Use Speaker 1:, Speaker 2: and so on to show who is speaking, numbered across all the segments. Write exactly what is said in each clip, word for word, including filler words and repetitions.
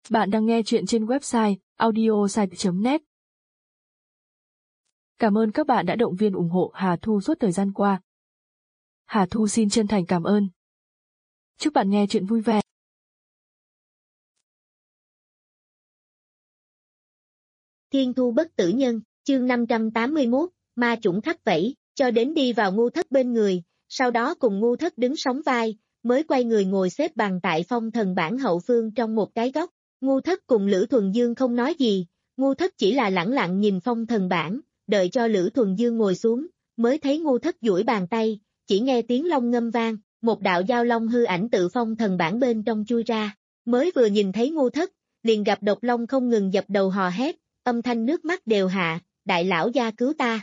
Speaker 1: Bạn đang nghe chuyện trên website audiosite chấm net. Cảm ơn các bạn đã động viên ủng hộ Hà Thu suốt thời gian qua. Hà Thu xin chân thành cảm ơn. Chúc bạn nghe chuyện vui vẻ.
Speaker 2: Thiên thu bất tử nhân, chương năm trăm tám mươi mốt, ma chủng khắp vẫy, cho đến đi vào Ngu Thất bên người, sau đó cùng Ngu Thất đứng sóng vai, mới quay người ngồi xếp bằng tại phong thần bản hậu phương trong một cái góc. Ngu Thất cùng Lữ Thuần Dương không nói gì, Ngu Thất chỉ là lẳng lặng nhìn phong thần bản, đợi cho Lữ Thuần Dương ngồi xuống, mới thấy Ngu Thất duỗi bàn tay, chỉ nghe tiếng long ngâm vang, một đạo giao long hư ảnh tự phong thần bản bên trong chui ra, mới vừa nhìn thấy Ngu Thất, liền gặp độc long không ngừng dập đầu hò hét, âm thanh nước mắt đều hạ, đại lão gia cứu ta.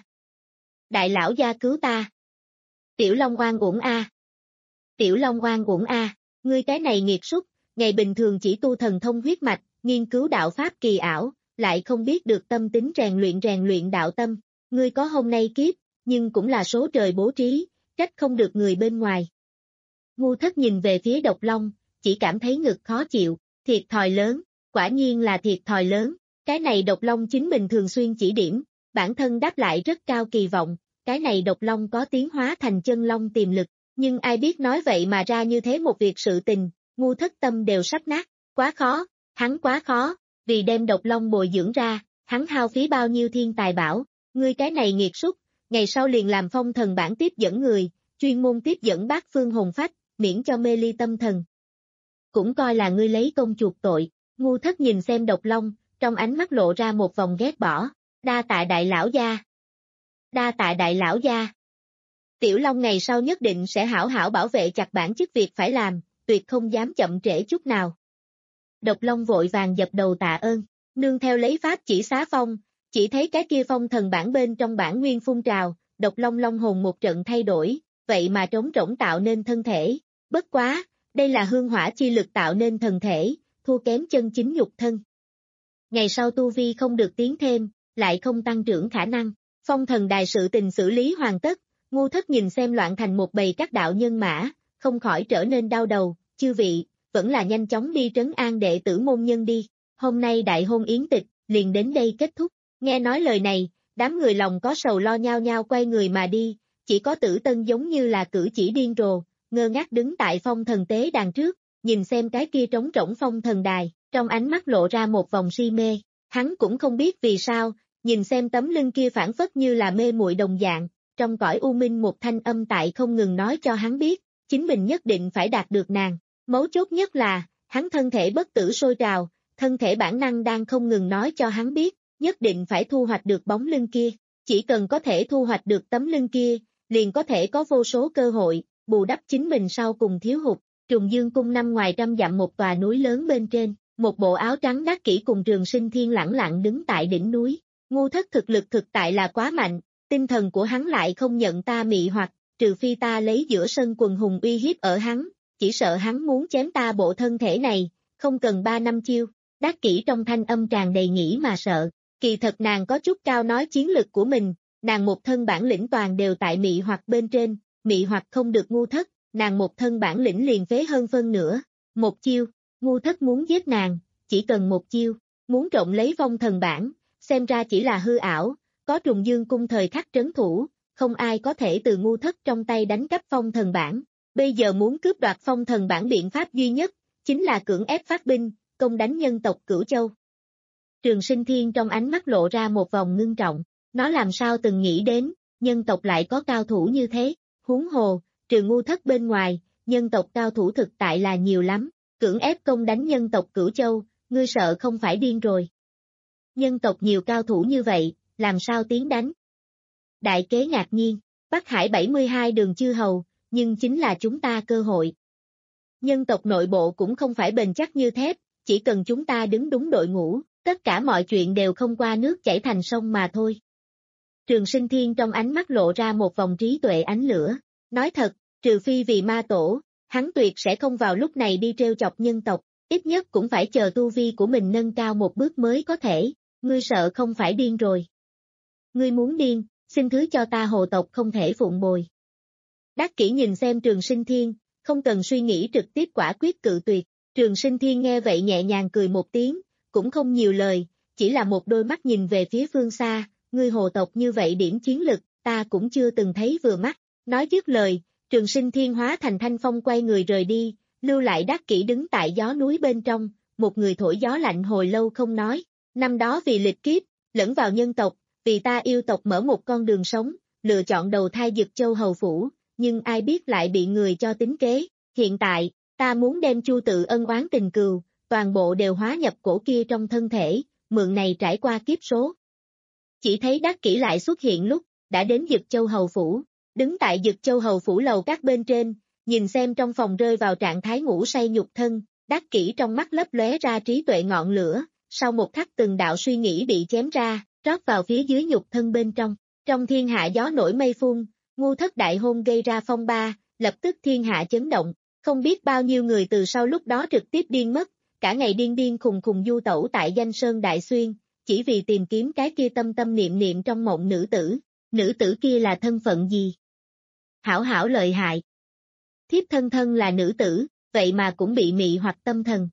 Speaker 2: Đại lão gia cứu ta. Tiểu Long oan uổng a. Tiểu Long oan uổng a, ngươi cái này nghiệt súc, ngày bình thường chỉ tu thần thông huyết mạch, nghiên cứu đạo pháp kỳ ảo, lại không biết được tâm tính rèn luyện rèn luyện đạo tâm, ngươi có hôm nay kiếp, nhưng cũng là số trời bố trí, trách không được người bên ngoài. Ngu Thất nhìn về phía độc long, chỉ cảm thấy ngực khó chịu, thiệt thòi lớn, quả nhiên là thiệt thòi lớn, cái này độc long chính mình thường xuyên chỉ điểm, bản thân đáp lại rất cao kỳ vọng, cái này độc long có tiến hóa thành chân long tiềm lực, nhưng ai biết nói vậy mà ra như thế một việc sự tình, Ngu Thất tâm đều sắp nát, quá khó, hắn quá khó, vì đem độc long bồi dưỡng ra, hắn hao phí bao nhiêu thiên tài bảo, ngươi cái này nghiệt súc, ngày sau liền làm phong thần bản tiếp dẫn người, chuyên môn tiếp dẫn bát phương hồn phách, miễn cho mê ly tâm thần. Cũng coi là ngươi lấy công chuộc tội, Ngu Thất nhìn xem độc long, trong ánh mắt lộ ra một vòng ghét bỏ, đa tạ đại lão gia. Đa tạ đại lão gia. Tiểu Long ngày sau nhất định sẽ hảo hảo bảo vệ chặt bản chức việc phải làm, tuyệt không dám chậm trễ chút nào. Độc Long vội vàng dập đầu tạ ơn, nương theo lấy pháp chỉ xá phong, chỉ thấy cái kia phong thần bản bên trong bản nguyên phun trào, Độc Long long hồn một trận thay đổi, vậy mà trống rỗng tạo nên thân thể, bất quá, đây là hương hỏa chi lực tạo nên thần thể, thua kém chân chính nhục thân. Ngày sau tu vi không được tiến thêm, lại không tăng trưởng khả năng, phong thần đài sự tình xử lý hoàn tất, Ngu Thất nhìn xem loạn thành một bầy các đạo nhân mã, không khỏi trở nên đau đầu, chư vị, vẫn là nhanh chóng đi trấn an đệ tử môn nhân đi, hôm nay đại hôn yến tịch, liền đến đây kết thúc, nghe nói lời này, đám người lòng có sầu lo nhao nhao quay người mà đi, chỉ có Tử Tân giống như là cử chỉ điên rồ, ngơ ngác đứng tại phong thần tế đàn trước, nhìn xem cái kia trống rỗng phong thần đài, trong ánh mắt lộ ra một vòng si mê, hắn cũng không biết vì sao, nhìn xem tấm lưng kia phản phất như là mê muội đồng dạng, trong cõi u minh một thanh âm tại không ngừng nói cho hắn biết, chính mình nhất định phải đạt được nàng, mấu chốt nhất là, hắn thân thể bất tử sôi trào, thân thể bản năng đang không ngừng nói cho hắn biết, nhất định phải thu hoạch được bóng lưng kia, chỉ cần có thể thu hoạch được tấm lưng kia, liền có thể có vô số cơ hội, bù đắp chính mình sau cùng thiếu hụt. Trùng Dương cung năm ngoài trăm dặm một tòa núi lớn bên trên, một bộ áo trắng đắc kỷ cùng Trường Sinh Thiên lẳng lặng đứng tại đỉnh núi. Ngu Thất thực lực thực tại là quá mạnh, tinh thần của hắn lại không nhận ta mị hoặc, trừ phi ta lấy giữa sân quần hùng uy hiếp ở hắn, chỉ sợ hắn muốn chém ta bộ thân thể này, không cần ba năm chiêu. Đắc kỷ trong thanh âm tràn đầy nghĩ mà sợ, kỳ thật nàng có chút cao nói chiến lực của mình, nàng một thân bản lĩnh toàn đều tại mị hoặc bên trên, mị hoặc không được Ngu Thất. Nàng một thân bản lĩnh liền phế hơn phân nửa, một chiêu, Ngu Thất muốn giết nàng, chỉ cần một chiêu, muốn trộm lấy phong thần bản, xem ra chỉ là hư ảo, có Trùng Dương cung thời khắc trấn thủ, không ai có thể từ Ngu Thất trong tay đánh cắp phong thần bản, bây giờ muốn cướp đoạt phong thần bản biện pháp duy nhất, chính là cưỡng ép phát binh, công đánh nhân tộc Cửu Châu. Trường Sinh Thiên trong ánh mắt lộ ra một vòng ngưng trọng, nó làm sao từng nghĩ đến, nhân tộc lại có cao thủ như thế, huống hồ. Trừ Ngu Thất bên ngoài, nhân tộc cao thủ thực tại là nhiều lắm, cưỡng ép công đánh nhân tộc Cửu Châu, ngươi sợ không phải điên rồi. Nhân tộc nhiều cao thủ như vậy, làm sao tiến đánh? Đại kế ngạc nhiên, Bắc Hải bảy mươi hai đường chư hầu, nhưng chính là chúng ta cơ hội. Nhân tộc nội bộ cũng không phải bền chắc như thép, chỉ cần chúng ta đứng đúng đội ngũ, tất cả mọi chuyện đều không qua nước chảy thành sông mà thôi. Trường Sinh Thiên trong ánh mắt lộ ra một vòng trí tuệ ánh lửa. Nói thật, trừ phi vì ma tổ, hắn tuyệt sẽ không vào lúc này đi trêu chọc nhân tộc, ít nhất cũng phải chờ tu vi của mình nâng cao một bước mới có thể, ngươi sợ không phải điên rồi. Ngươi muốn điên, xin thứ cho ta hồ tộc không thể phụng bồi. Đắc kỷ nhìn xem Trường Sinh Thiên, không cần suy nghĩ trực tiếp quả quyết cự tuyệt, Trường Sinh Thiên nghe vậy nhẹ nhàng cười một tiếng, cũng không nhiều lời, chỉ là một đôi mắt nhìn về phía phương xa, ngươi hồ tộc như vậy điểm chiến lực, ta cũng chưa từng thấy vừa mắt. Nói dứt lời, Trường Sinh Thiên hóa thành thanh phong quay người rời đi, lưu lại Đắc Kỷ đứng tại gió núi bên trong, một người thổi gió lạnh hồi lâu không nói. Năm đó vì lịch kiếp, lẫn vào nhân tộc, vì ta yêu tộc mở một con đường sống, lựa chọn đầu thai Dực Châu hầu phủ, nhưng ai biết lại bị người cho tính kế. Hiện tại, ta muốn đem Chu Tự ân oán tình cừu, toàn bộ đều hóa nhập cổ kia trong thân thể, mượn này trải qua kiếp số. Chỉ thấy Đắc Kỷ lại xuất hiện lúc, đã đến Dực Châu hầu phủ, đứng tại Dực Châu hầu phủ lầu các bên trên, nhìn xem trong phòng rơi vào trạng thái ngủ say nhục thân, Đắc Kỷ trong mắt lấp lóe ra trí tuệ ngọn lửa, sau một khắc từng đạo suy nghĩ bị chém ra, rót vào phía dưới nhục thân bên trong. Trong thiên hạ gió nổi mây phun, ngu thất đại hôn gây ra phong ba, lập tức thiên hạ chấn động, không biết bao nhiêu người từ sau lúc đó trực tiếp điên mất, cả ngày điên điên khùng khùng du tẩu tại Danh Sơn Đại Xuyên, chỉ vì tìm kiếm cái kia tâm tâm niệm niệm trong mộng nữ tử. Nữ tử kia là thân phận gì? Hảo hảo lợi hại. Thiếp thân thân là nữ tử, vậy mà cũng bị mị hoặc tâm thần.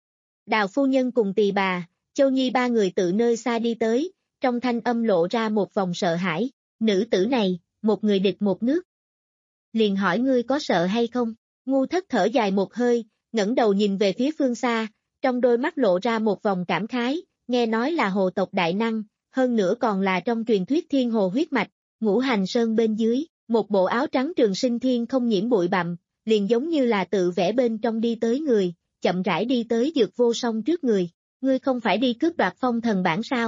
Speaker 2: Đào phu nhân cùng tỳ bà, Châu Nhi ba người tự nơi xa đi tới, trong thanh âm lộ ra một vòng sợ hãi. Nữ tử này, một người địch một nước. Liền hỏi ngươi có sợ hay không? Ngu thất thở dài một hơi, ngẩng đầu nhìn về phía phương xa, trong đôi mắt lộ ra một vòng cảm khái, nghe nói là hồ tộc đại năng, hơn nữa còn là trong truyền thuyết thiên hồ huyết mạch, Ngũ Hành Sơn bên dưới, một bộ áo trắng Trường Sinh Thiên không nhiễm bụi bặm, liền giống như là tự vẽ bên trong đi tới người, chậm rãi đi tới Dược Vô Song trước người. Ngươi không phải đi cướp đoạt phong thần bản sao?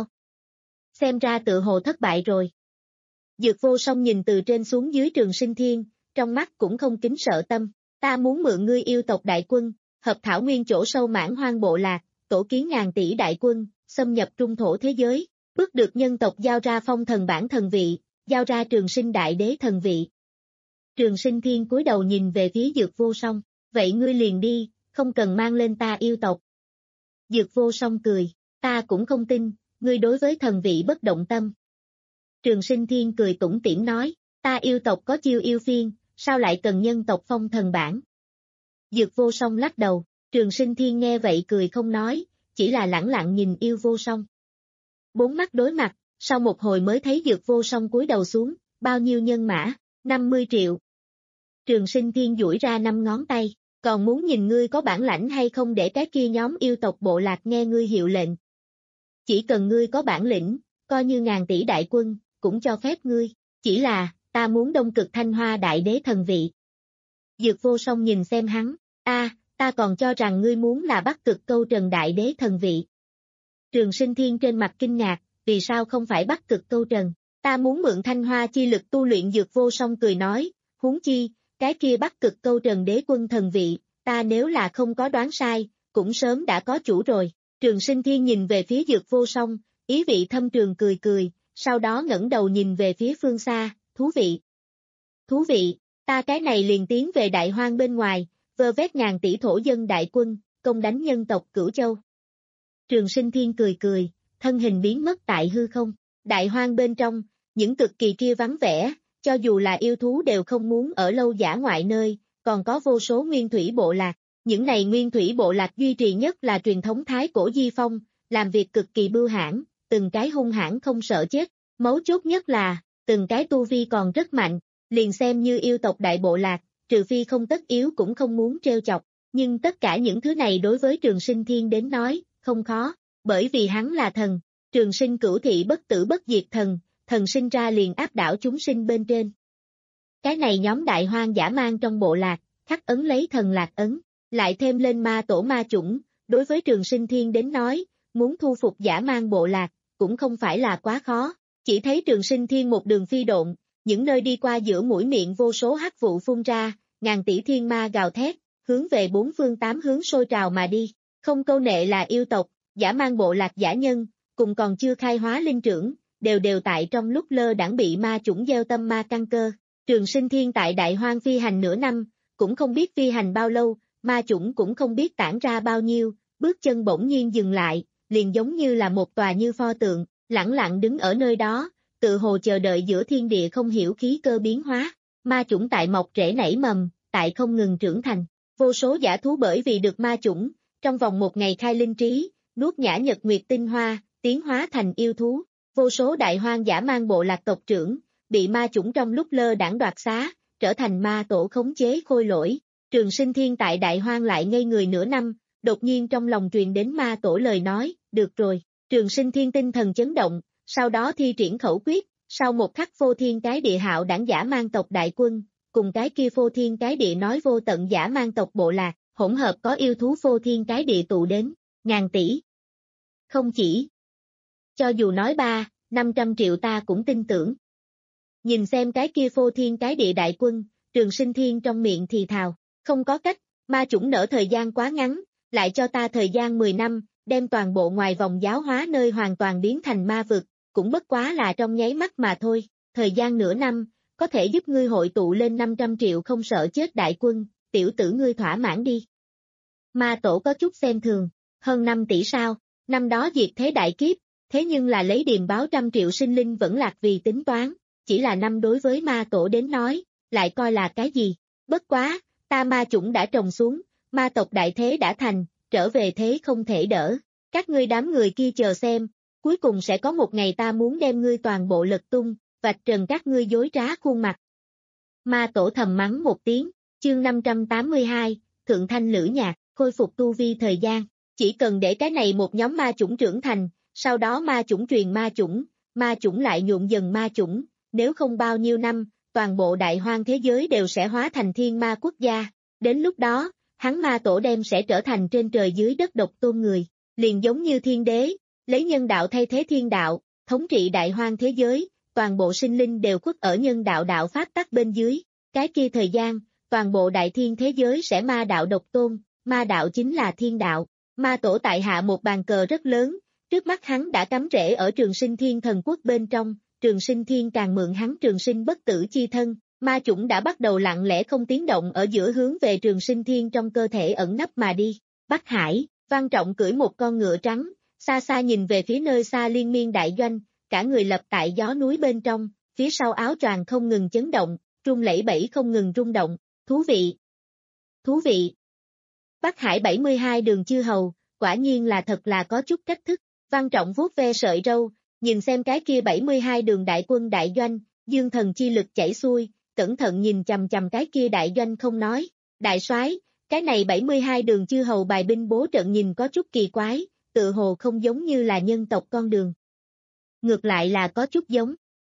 Speaker 2: Xem ra tự hồ thất bại rồi. Dược Vô Song nhìn từ trên xuống dưới Trường Sinh Thiên, trong mắt cũng không kính sợ tâm. Ta muốn mượn ngươi yêu tộc đại quân, hợp thảo nguyên chỗ sâu mãn hoang bộ lạc, tổ kiến ngàn tỷ đại quân, xâm nhập trung thổ thế giới, bước được nhân tộc giao ra phong thần bản thần vị, giao ra Trường Sinh đại đế thần vị. Trường Sinh Thiên cúi đầu nhìn về phía Dược Vô Song, vậy ngươi liền đi, không cần mang lên ta yêu tộc. Dược Vô Song cười, ta cũng không tin, ngươi đối với thần vị bất động tâm. Trường Sinh Thiên cười tủm tỉm nói, ta yêu tộc có chiêu yêu phiên, sao lại cần nhân tộc phong thần bản? Dược Vô Song lắc đầu, Trường Sinh Thiên nghe vậy cười không nói, chỉ là lẳng lặng nhìn yêu Vô Song. Bốn mắt đối mặt, sau một hồi mới thấy Dược Vô Song cúi đầu xuống, bao nhiêu nhân mã, năm mươi triệu. Trường Sinh Thiên duỗi ra năm ngón tay, còn muốn nhìn ngươi có bản lãnh hay không để cái kia nhóm yêu tộc bộ lạc nghe ngươi hiệu lệnh. Chỉ cần ngươi có bản lĩnh, coi như ngàn tỷ đại quân, cũng cho phép ngươi, chỉ là, ta muốn Đông Cực Thanh Hoa đại đế thần vị. Dược Vô Song nhìn xem hắn, a, ta còn cho rằng ngươi muốn là Bắc Cực Câu Trần đại đế thần vị. Trường Sinh Thiên trên mặt kinh ngạc, vì sao không phải Bắc Cực Câu Trần, ta muốn mượn Thanh Hoa chi lực tu luyện. Dược Vô Song cười nói, huống chi, cái kia Bắc Cực Câu Trần đế quân thần vị, ta nếu là không có đoán sai, cũng sớm đã có chủ rồi. Trường Sinh Thiên nhìn về phía Dược Vô Song, ý vị thâm trường cười cười, sau đó ngẩng đầu nhìn về phía phương xa, thú vị. Thú vị, ta cái này liền tiến về đại hoang bên ngoài, vơ vét ngàn tỷ thổ dân đại quân, công đánh nhân tộc Cửu Châu. Trường Sinh Thiên cười cười, thân hình biến mất tại hư không, đại hoang bên trong, những cực kỳ kia vắng vẻ, cho dù là yêu thú đều không muốn ở lâu dã ngoại nơi, còn có vô số nguyên thủy bộ lạc. Những này nguyên thủy bộ lạc duy trì nhất là truyền thống thái cổ di phong, làm việc cực kỳ bưu hãn, từng cái hung hãn không sợ chết, mấu chốt nhất là, từng cái tu vi còn rất mạnh, liền xem như yêu tộc đại bộ lạc, trừ phi không tất yếu cũng không muốn trêu chọc, nhưng tất cả những thứ này đối với Trường Sinh Thiên đến nói, không khó, bởi vì hắn là thần, Trường Sinh cửu thị bất tử bất diệt thần, thần sinh ra liền áp đảo chúng sinh bên trên. Cái này nhóm đại hoang dã mang trong bộ lạc, khắc ấn lấy thần lạc ấn, lại thêm lên ma tổ ma chủng, đối với Trường Sinh Thiên đến nói, muốn thu phục dã mang bộ lạc, cũng không phải là quá khó, chỉ thấy Trường Sinh Thiên một đường phi độn, những nơi đi qua giữa mũi miệng vô số hắc vụ phun ra, ngàn tỷ thiên ma gào thét, hướng về bốn phương tám hướng sôi trào mà đi, không câu nệ là yêu tộc, dã mang bộ lạc dã nhân, cùng còn chưa khai hóa linh trưởng, đều đều tại trong lúc lơ đãng bị ma chủng gieo tâm ma căn cơ. Trường Sinh Thiên tại đại hoang phi hành nửa năm, cũng không biết phi hành bao lâu, ma chủng cũng không biết tản ra bao nhiêu, bước chân bỗng nhiên dừng lại, liền giống như là một tòa như pho tượng, lẳng lặng đứng ở nơi đó, tự hồ chờ đợi giữa thiên địa không hiểu khí cơ biến hóa. Ma chủng tại mọc rễ nảy mầm, tại không ngừng trưởng thành, vô số dã thú bởi vì được ma chủng, trong vòng một ngày khai linh trí, nuốt nhã nhật nguyệt tinh hoa, tiến hóa thành yêu thú. Vô số đại hoang dã mang bộ lạc tộc trưởng, bị ma chủng trong lúc lơ đãng đoạt xá, trở thành ma tổ khống chế khôi lỗi. Trường Sinh Thiên tại đại hoang lại ngây người nửa năm, đột nhiên trong lòng truyền đến ma tổ lời nói, được rồi. Trường Sinh Thiên tinh thần chấn động, sau đó thi triển khẩu quyết, sau một khắc phô thiên cái địa hạo đảng giả mang tộc đại quân, cùng cái kia phô thiên cái địa nói vô tận giả mang tộc bộ lạc, hỗn hợp có yêu thú phô thiên cái địa tụ đến, ngàn tỷ. Không chỉ. Cho dù nói ba, năm trăm triệu ta cũng tin tưởng. Nhìn xem cái kia phô thiên cái địa đại quân, Trường Sinh Thiên trong miệng thì thào, không có cách, ma chủng nở thời gian quá ngắn, lại cho ta thời gian mười năm, đem toàn bộ ngoài vòng giáo hóa nơi hoàn toàn biến thành ma vực, cũng bất quá là trong nháy mắt mà thôi, thời gian nửa năm, có thể giúp ngươi hội tụ lên năm trăm triệu không sợ chết đại quân, tiểu tử ngươi thỏa mãn đi. Ma tổ có chút xem thường, hơn năm tỷ sao, năm đó diệt thế đại kiếp, thế nhưng là lấy điềm báo trăm triệu sinh linh vẫn lạc vì tính toán, chỉ là năm đối với ma tổ đến nói, lại coi là cái gì, bất quá, ta ma chủng đã trồng xuống, ma tộc đại thế đã thành, trở về thế không thể đỡ, các ngươi đám người kia chờ xem, cuối cùng sẽ có một ngày ta muốn đem ngươi toàn bộ lật tung, vạch trần các ngươi dối trá khuôn mặt. Ma tổ thầm mắng một tiếng, chương năm trăm tám mươi hai, Thượng Thanh Lữ Nhạc, khôi phục tu vi thời gian, chỉ cần để cái này một nhóm ma chủng trưởng thành, sau đó ma chủng truyền ma chủng, ma chủng lại nhuộm dần ma chủng, nếu không bao nhiêu năm, toàn bộ đại hoang thế giới đều sẽ hóa thành thiên ma quốc gia, đến lúc đó, hắn ma tổ đem sẽ trở thành trên trời dưới đất độc tôn người, liền giống như thiên đế, lấy nhân đạo thay thế thiên đạo, thống trị đại hoang thế giới, toàn bộ sinh linh đều khuất ở nhân đạo đạo pháp tắc bên dưới, cái kia thời gian, toàn bộ đại thiên thế giới sẽ ma đạo độc tôn, ma đạo chính là thiên đạo, ma tổ tại hạ một bàn cờ rất lớn, trước mắt hắn đã cắm rễ ở Trường Sinh Thiên thần quốc bên trong, Trường Sinh Thiên càng mượn hắn trường sinh bất tử chi thân, ma chủng đã bắt đầu lặng lẽ không tiếng động ở giữa hướng về Trường Sinh Thiên trong cơ thể ẩn nấp mà đi. Bắc Hải, Văn Trọng cưỡi một con ngựa trắng, xa xa nhìn về phía nơi xa liên miên đại doanh, cả người lập tại gió núi bên trong, phía sau áo choàng không ngừng chấn động, rung lẩy bẩy không ngừng rung động, thú vị. Thú vị. Bắc Hải bảy mươi hai đường chư hầu, quả nhiên là thật là có chút cách thức, Văn Trọng vuốt ve sợi râu, nhìn xem cái kia bảy mươi hai đường đại quân đại doanh, dương thần chi lực chảy xuôi, cẩn thận nhìn chằm chằm cái kia đại doanh không nói, đại soái, cái này bảy mươi hai đường chư hầu bài binh bố trận nhìn có chút kỳ quái, tự hồ không giống như là nhân tộc con đường. Ngược lại là có chút giống.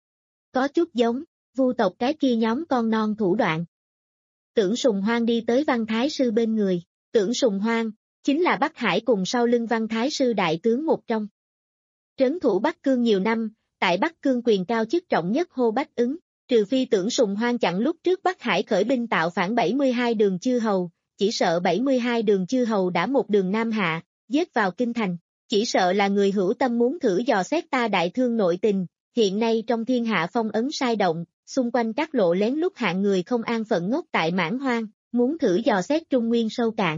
Speaker 2: Có chút giống, vu tộc cái kia nhóm con non thủ đoạn. Tưởng Sùng Hoang đi tới Văn Thái Sư bên người, Tưởng Sùng Hoang, chính là Bắc Hải cùng sau lưng Văn Thái Sư đại tướng một trong. Trấn thủ Bắc Cương nhiều năm, tại Bắc Cương quyền cao chức trọng nhất hô bách ứng, trừ phi Tưởng Sùng Hoang chặn lúc trước Bắc Hải khởi binh tạo phản bảy mươi hai đường chư hầu, chỉ sợ bảy mươi hai đường chư hầu đã một đường nam hạ, giết vào kinh thành, chỉ sợ là người hữu tâm muốn thử dò xét ta đại thương nội tình, hiện nay trong thiên hạ phong ấn sai động, xung quanh các lộ lén lút hạng người không an phận ngốc tại mãn hoang, muốn thử dò xét Trung Nguyên sâu cạn.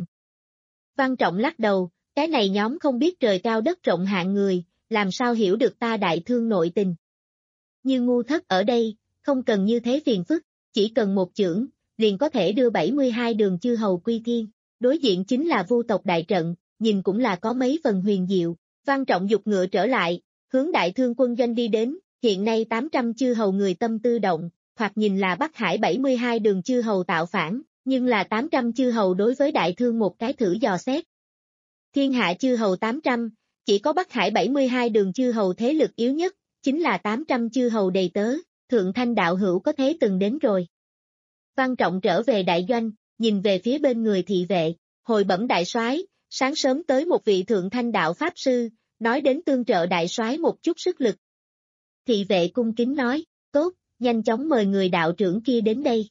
Speaker 2: Văn Trọng lắc đầu, cái này nhóm không biết trời cao đất rộng hạng người, làm sao hiểu được ta đại thương nội tình. Như ngu thất ở đây, không cần như thế phiền phức, chỉ cần một chưởng, liền có thể đưa bảy mươi hai đường chư hầu quy thiên, đối diện chính là vu tộc đại trận, nhìn cũng là có mấy phần huyền diệu. Văn Trọng dục ngựa trở lại, hướng đại thương quân doanh đi đến, hiện nay tám trăm chư hầu người tâm tư động, hoặc nhìn là Bắc Hải bảy mươi hai đường chư hầu tạo phản, nhưng là tám trăm chư hầu đối với đại thương một cái thử dò xét. Thiên hạ chư hầu tám trăm, chỉ có Bắc Hải bảy mươi hai đường chư hầu thế lực yếu nhất, chính là tám trăm chư hầu đầy tớ, Thượng Thanh đạo hữu có thế từng đến rồi. Văn Trọng trở về đại doanh, nhìn về phía bên người thị vệ, hồi bẩm đại soái, sáng sớm tới một vị Thượng Thanh đạo pháp sư, nói đến tương trợ đại soái một chút sức lực. Thị vệ cung kính nói, tốt, nhanh chóng mời người đạo trưởng kia đến đây.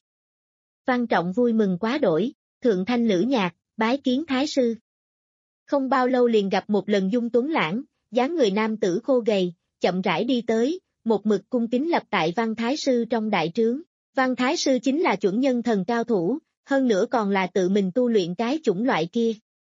Speaker 2: Văn Trọng vui mừng quá đổi, Thượng Thanh Lữ Nhạc, bái kiến thái sư. Không bao lâu liền gặp một lần dung tuấn lãng, dáng người nam tử khô gầy, chậm rãi đi tới, một mực cung kính lập tại Văn Thái Sư trong đại trướng. Văn Thái Sư chính là chuẩn nhân thần cao thủ, hơn nữa còn là tự mình tu luyện cái chủng loại kia.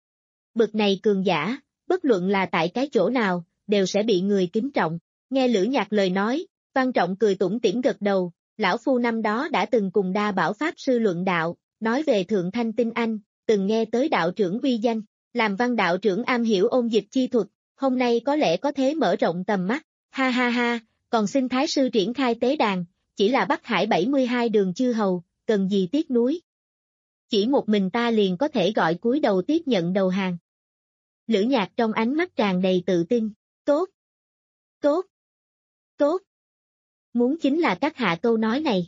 Speaker 2: Bực này cường giả, bất luận là tại cái chỗ nào, đều sẽ bị người kính trọng. Nghe Lữ Nhạc lời nói, Văn Trọng cười tủm tỉm gật đầu, lão phu năm đó đã từng cùng Đa Bảo Pháp Sư luận đạo, nói về Thượng Thanh Tinh Anh, từng nghe tới đạo trưởng uy danh, làm Văn đạo trưởng am hiểu ôn dịch chi thuật, hôm nay có lẽ có thế mở rộng tầm mắt, ha ha ha, còn xin Thái sư triển khai tế đàn, chỉ là Bắc Hải bảy mươi hai đường chư hầu, cần gì tiếc núi. Chỉ một mình ta liền có thể gọi cúi đầu tiếp nhận đầu hàng. Lữ Nhạc trong ánh mắt tràn đầy tự tin, tốt, tốt, tốt. Muốn chính là các hạ câu nói này.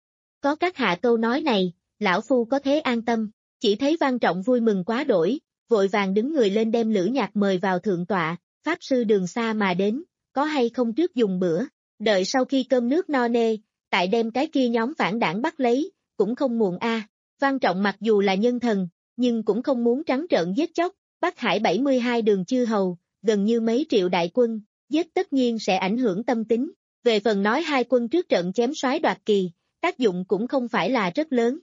Speaker 2: Có các hạ câu nói này, lão phu có thế an tâm, chỉ thấy Văn Trọng vui mừng quá đổi, vội vàng đứng người lên đem Lữ Nhạc mời vào thượng tọa, pháp sư đường xa mà đến, có hay không trước dùng bữa, đợi sau khi cơm nước no nê, tại đem cái kia nhóm phản đảng bắt lấy, cũng không muộn a. À. Văn Trọng mặc dù là nhân thần, nhưng cũng không muốn trắng trợn giết chóc, Bắc Hải bảy mươi hai đường chư hầu, gần như mấy triệu đại quân, giết tất nhiên sẽ ảnh hưởng tâm tính. Về phần nói hai quân trước trận chém soái đoạt kỳ, tác dụng cũng không phải là rất lớn.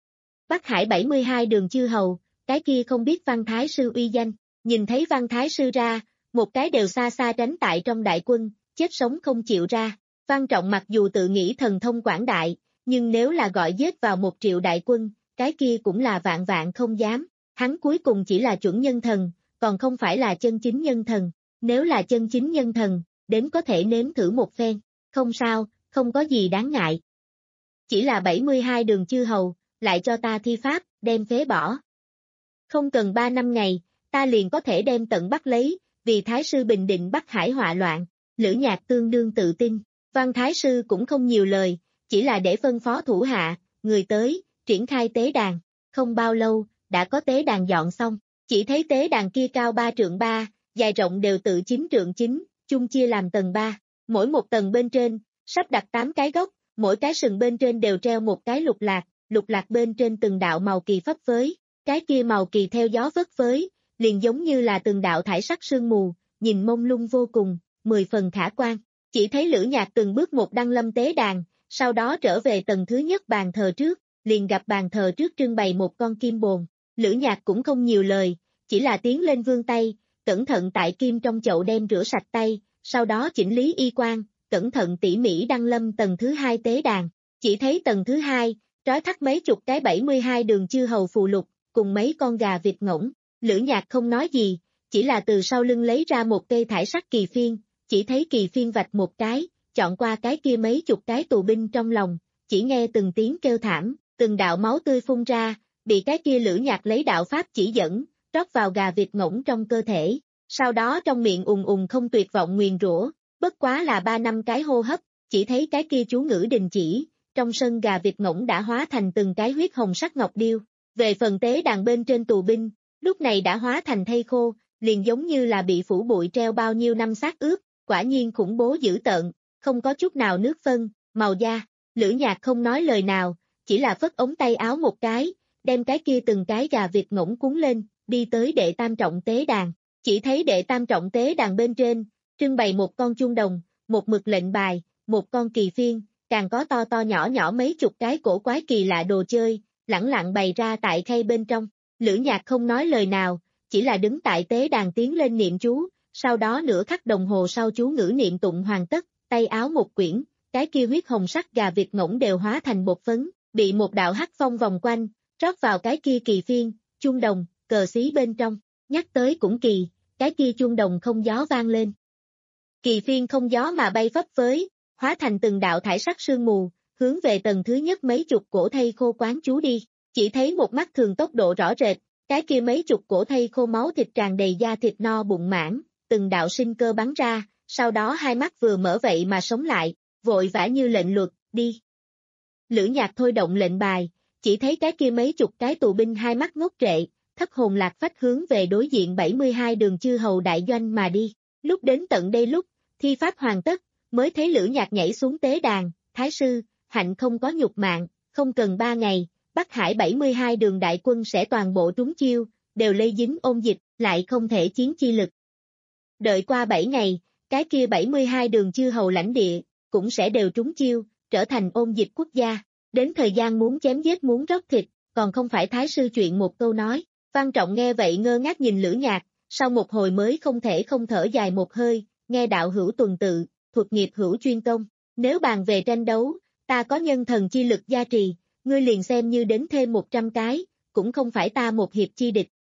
Speaker 2: Bắc Hải bảy mươi hai đường chư hầu, cái kia không biết Văn Thái sư uy danh, nhìn thấy Văn Thái sư ra, một cái đều xa xa tránh tại trong đại quân, chết sống không chịu ra. Văn Trọng mặc dù tự nghĩ thần thông quảng đại, nhưng nếu là gọi giết vào một triệu đại quân, cái kia cũng là vạn vạn không dám. Hắn cuối cùng chỉ là chuẩn nhân thần, còn không phải là chân chính nhân thần. Nếu là chân chính nhân thần, đến có thể nếm thử một phen. Không sao, không có gì đáng ngại. Chỉ là bảy mươi hai đường chư hầu, lại cho ta thi pháp, đem phế bỏ. Không cần ba năm ngày, ta liền có thể đem tận bắt lấy, vì Thái sư bình định Bắc Hải họa loạn. Lữ Nhạc tương đương tự tin, Văn Thái sư cũng không nhiều lời, chỉ là để phân phó thủ hạ, người tới, triển khai tế đàn. Không bao lâu, đã có tế đàn dọn xong, chỉ thấy tế đàn kia cao ba trượng ba, dài rộng đều tự chín trượng chín, chung chia làm tầng ba. Mỗi một tầng bên trên, sắp đặt tám cái gốc, mỗi cái sừng bên trên đều treo một cái lục lạc, lục lạc bên trên từng đạo màu kỳ phấp phới, cái kia màu kỳ theo gió phất phới, liền giống như là từng đạo thải sắc sương mù, nhìn mông lung vô cùng, mười phần khả quan. Chỉ thấy Lữ Nhạc từng bước một đăng lâm tế đàn, sau đó trở về tầng thứ nhất bàn thờ trước, liền gặp bàn thờ trước trưng bày một con kim bồn. Lữ Nhạc cũng không nhiều lời, chỉ là tiến lên vươn tay, cẩn thận tại kim trong chậu đem rửa sạch tay, sau đó chỉnh lý y quan, cẩn thận tỉ mỉ đăng lâm tầng thứ hai tế đàn. Chỉ thấy tầng thứ hai, trói thắt mấy chục cái bảy mươi hai đường chư hầu phù lục, cùng mấy con gà vịt ngỗng. Lữ Nhạc không nói gì, chỉ là từ sau lưng lấy ra một cây thải sắc kỳ phiên, chỉ thấy kỳ phiên vạch một cái, chọn qua cái kia mấy chục cái tù binh trong lòng, chỉ nghe từng tiếng kêu thảm, từng đạo máu tươi phun ra, bị cái kia Lữ Nhạc lấy đạo pháp chỉ dẫn, rót vào gà vịt ngỗng trong cơ thể, sau đó trong miệng ùng ùng không tuyệt vọng nguyền rủa, bất quá là ba năm cái hô hấp, chỉ thấy cái kia chú ngữ đình chỉ, trong sân gà vịt ngỗng đã hóa thành từng cái huyết hồng sắc ngọc điêu. Về phần tế đàn bên trên tù binh, lúc này đã hóa thành thây khô, liền giống như là bị phủ bụi treo bao nhiêu năm xác ướp, quả nhiên khủng bố dữ tợn, không có chút nào nước phân, màu da. Lữ Nhạc không nói lời nào, chỉ là phất ống tay áo một cái, đem cái kia từng cái gà vịt ngỗng cuốn lên, đi tới đệ tam trọng tế đàn. Chỉ thấy đệ tam trọng tế đàn bên trên, trưng bày một con chuông đồng, một mực lệnh bài, một con kỳ phiên, càng có to to nhỏ nhỏ mấy chục cái cổ quái kỳ lạ đồ chơi, lẳng lặng bày ra tại khay bên trong. Lữ Nhạc không nói lời nào, chỉ là đứng tại tế đàn tiến lên niệm chú, sau đó nửa khắc đồng hồ sau chú ngữ niệm tụng hoàn tất, tay áo một quyển, cái kia huyết hồng sắc gà vịt ngỗng đều hóa thành bột phấn, bị một đạo hắc phong vòng quanh, rót vào cái kia kỳ phiên, chuông đồng, cờ xí bên trong. Nhắc tới cũng kỳ, cái kia chuông đồng không gió vang lên. Kỳ phiên không gió mà bay phấp phới, hóa thành từng đạo thải sắc sương mù, hướng về tầng thứ nhất mấy chục cổ thây khô quán chú đi. Chỉ thấy một mắt thường tốc độ rõ rệt, cái kia mấy chục cổ thây khô máu thịt tràn đầy da thịt no bụng mãn, từng đạo sinh cơ bắn ra, sau đó hai mắt vừa mở vậy mà sống lại, vội vã như lệnh luật, đi. Lữ Nhạc thôi động lệnh bài, chỉ thấy cái kia mấy chục cái tù binh hai mắt ngốc trệ, thất hồn lạc phách hướng về đối diện bảy mươi hai đường chư hầu đại doanh mà đi. Lúc đến tận đây lúc, thi pháp hoàn tất, mới thấy Lữ Nhạc nhảy xuống tế đàn, Thái sư, hạnh không có nhục mạng, không cần ba ngày, Bắc Hải bảy mươi hai đường đại quân sẽ toàn bộ trúng chiêu, đều lây dính ôn dịch, lại không thể chiến chi lực. Đợi qua bảy ngày, cái kia bảy mươi hai đường chư hầu lãnh địa, cũng sẽ đều trúng chiêu, trở thành ôn dịch quốc gia. Đến thời gian muốn chém giết muốn rót thịt, còn không phải Thái sư chuyện một câu nói. Văn Trọng nghe vậy ngơ ngác nhìn Lữ Nhạc, sau một hồi mới không thể không thở dài một hơi, nghe đạo hữu tuần tự, thuật nghiệp hữu chuyên công. Nếu bàn về tranh đấu, ta có nhân thần chi lực gia trì, ngươi liền xem như đến thêm một trăm cái, cũng không phải ta một hiệp chi địch.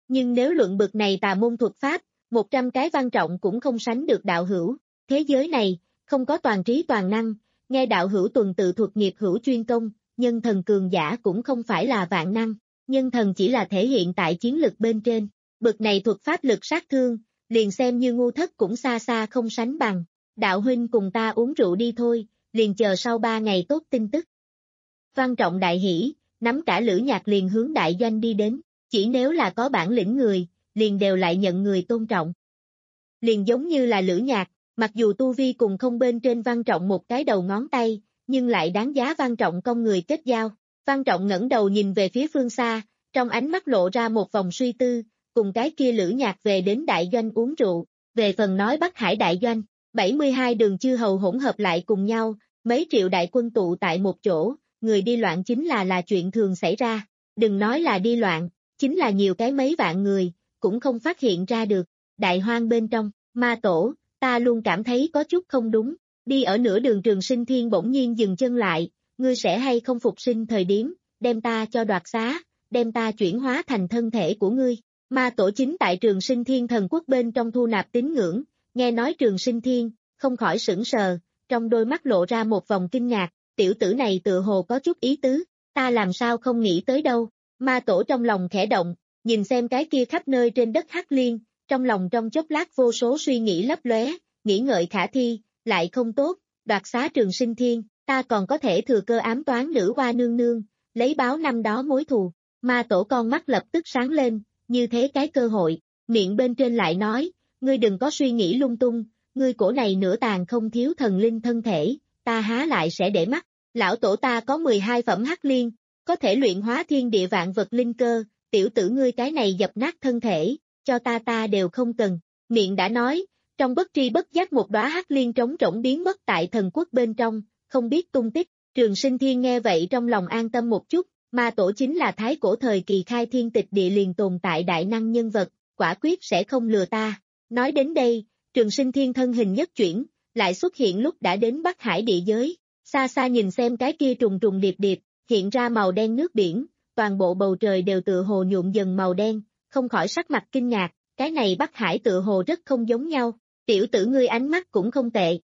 Speaker 2: Nhưng nếu luận bực này tà môn thuật pháp, một trăm cái Văn Trọng cũng không sánh được đạo hữu. Thế giới này, không có toàn trí toàn năng, nghe đạo hữu tuần tự thuật nghiệp hữu chuyên công, nhân thần cường giả cũng không phải là vạn năng, nhân thần chỉ là thể hiện tại chiến lực bên trên. Bực này thuật pháp lực sát thương, liền xem như ngu thất cũng xa xa không sánh bằng. Đạo huynh cùng ta uống rượu đi thôi, liền chờ sau ba ngày tốt tin tức. Văn Trọng đại hỉ, nắm cả lữ nhạc liền hướng đại doanh đi đến, chỉ nếu là có bản lĩnh người, liền đều lại nhận người tôn trọng. Liền giống như là lữ nhạc, mặc dù tu vi cùng không bên trên Văn Trọng một cái đầu ngón tay, nhưng lại đáng giá Văn Trọng công người kết giao. Văn Trọng ngẩng đầu nhìn về phía phương xa, trong ánh mắt lộ ra một vòng suy tư, cùng cái kia lữ nhạc về đến đại doanh uống rượu, về phần nói Bắc Hải đại doanh, bảy mươi hai đường chư hầu hỗn hợp lại cùng nhau, mấy triệu đại quân tụ tại một chỗ, người đi loạn chính là là chuyện thường xảy ra, đừng nói là đi loạn, chính là nhiều cái mấy vạn người, cũng không phát hiện ra được, đại hoang bên trong, ma tổ, ta luôn cảm thấy có chút không đúng, đi ở nửa đường Trường Sinh Thiên bỗng nhiên dừng chân lại, ngươi sẽ hay không phục sinh thời điểm, đem ta cho đoạt xá, đem ta chuyển hóa thành thân thể của ngươi. Ma tổ chính tại Trường Sinh Thiên thần quốc bên trong thu nạp tín ngưỡng, nghe nói Trường Sinh Thiên, không khỏi sững sờ, trong đôi mắt lộ ra một vòng kinh ngạc, tiểu tử này tựa hồ có chút ý tứ, ta làm sao không nghĩ tới đâu. Ma tổ trong lòng khẽ động, nhìn xem cái kia khắp nơi trên đất hắc liên, trong lòng trong chốc lát vô số suy nghĩ lấp lóe, nghĩ ngợi khả thi, lại không tốt, đoạt xá Trường Sinh Thiên, ta còn có thể thừa cơ ám toán nữ hoa nương nương, lấy báo năm đó mối thù. Ma tổ con mắt lập tức sáng lên, như thế cái cơ hội, miệng bên trên lại nói, ngươi đừng có suy nghĩ lung tung, ngươi cổ này nửa tàn không thiếu thần linh thân thể, ta há lại sẽ để mắt, lão tổ ta có mười hai phẩm hắc liên, có thể luyện hóa thiên địa vạn vật linh cơ, tiểu tử ngươi cái này dập nát thân thể, cho ta ta đều không cần, miệng đã nói, trong bất tri bất giác một đóa hắc liên trống rỗng biến mất tại thần quốc bên trong, không biết tung tích. Trường Sinh Thiên nghe vậy trong lòng an tâm một chút, ma tổ chính là thái cổ thời kỳ khai thiên tịch địa liền tồn tại đại năng nhân vật, quả quyết sẽ không lừa ta. Nói đến đây, Trường Sinh Thiên thân hình nhất chuyển, lại xuất hiện lúc đã đến Bắc Hải địa giới, xa xa nhìn xem cái kia trùng trùng điệp điệp, hiện ra màu đen nước biển, toàn bộ bầu trời đều tựa hồ nhuộm dần màu đen, không khỏi sắc mặt kinh ngạc, cái này Bắc Hải tựa hồ rất không giống nhau, tiểu tử ngươi ánh mắt cũng không tệ.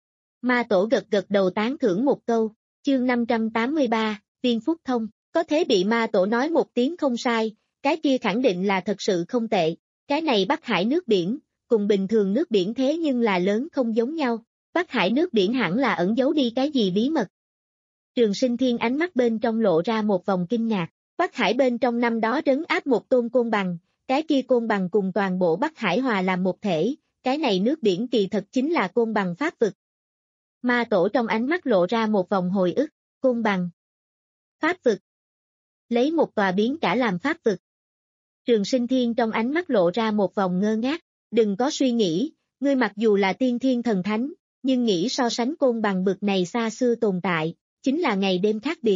Speaker 2: Ma tổ gật gật đầu tán thưởng một câu, chương năm trăm tám mươi ba, Viên Phúc Thông, có thế bị ma tổ nói một tiếng không sai, cái kia khẳng định là thật sự không tệ, cái này Bắc Hải nước biển, cùng bình thường nước biển thế nhưng là lớn không giống nhau, Bắc Hải nước biển hẳn là ẩn giấu đi cái gì bí mật. Trường Sinh Thiên ánh mắt bên trong lộ ra một vòng kinh ngạc, Bắc Hải bên trong năm đó trấn áp một tôn côn bằng, cái kia côn bằng cùng toàn bộ Bắc Hải hòa làm một thể, cái này nước biển kỳ thật chính là côn bằng pháp vực. Ma tổ trong ánh mắt lộ ra một vòng hồi ức, côn bằng, pháp vực, lấy một tòa biến cả làm pháp vực. Trường Sinh Thiên trong ánh mắt lộ ra một vòng ngơ ngác, đừng có suy nghĩ, ngươi mặc dù là tiên thiên thần thánh, nhưng nghĩ so sánh côn bằng bực này xa xưa tồn tại, chính là ngày đêm khác biệt.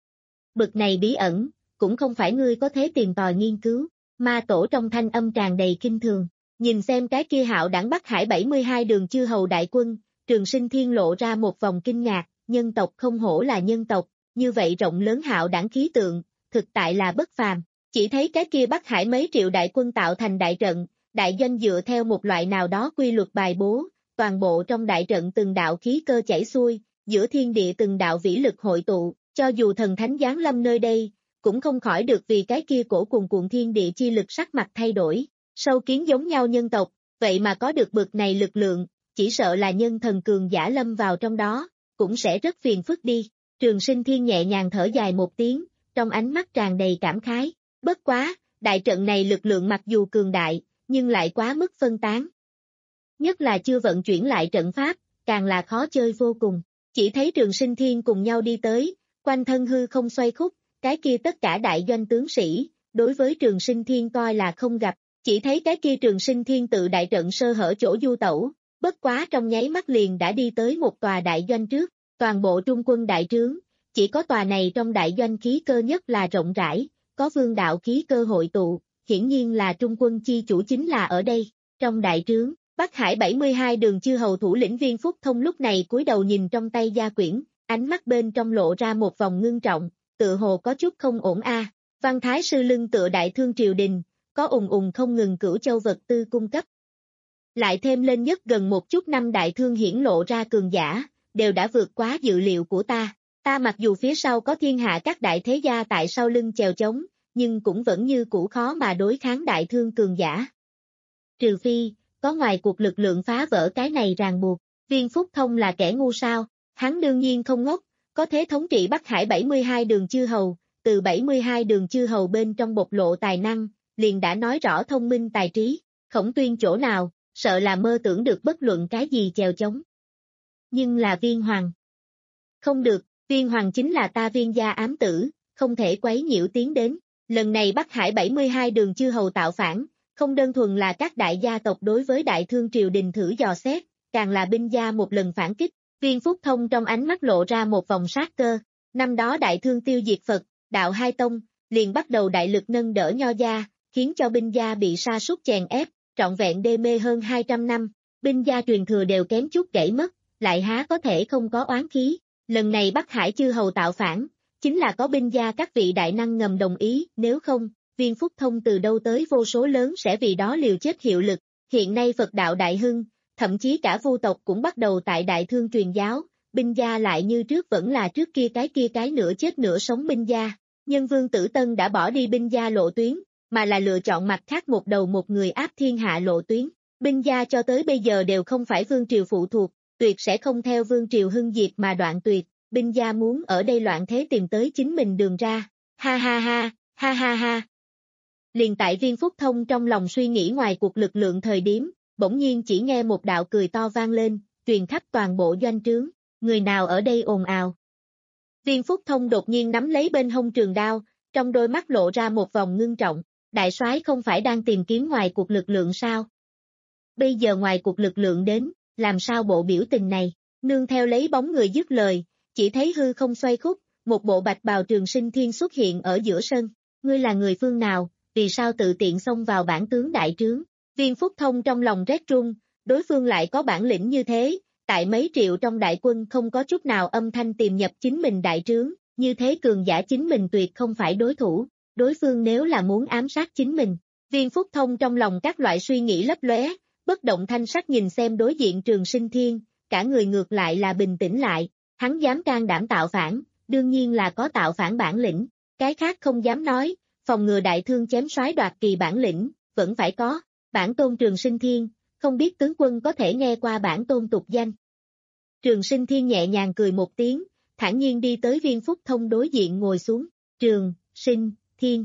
Speaker 2: Bực này bí ẩn, cũng không phải ngươi có thể tìm tòi nghiên cứu, ma tổ trong thanh âm tràn đầy kinh thường, nhìn xem cái kia hạo đẳng Bắc Hải bảy mươi hai đường chư hầu đại quân, Trường Sinh Thiên lộ ra một vòng kinh ngạc, nhân tộc không hổ là nhân tộc, như vậy rộng lớn hạo đẳng khí tượng, thực tại là bất phàm, chỉ thấy cái kia Bắc Hải mấy triệu đại quân tạo thành đại trận, đại doanh dựa theo một loại nào đó quy luật bài bố, toàn bộ trong đại trận từng đạo khí cơ chảy xuôi, giữa thiên địa từng đạo vĩ lực hội tụ, cho dù thần thánh giáng lâm nơi đây, cũng không khỏi được vì cái kia cổ cuồn cuộn thiên địa chi lực sắc mặt thay đổi, sâu kiến giống nhau nhân tộc, vậy mà có được bực này lực lượng, chỉ sợ là nhân thần cường giả lâm vào trong đó, cũng sẽ rất phiền phức đi. Trường Sinh Thiên nhẹ nhàng thở dài một tiếng, trong ánh mắt tràn đầy cảm khái, bất quá, đại trận này lực lượng mặc dù cường đại, nhưng lại quá mức phân tán. Nhất là chưa vận chuyển lại trận pháp, càng là khó chơi vô cùng, chỉ thấy Trường Sinh Thiên cùng nhau đi tới, quanh thân hư không xoay khúc, cái kia tất cả đại doanh tướng sĩ, đối với Trường Sinh Thiên coi là không gặp, chỉ thấy cái kia Trường Sinh Thiên tự đại trận sơ hở chỗ du tẩu, bất quá trong nháy mắt liền đã đi tới một tòa đại doanh trước, toàn bộ trung quân đại trướng, chỉ có tòa này trong đại doanh khí cơ nhất là rộng rãi, có vương đạo khí cơ hội tụ, hiển nhiên là trung quân chi chủ chính là ở đây, trong đại trướng, Bắc Hải bảy mươi hai đường chư hầu thủ lĩnh Viên Phúc Thông lúc này cúi đầu nhìn trong tay gia quyển, ánh mắt bên trong lộ ra một vòng ngưng trọng, tựa hồ có chút không ổn a. Văn Thái sư lưng tựa đại thương triều đình, có ùng ùng không ngừng cửu châu vật tư cung cấp. Lại thêm lên nhất gần một chút năm đại thương hiển lộ ra cường giả, đều đã vượt quá dự liệu của ta. Ta mặc dù phía sau có thiên hạ các đại thế gia tại sau lưng chèo chống, nhưng cũng vẫn như cũ khó mà đối kháng đại thương cường giả. Trừ phi, có ngoài cuộc lực lượng phá vỡ cái này ràng buộc, Viên Phúc Thông là kẻ ngu sao, hắn đương nhiên không ngốc, có thế thống trị Bắc Hải bảy mươi hai đường chư hầu, từ bảy mươi hai đường chư hầu bên trong bộc lộ tài năng, liền đã nói rõ thông minh tài trí, Khổng Tuyên chỗ nào, sợ là mơ tưởng được bất luận cái gì chèo chống. Nhưng là Viên Hoàng. Không được, Viên Hoàng chính là ta Viên gia ám tử, không thể quấy nhiễu tiến đến. Lần này Bắc Hải bảy mươi hai đường chư hầu tạo phản, không đơn thuần là các đại gia tộc đối với đại thương triều đình thử dò xét, càng là binh gia một lần phản kích. Viên Phúc Thông trong ánh mắt lộ ra một vòng sát cơ. Năm đó đại thương tiêu diệt Phật, đạo hai tông, liền bắt đầu đại lực nâng đỡ Nho gia, khiến cho binh gia bị sa sút chèn ép, trọn vẹn đê mê hơn hai trăm năm. Binh gia truyền thừa đều kém chút gãy mất, lại há có thể không có oán khí. Lần này Bắc Hải chư hầu tạo phản, chính là có binh gia các vị đại năng ngầm đồng ý, nếu không, Viên Phúc Thông từ đâu tới vô số lớn sẽ vì đó liều chết hiệu lực. Hiện nay Phật đạo đại hưng, thậm chí cả vu tộc cũng bắt đầu tại đại thương truyền giáo, binh gia lại như trước vẫn là trước kia cái kia cái nửa chết nửa sống binh gia. Nhân Vương Tử Tân đã bỏ đi binh gia lộ tuyến, mà là lựa chọn mặt khác một đầu một người áp thiên hạ lộ tuyến. Binh gia cho tới bây giờ đều không phải vương triều phụ thuộc, tuyệt sẽ không theo vương triều hưng diệt mà đoạn tuyệt. Binh gia muốn ở đây loạn thế tìm tới chính mình đường ra. Ha ha ha, ha ha ha. Liền tại Viên Phúc Thông trong lòng suy nghĩ ngoài cuộc lực lượng thời điểm, bỗng nhiên chỉ nghe một đạo cười to vang lên, truyền khắp toàn bộ doanh trướng. Người nào ở đây ồn ào? Viên Phúc Thông đột nhiên nắm lấy bên hông trường đao, trong đôi mắt lộ ra một vòng ngưng trọng. Đại soái không phải đang tìm kiếm ngoài cuộc lực lượng sao? Bây giờ ngoài cuộc lực lượng đến, làm sao bộ biểu tình này? Nương theo lấy bóng người dứt lời, chỉ thấy hư không xoay khúc, một bộ bạch bào Trường Sinh Thiên xuất hiện ở giữa sân. Ngươi là người phương nào, vì sao tự tiện xông vào bản tướng đại trướng? Viên Phúc Thông trong lòng rét run, đối phương lại có bản lĩnh như thế, tại mấy triệu trong đại quân không có chút nào âm thanh tìm nhập chính mình đại trướng, như thế cường giả chính mình tuyệt không phải đối thủ, đối phương nếu là muốn ám sát chính mình. Viên Phúc Thông trong lòng các loại suy nghĩ lấp lóe, bất động thanh sắc nhìn xem đối diện Trường Sinh Thiên, cả người ngược lại là bình tĩnh lại, hắn dám can đảm tạo phản, đương nhiên là có tạo phản bản lĩnh, cái khác không dám nói, phòng ngừa đại thương chém soái đoạt kỳ bản lĩnh, vẫn phải có. Bản tôn Trường Sinh Thiên, không biết tướng quân có thể nghe qua bản tôn tục danh. Trường Sinh Thiên nhẹ nhàng cười một tiếng, thản nhiên đi tới Viên Phúc Thông đối diện ngồi xuống. Trường Sinh Thiên.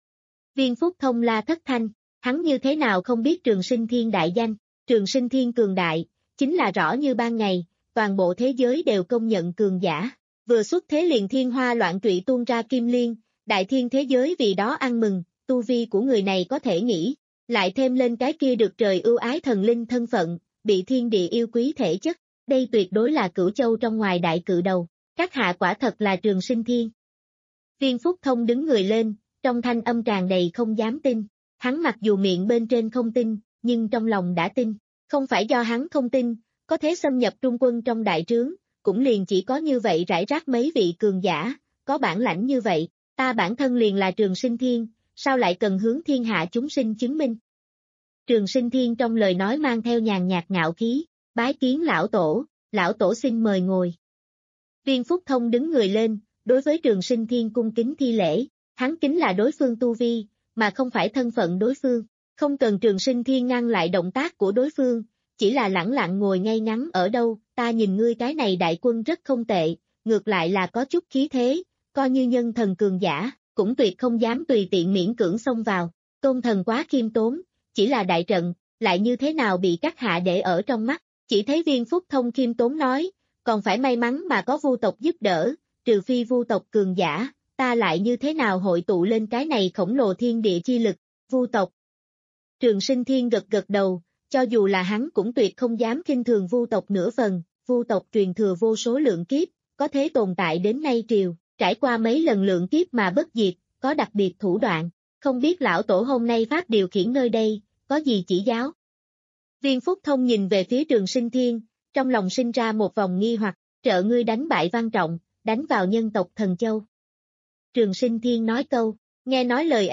Speaker 2: Viên Phúc Thông la thất thanh, hắn như thế nào không biết Trường Sinh Thiên đại danh. Trường Sinh Thiên cường đại, chính là rõ như ban ngày, toàn bộ thế giới đều công nhận cường giả. Vừa xuất thế liền thiên hoa loạn trụy tuôn ra kim liên, đại thiên thế giới vì đó ăn mừng, tu vi của người này có thể nghĩ. Lại thêm lên cái kia được trời ưu ái thần linh thân phận, bị thiên địa yêu quý thể chất, đây tuyệt đối là cửu châu trong ngoài đại cự đầu, các hạ quả thật là Trường Sinh Thiên. Viên Phúc Thông đứng người lên, trong thanh âm tràn đầy không dám tin, hắn mặc dù miệng bên trên không tin, nhưng trong lòng đã tin, không phải do hắn không tin, có thế xâm nhập trung quân trong đại trướng, cũng liền chỉ có như vậy rải rác mấy vị cường giả, có bản lãnh như vậy, ta bản thân liền là Trường Sinh Thiên. Sao lại cần hướng thiên hạ chúng sinh chứng minh? Trường Sinh Thiên trong lời nói mang theo nhàn nhạt ngạo khí, bái kiến lão tổ, lão tổ xin mời ngồi. Viên Phúc Thông đứng người lên, đối với Trường Sinh Thiên cung kính thi lễ, hắn kính là đối phương tu vi, mà không phải thân phận đối phương, không cần Trường Sinh Thiên ngăn lại động tác của đối phương, chỉ là lẳng lặng ngồi ngay ngắn ở đâu, ta nhìn ngươi cái này đại quân rất không tệ, ngược lại là có chút khí thế, coi như nhân thần cường giả. Cũng tuyệt không dám tùy tiện miễn cưỡng xông vào, tôn thần quá khiêm tốn, chỉ là đại trận, lại như thế nào bị các hạ để ở trong mắt, chỉ thấy Viên Phúc Thông khiêm tốn nói, còn phải may mắn mà có vu tộc giúp đỡ, trừ phi vu tộc cường giả, ta lại như thế nào hội tụ lên cái này khổng lồ thiên địa chi lực, vu tộc. Trường Sinh Thiên gật gật đầu, cho dù là hắn cũng tuyệt không dám khinh thường vu tộc nửa phần, vu tộc truyền thừa vô số lượng kiếp, có thế tồn tại đến nay triều. Trải qua mấy lần lượng kiếp mà bất diệt, có đặc biệt thủ đoạn, không biết lão tổ hôm nay pháp điều khiển nơi đây, có gì chỉ giáo. Viên Phúc Thông nhìn về phía Trường Sinh Thiên, trong lòng sinh ra một vòng nghi hoặc, trợ ngươi đánh bại Văn Trọng, đánh vào nhân tộc Thần Châu. Trường Sinh Thiên nói câu, nghe nói lời ấy,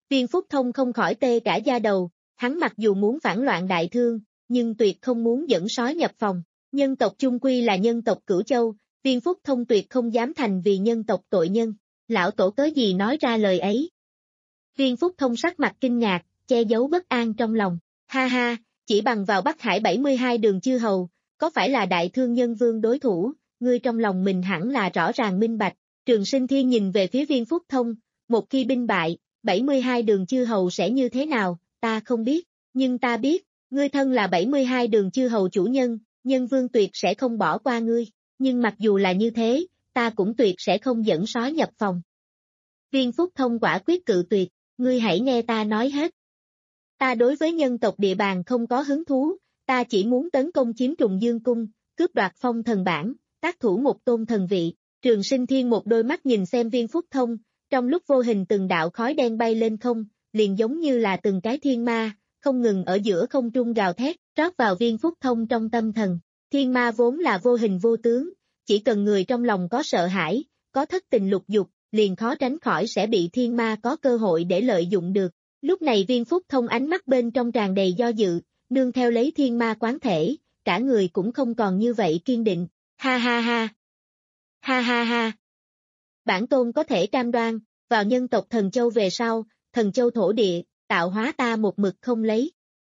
Speaker 2: Viên Phúc Thông không khỏi tê cả da đầu, hắn mặc dù muốn phản loạn đại thương, nhưng tuyệt không muốn dẫn sói nhập phòng. Nhân tộc chung quy là nhân tộc Cửu Châu, Viên Phúc Thông tuyệt không dám thành vì nhân tộc tội nhân. Lão tổ cớ gì nói ra lời ấy? Viên Phúc Thông sắc mặt kinh ngạc, che giấu bất an trong lòng. Ha ha, chỉ bằng vào Bắc Hải bảy mươi hai đường chư hầu, có phải là đại thương nhân vương đối thủ, ngươi trong lòng mình hẳn là rõ ràng minh bạch. Trường Sinh Thiên nhìn về phía Viên Phúc Thông, một khi binh bại, bảy mươi hai đường chư hầu sẽ như thế nào, ta không biết, nhưng ta biết, ngươi thân là bảy mươi hai đường chư hầu chủ nhân, nhân vương tuyệt sẽ không bỏ qua ngươi, nhưng mặc dù là như thế, ta cũng tuyệt sẽ không dẫn sói nhập phòng. Viên Phúc Thông quả quyết cự tuyệt, ngươi hãy nghe ta nói hết. Ta đối với nhân tộc địa bàn không có hứng thú, ta chỉ muốn tấn công chiếm Trùng Dương Cung, cướp đoạt phong thần bản, tác thủ một tôn thần vị. Trường Sinh Thiên một đôi mắt nhìn xem Viên Phúc Thông, trong lúc vô hình từng đạo khói đen bay lên không, liền giống như là từng cái thiên ma, không ngừng ở giữa không trung gào thét, trót vào Viên Phúc Thông trong tâm thần. Thiên ma vốn là vô hình vô tướng, chỉ cần người trong lòng có sợ hãi, có thất tình lục dục, liền khó tránh khỏi sẽ bị thiên ma có cơ hội để lợi dụng được. Lúc này Viên Phúc Thông ánh mắt bên trong tràn đầy do dự, nương theo lấy thiên ma quán thể, cả người cũng không còn như vậy kiên định. Ha ha ha! Ha ha ha! Bản tôn có thể cam đoan, vào nhân tộc Thần Châu về sau, Thần Châu thổ địa, tạo hóa ta một mực không lấy.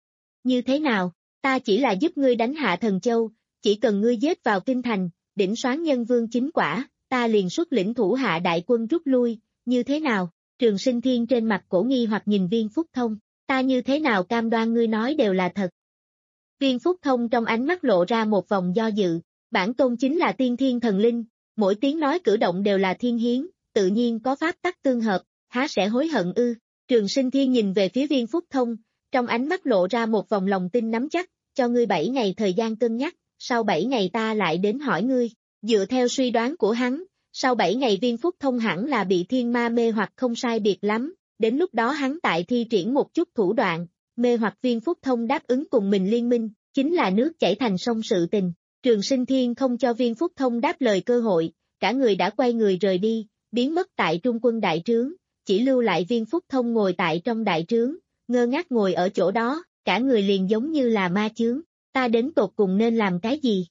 Speaker 2: Như thế nào, ta chỉ là giúp ngươi đánh hạ Thần Châu, chỉ cần ngươi giết vào kinh thành, đỉnh soán nhân vương chính quả, ta liền xuất lĩnh thủ hạ đại quân rút lui, như thế nào? Trường Sinh Thiên trên mặt cổ nghi hoặc nhìn Viên Phúc Thông, ta như thế nào cam đoan ngươi nói đều là thật. Viên Phúc Thông trong ánh mắt lộ ra một vòng do dự, bản tôn chính là tiên thiên thần linh, mỗi tiếng nói cử động đều là thiên hiến, tự nhiên có pháp tắc tương hợp, há sẽ hối hận ư? Trường Sinh Thiên nhìn về phía Viên Phúc Thông, trong ánh mắt lộ ra một vòng lòng tin nắm chắc, cho ngươi bảy ngày thời gian cân nhắc, sau bảy ngày ta lại đến hỏi ngươi. Dựa theo suy đoán của hắn, sau bảy ngày Viên Phúc Thông hẳn là bị thiên ma mê hoặc không sai biệt lắm, đến lúc đó hắn tại thi triển một chút thủ đoạn, mê hoặc Viên Phúc Thông đáp ứng cùng mình liên minh, chính là nước chảy thành sông sự tình. Trường Sinh Thiên không cho Viên Phúc Thông đáp lời cơ hội, cả người đã quay người rời đi, biến mất tại trung quân đại trướng, chỉ lưu lại Viên Phúc Thông ngồi tại trong đại trướng, ngơ ngác ngồi ở chỗ đó, cả người liền giống như là ma chướng, ta đến tột cùng nên làm cái gì?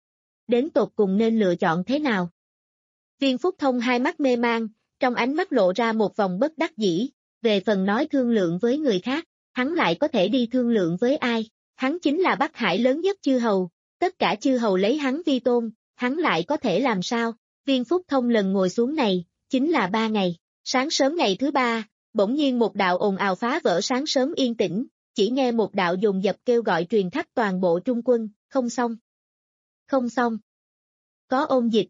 Speaker 2: Đến tột cùng nên lựa chọn thế nào? Viên Phúc Thông hai mắt mê mang, trong ánh mắt lộ ra một vòng bất đắc dĩ, về phần nói thương lượng với người khác, hắn lại có thể đi thương lượng với ai? Hắn chính là Bắc Hải lớn nhất chư hầu, tất cả chư hầu lấy hắn vi tôn, hắn lại có thể làm sao? Viên Phúc Thông lần ngồi xuống này, chính là ba ngày, sáng sớm ngày thứ ba, bỗng nhiên một đạo ồn ào phá vỡ sáng sớm yên tĩnh, chỉ nghe một đạo dồn dập kêu gọi truyền khắp toàn bộ trung quân, không xong. Không xong. Có ôn dịch.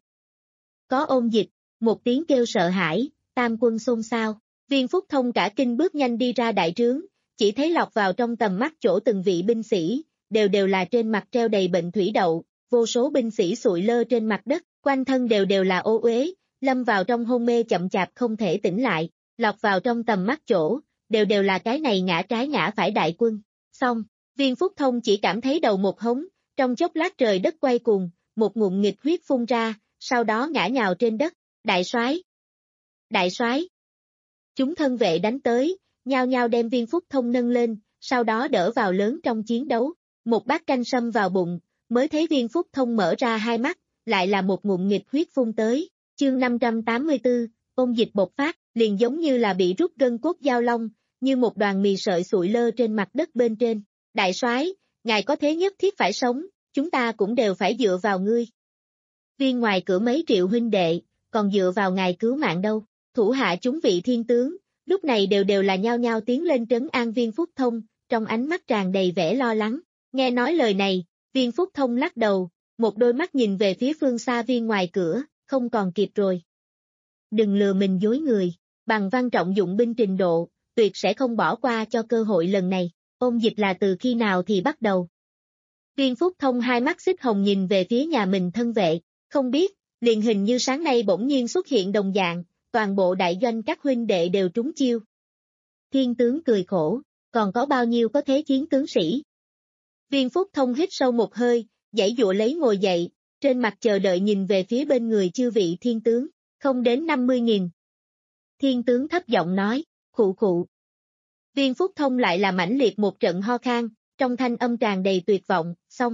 Speaker 2: Có ôn dịch, một tiếng kêu sợ hãi, tam quân xôn xao. Viên Phúc Thông cả kinh bước nhanh đi ra đại trướng, chỉ thấy lọt vào trong tầm mắt chỗ từng vị binh sĩ, đều đều là trên mặt treo đầy bệnh thủy đậu, vô số binh sĩ sụi lơ trên mặt đất, quanh thân đều đều là ô uế, lâm vào trong hôn mê chậm chạp không thể tỉnh lại, lọt vào trong tầm mắt chỗ, đều đều là cái này ngã trái ngã phải đại quân. Xong, Viên Phúc Thông chỉ cảm thấy đầu một hống, trong chốc lát trời đất quay cuồng, một ngụm nghịch huyết phun ra, sau đó ngã nhào trên đất, đại soái, đại soái. Chúng thân vệ đánh tới, nhao nhao đem Viên Phúc Thông nâng lên, sau đó đỡ vào lớn trong chiến đấu, một bát canh sâm vào bụng, mới thấy Viên Phúc Thông mở ra hai mắt, lại là một ngụm nghịch huyết phun tới, chương năm trăm tám mươi tư, ôn dịch bộc phát, liền giống như là bị rút gân cốt dao long, như một đoàn mì sợi sụi lơ trên mặt đất bên trên, đại soái, ngài có thế nhất thiết phải sống, chúng ta cũng đều phải dựa vào ngươi. Viên ngoài cửa mấy triệu huynh đệ, còn dựa vào ngài cứu mạng đâu, thủ hạ chúng vị thiên tướng, lúc này đều đều là nhao nhao tiến lên trấn an Viên Phúc Thông, trong ánh mắt tràn đầy vẻ lo lắng, nghe nói lời này, Viên Phúc Thông lắc đầu, một đôi mắt nhìn về phía phương xa viên ngoài cửa, không còn kịp rồi. Đừng lừa mình dối người, bằng Văn Trọng dụng binh trình độ, tuyệt sẽ không bỏ qua cho cơ hội lần này, ôn dịch là từ khi nào thì bắt đầu. Viên Phúc Thông hai mắt xích hồng nhìn về phía nhà mình thân vệ, không biết, liền hình như sáng nay bỗng nhiên xuất hiện đồng dạng, toàn bộ đại doanh các huynh đệ đều trúng chiêu. Thiên tướng cười khổ, còn có bao nhiêu có thế chiến tướng sĩ. Viên Phúc Thông hít sâu một hơi, giãy giụa lấy ngồi dậy, trên mặt chờ đợi nhìn về phía bên người chư vị thiên tướng, không đến năm mươi nghìn. Thiên tướng thấp giọng nói, khụ khụ. Viên Phúc Thông lại là mãnh liệt một trận ho khan, trong thanh âm tràn đầy tuyệt vọng, xong.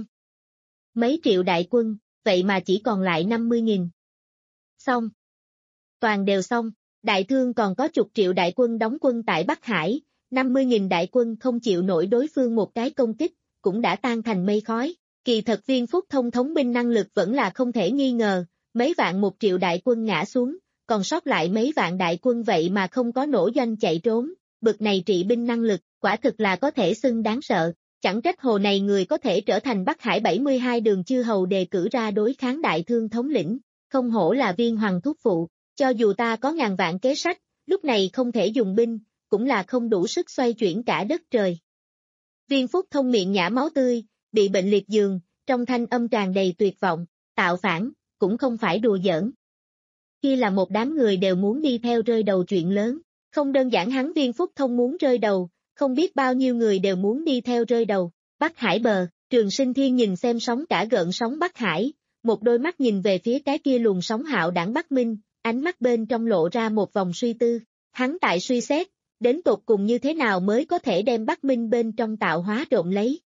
Speaker 2: Mấy triệu đại quân, vậy mà chỉ còn lại năm mươi nghìn. Xong. Toàn đều xong, đại thương còn có chục triệu đại quân đóng quân tại Bắc Hải, năm mươi nghìn đại quân không chịu nổi đối phương một cái công kích, cũng đã tan thành mây khói. Kỳ thật Viên Phúc Thông thống binh năng lực vẫn là không thể nghi ngờ, mấy vạn một triệu đại quân ngã xuống, còn sót lại mấy vạn đại quân vậy mà không có nổ doanh chạy trốn, bực này trị binh năng lực, quả thực là có thể xưng đáng sợ, chẳng trách hồ này người có thể trở thành Bắc Hải bảy mươi hai đường chư hầu đề cử ra đối kháng đại thương thống lĩnh, không hổ là Viên hoàng thúc phụ, cho dù ta có ngàn vạn kế sách, lúc này không thể dùng binh, cũng là không đủ sức xoay chuyển cả đất trời. Viên Phúc Thông miệng nhả máu tươi, bị bệnh liệt giường, trong thanh âm tràn đầy tuyệt vọng, tạo phản, cũng không phải đùa giỡn. Kia là một đám người đều muốn đi theo rơi đầu chuyện lớn, không đơn giản hắn Viên Phúc Thông muốn rơi đầu, không biết bao nhiêu người đều muốn đi theo rơi đầu. Bắc Hải bờ, Trường Sinh Thiên nhìn xem sóng cả gợn sóng Bắc Hải, một đôi mắt nhìn về phía cái kia luồng sóng hạo đảng Bắc Minh, ánh mắt bên trong lộ ra một vòng suy tư, hắn tại suy xét, đến tột cùng như thế nào mới có thể đem Bắc Minh bên trong tạo hóa trộn lấy.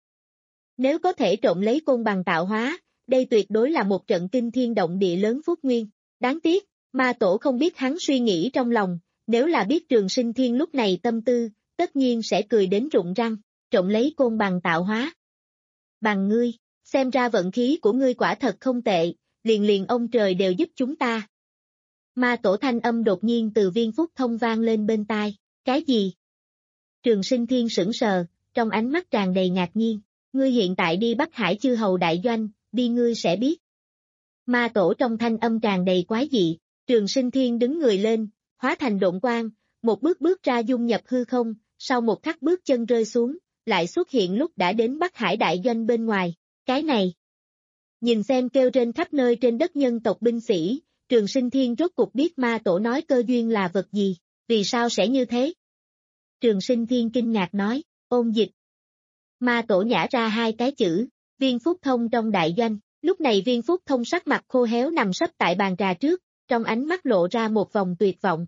Speaker 2: Nếu có thể trộn lấy côn bằng tạo hóa, đây tuyệt đối là một trận kinh thiên động địa lớn phúc nguyên. Đáng tiếc, ma tổ không biết hắn suy nghĩ trong lòng, nếu là biết Trường Sinh Thiên lúc này tâm tư, tất nhiên sẽ cười đến rụng răng, trộn lấy côn bằng tạo hóa. Bằng ngươi, xem ra vận khí của ngươi quả thật không tệ, liền liền ông trời đều giúp chúng ta. Ma tổ thanh âm đột nhiên từ Viên Phúc Thông vang lên bên tai, cái gì? Trường Sinh Thiên sững sờ, trong ánh mắt tràn đầy ngạc nhiên, ngươi hiện tại đi Bắc Hải chư hầu đại doanh, đi ngươi sẽ biết. Ma tổ trong thanh âm tràn đầy quái dị, Trường Sinh Thiên đứng người lên, hóa thành độn quang, một bước bước ra dung nhập hư không, sau một khắc bước chân rơi xuống, lại xuất hiện lúc đã đến Bắc Hải đại doanh bên ngoài, cái này. Nhìn xem kêu trên khắp nơi trên đất nhân tộc binh sĩ, Trường Sinh Thiên rốt cục biết ma tổ nói cơ duyên là vật gì, vì sao sẽ như thế? Trường Sinh Thiên kinh ngạc nói, ôn dịch. Ma tổ nhả ra hai cái chữ, Viên Phúc Thông trong đại doanh, lúc này Viên Phúc Thông sắc mặt khô héo nằm sấp tại bàn trà trước, trong ánh mắt lộ ra một vòng tuyệt vọng.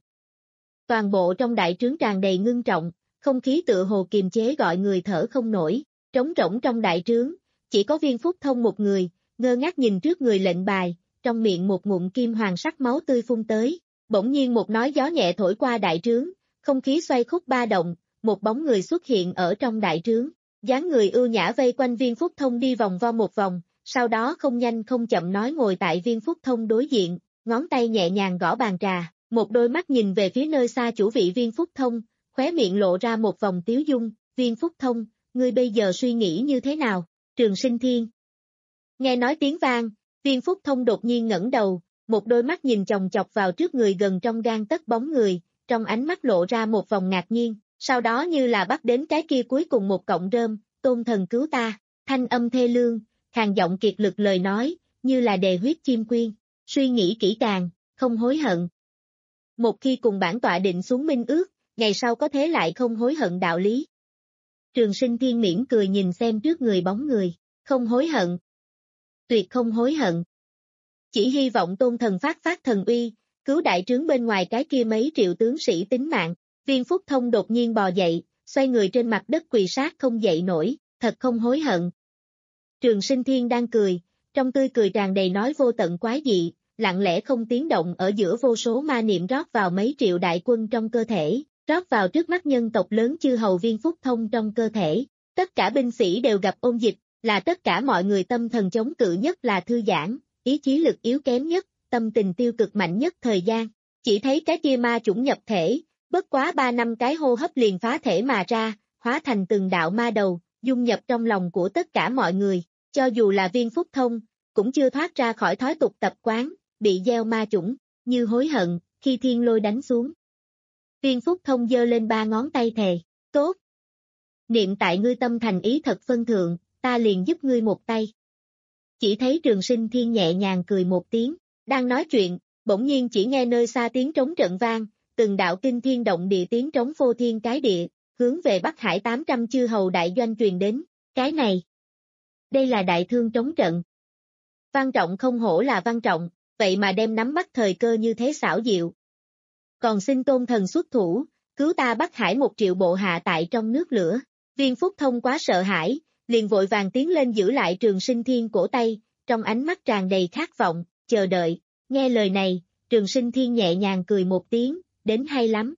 Speaker 2: Toàn bộ trong đại trướng tràn đầy ngưng trọng, không khí tựa hồ kiềm chế gọi người thở không nổi, trống rỗng trong đại trướng, chỉ có Viên Phúc Thông một người, ngơ ngác nhìn trước người lệnh bài, trong miệng một ngụm kim hoàng sắc máu tươi phun tới, bỗng nhiên một nói gió nhẹ thổi qua đại trướng, không khí xoay khúc ba động, một bóng người xuất hiện ở trong đại trướng, dáng người ưu nhã vây quanh Viên Phúc Thông đi vòng vo một vòng, sau đó không nhanh không chậm nói ngồi tại Viên Phúc Thông đối diện, ngón tay nhẹ nhàng gõ bàn trà, một đôi mắt nhìn về phía nơi xa chủ vị Viên Phúc Thông, khóe miệng lộ ra một vòng tiếu dung, Viên Phúc Thông, ngươi bây giờ suy nghĩ như thế nào? Trường Sinh Thiên. Nghe nói tiếng vang, Viên Phúc Thông đột nhiên ngẩng đầu, một đôi mắt nhìn chòng chọc vào trước người gần trong gang tấc bóng người, trong ánh mắt lộ ra một vòng ngạc nhiên, sau đó như là bắt đến cái kia cuối cùng một cọng rơm, tôn thần cứu ta, thanh âm thê lương, khàn giọng kiệt lực lời nói, như là đề huyết chim quyên, suy nghĩ kỹ càng, không hối hận. Một khi cùng bản tọa định xuống minh ước, ngày sau có thế lại không hối hận đạo lý. Trường Sinh Thiên mỉm cười nhìn xem trước người bóng người, không hối hận. Tuyệt không hối hận. Chỉ hy vọng tôn thần phát phát thần uy, cứu đại trướng bên ngoài cái kia mấy triệu tướng sĩ tính mạng. Viên Phúc Thông đột nhiên bò dậy, xoay người trên mặt đất quỳ sát không dậy nổi, thật không hối hận. Trường Sinh Thiên đang cười, trong tươi cười tràn đầy nói vô tận quái dị, lặng lẽ không tiếng động ở giữa vô số ma niệm rót vào mấy triệu đại quân trong cơ thể, rót vào trước mắt nhân tộc lớn chư hầu Viên Phúc Thông trong cơ thể. Tất cả binh sĩ đều gặp ôn dịch, là tất cả mọi người tâm thần chống cự nhất là thư giãn, ý chí lực yếu kém nhất, tâm tình tiêu cực mạnh nhất thời gian. Chỉ thấy cái kia ma chủng nhập thể, bất quá ba năm cái hô hấp liền phá thể mà ra, hóa thành từng đạo ma đầu, dung nhập trong lòng của tất cả mọi người, cho dù là Viên Phúc Thông, cũng chưa thoát ra khỏi thói tục tập quán, bị gieo ma chủng, như hối hận, khi thiên lôi đánh xuống. Viên Phúc Thông giơ lên ba ngón tay thề, tốt. Niệm tại ngươi tâm thành ý thật phân thượng, ta liền giúp ngươi một tay. Chỉ thấy Trường Sinh Thiên nhẹ nhàng cười một tiếng, đang nói chuyện, bỗng nhiên chỉ nghe nơi xa tiếng trống trận vang, từng đạo kinh thiên động địa tiếng trống phô thiên cái địa, hướng về Bắc Hải tám trăm chư hầu đại doanh truyền đến, cái này. Đây là đại thương trống trận. Văn Trọng không hổ là Văn Trọng, vậy mà đem nắm bắt thời cơ như thế xảo diệu. Còn xin tôn thần xuất thủ, cứu ta Bắc Hải một triệu bộ hạ tại trong nước lửa. Viên Phúc Thông quá sợ hãi, liền vội vàng tiến lên giữ lại Trường Sinh Thiên cổ tay, trong ánh mắt tràn đầy khát vọng, chờ đợi. Nghe lời này, Trường Sinh Thiên nhẹ nhàng cười một tiếng, đến hay lắm.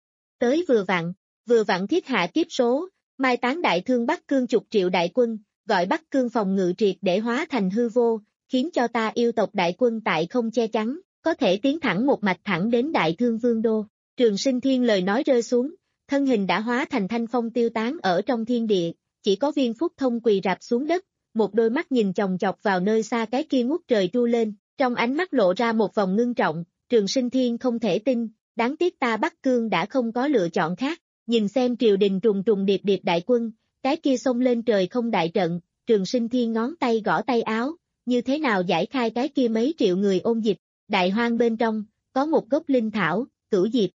Speaker 2: Tới vừa vặn, vừa vặn thiết hạ kiếp số, mai táng đại thương Bắc Cương chục triệu đại quân, gọi Bắc Cương phòng ngự triệt để hóa thành hư vô, khiến cho ta yêu tộc đại quân tại không che chắn, có thể tiến thẳng một mạch thẳng đến đại thương vương đô. Trường Sinh Thiên lời nói rơi xuống, thân hình đã hóa thành thanh phong tiêu tán ở trong thiên địa, chỉ có Viên Phúc Thông quỳ rạp xuống đất, một đôi mắt nhìn chòng chọc vào nơi xa cái kia ngút trời tru lên, trong ánh mắt lộ ra một vòng ngưng trọng. Trường Sinh Thiên không thể tin, đáng tiếc ta Bắc Cương đã không có lựa chọn khác, nhìn xem triều đình trùng trùng điệp điệp đại quân, cái kia xông lên trời không đại trận, Trường Sinh Thiên ngón tay gõ tay áo, như thế nào giải khai cái kia mấy triệu người ôn dịch, đại hoang bên trong, có một gốc linh thảo, cửu diệp.